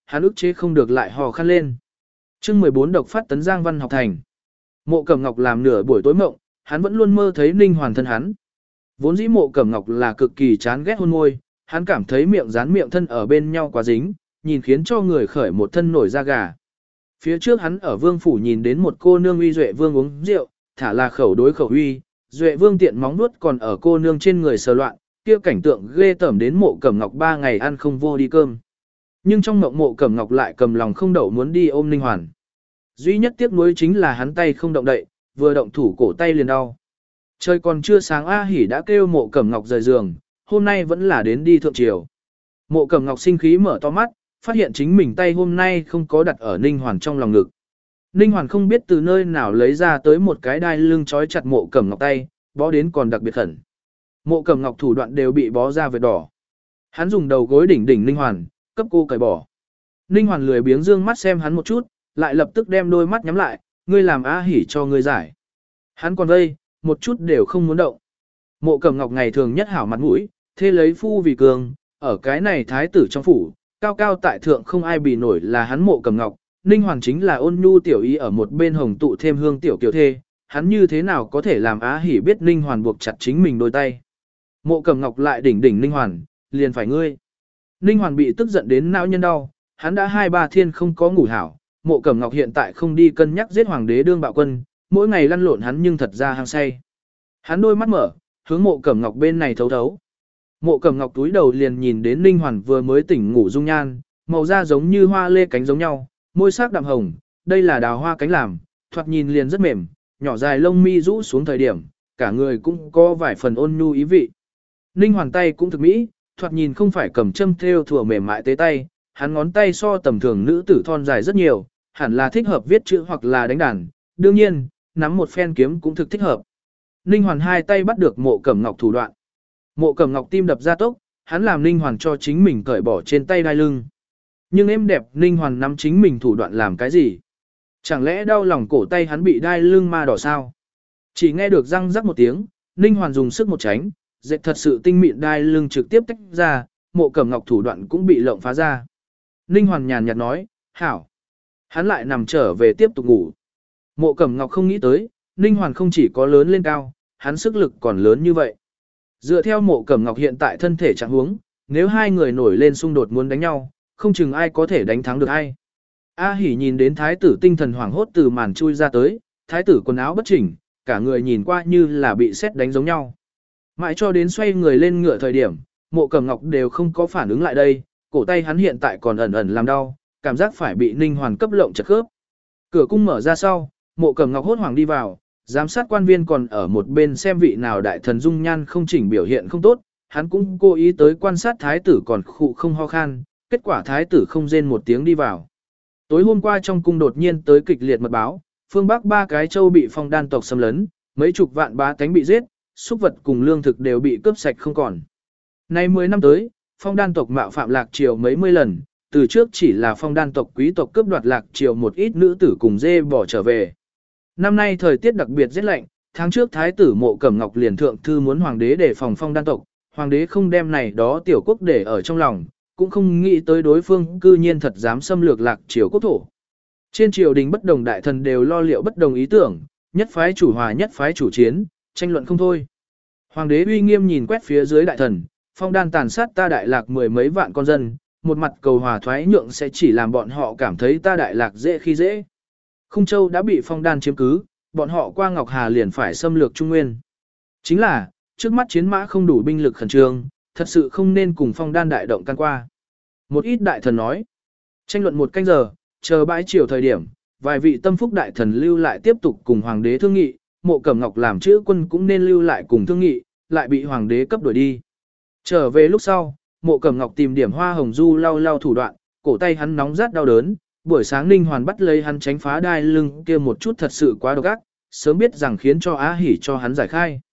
Speaker 1: hắn ức chế không được lại hò khăn lên. Chương mười bốn độc phát tấn Giang Văn học thành. Mộ Cẩm Ngọc làm nửa buổi tối mộng, hắn vẫn luôn mơ thấy Ninh Hoàn thân hắn. Vốn dĩ Mộ Cẩm Ngọc là cực kỳ chán ghét hôn môi, hắn cảm thấy miệng dán miệng thân ở bên nhau quá dính, nhìn khiến cho người khởi một thân nổi da gà. Phía trước hắn ở Vương phủ nhìn đến một cô nương uy Duệ Vương uống rượu, thả là khẩu đối khẩu uy, Duệ Vương tiện móng nuốt còn ở cô nương trên người sờ loạn, kia cảnh tượng ghê tởm đến Mộ Cẩm Ngọc ba ngày ăn không vô đi cơm. Nhưng trong mộng Mộ Cẩm Ngọc lại cầm lòng không đậu muốn đi ôm Ninh Hoàn. Duy nhất tiếc nuối chính là hắn tay không động đậy, vừa động thủ cổ tay liền đau. Trời còn chưa sáng A Hỉ đã kêu Mộ Cẩm Ngọc rời giường, hôm nay vẫn là đến đi thượng triều. Mộ Cẩm Ngọc sinh khí mở to mắt, phát hiện chính mình tay hôm nay không có đặt ở Ninh Hoàn trong lòng ngực. Ninh Hoàn không biết từ nơi nào lấy ra tới một cái đai lưng trói chặt Mộ Cẩm Ngọc tay, bó đến còn đặc biệt khẩn. Mộ Cẩm Ngọc thủ đoạn đều bị bó ra vệt đỏ. Hắn dùng đầu gối đỉnh đỉnh Ninh Hoàn, cấp cô cởi bỏ. Ninh Hoàn lười biếng dương mắt xem hắn một chút, lại lập tức đem đôi mắt nhắm lại, ngươi làm A Hỉ cho ngươi giải. Hắn còn đây, một chút đều không muốn động. Mộ Cẩm Ngọc ngày thường nhất hảo mặt mũi, thế lấy phu vì cường, ở cái này thái tử trong phủ, cao cao tại thượng không ai bì nổi là hắn Mộ Cẩm Ngọc, Ninh Hoàn chính là ôn nhu tiểu ý ở một bên hồng tụ thêm hương tiểu kiều thê, hắn như thế nào có thể làm Á Hỉ biết Ninh Hoàn buộc chặt chính mình đôi tay. Mộ Cẩm Ngọc lại đỉnh đỉnh Ninh Hoàn, liền phải ngươi. Ninh Hoàn bị tức giận đến não nhân đau, hắn đã hai ba thiên không có ngủ hảo, Mộ Cẩm Ngọc hiện tại không đi cân nhắc giết hoàng đế đương bạo quân, mỗi ngày lăn lộn hắn nhưng thật ra hăng say. Hắn đôi mắt mở, hướng Mộ Cẩm Ngọc bên này thấu thấu. Mộ Cẩm Ngọc túi đầu liền nhìn đến Ninh Hoàn vừa mới tỉnh ngủ dung nhan, màu da giống như hoa lê cánh giống nhau, môi sắc đậm hồng, đây là đào hoa cánh làm, thoạt nhìn liền rất mềm, nhỏ dài lông mi rũ xuống thời điểm, cả người cũng có vài phần ôn nhu ý vị. Ninh Hoàn tay cũng thực mỹ, thoạt nhìn không phải cầm châm thêu thùa mềm mại tế tay, hắn ngón tay so tầm thường nữ tử thon dài rất nhiều, hẳn là thích hợp viết chữ hoặc là đánh đàn, đương nhiên, nắm một phen kiếm cũng thực thích hợp. Ninh Hoàn hai tay bắt được Mộ Cẩm Ngọc thủ đoạn. Mộ Cẩm Ngọc tim đập ra tốc, hắn làm Ninh Hoàn cho chính mình cởi bỏ trên tay đai lưng. Nhưng em đẹp Ninh Hoàn nắm chính mình thủ đoạn làm cái gì? Chẳng lẽ đau lòng cổ tay hắn bị đai lưng ma đỏ sao? Chỉ nghe được răng rắc một tiếng, Ninh Hoàn dùng sức một tránh, dệt thật sự tinh mịn đai lưng trực tiếp tách ra, Mộ Cẩm Ngọc thủ đoạn cũng bị lộng phá ra. Ninh Hoàn nhàn nhạt nói, hảo. Hắn lại nằm trở về tiếp tục ngủ. Mộ Cẩm Ngọc không nghĩ tới, Ninh Hoàn không chỉ có lớn lên cao, hắn sức lực còn lớn như vậy. Dựa theo Mộ Cẩm Ngọc hiện tại thân thể trạng huống, nếu hai người nổi lên xung đột muốn đánh nhau, không chừng ai có thể đánh thắng được ai. A Hỉ nhìn đến thái tử tinh thần hoảng hốt từ màn chui ra tới, thái tử quần áo bất chỉnh, cả người nhìn qua như là bị sét đánh giống nhau. Mãi cho đến xoay người lên ngựa thời điểm, Mộ Cẩm Ngọc đều không có phản ứng lại đây, cổ tay hắn hiện tại còn ẩn ẩn làm đau, cảm giác phải bị Ninh Hoàn cấp lộng chật khớp. Cửa cung mở ra sau, Mộ Cẩm Ngọc hốt hoảng đi vào, giám sát quan viên còn ở một bên xem vị nào đại thần dung nhan không chỉnh biểu hiện không tốt, hắn cũng cố ý tới quan sát thái tử còn khụ không ho khan, kết quả thái tử không rên một tiếng đi vào. Tối hôm qua trong cung đột nhiên tới kịch liệt mật báo, phương Bắc ba cái châu bị Phong Đan tộc xâm lấn, mấy chục vạn bá tánh bị giết, súc vật cùng lương thực đều bị cướp sạch không còn. Nay mười năm tới, Phong Đan tộc mạo phạm Lạc Triều mấy mươi lần, từ trước chỉ là Phong Đan tộc quý tộc cướp đoạt Lạc Triều một ít nữ tử cùng dê bỏ trở về. Năm nay thời tiết đặc biệt rất lạnh, tháng trước thái tử Mộ Cẩm Ngọc liền thượng thư muốn hoàng đế để phòng Phong Đan tộc, hoàng đế không đem này đó tiểu quốc để ở trong lòng, cũng không nghĩ tới đối phương cư nhiên thật dám xâm lược Lạc Triều quốc thổ. Trên triều đình bất đồng đại thần đều lo liệu bất đồng ý tưởng, nhất phái chủ hòa nhất phái chủ chiến, tranh luận không thôi. Hoàng đế uy nghiêm nhìn quét phía dưới đại thần, Phong Đan tàn sát ta Đại Lạc mười mấy vạn con dân, một mặt cầu hòa thoái nhượng sẽ chỉ làm bọn họ cảm thấy ta Đại Lạc dễ khi dễ. Khung Châu đã bị Phong Đan chiếm cứ, bọn họ qua Ngọc Hà liền phải xâm lược Trung Nguyên. Chính là, trước mắt chiến mã không đủ binh lực khẩn trương, thật sự không nên cùng Phong Đan đại động can qua. Một ít đại thần nói, tranh luận một canh giờ, chờ bãi chiều thời điểm, vài vị tâm phúc đại thần lưu lại tiếp tục cùng hoàng đế thương nghị, Mộ Cẩm Ngọc làm chữ quân cũng nên lưu lại cùng thương nghị, lại bị hoàng đế cấp đuổi đi. Trở về lúc sau, Mộ Cẩm Ngọc tìm điểm hoa hồng du lau lau thủ đoạn, cổ tay hắn nóng rát đau đớn, buổi sáng Ninh Hoàn bắt lấy hắn tránh phá đai lưng kia một chút thật sự quá độc ác, sớm biết rằng khiến cho Á Hỉ cho hắn giải khai.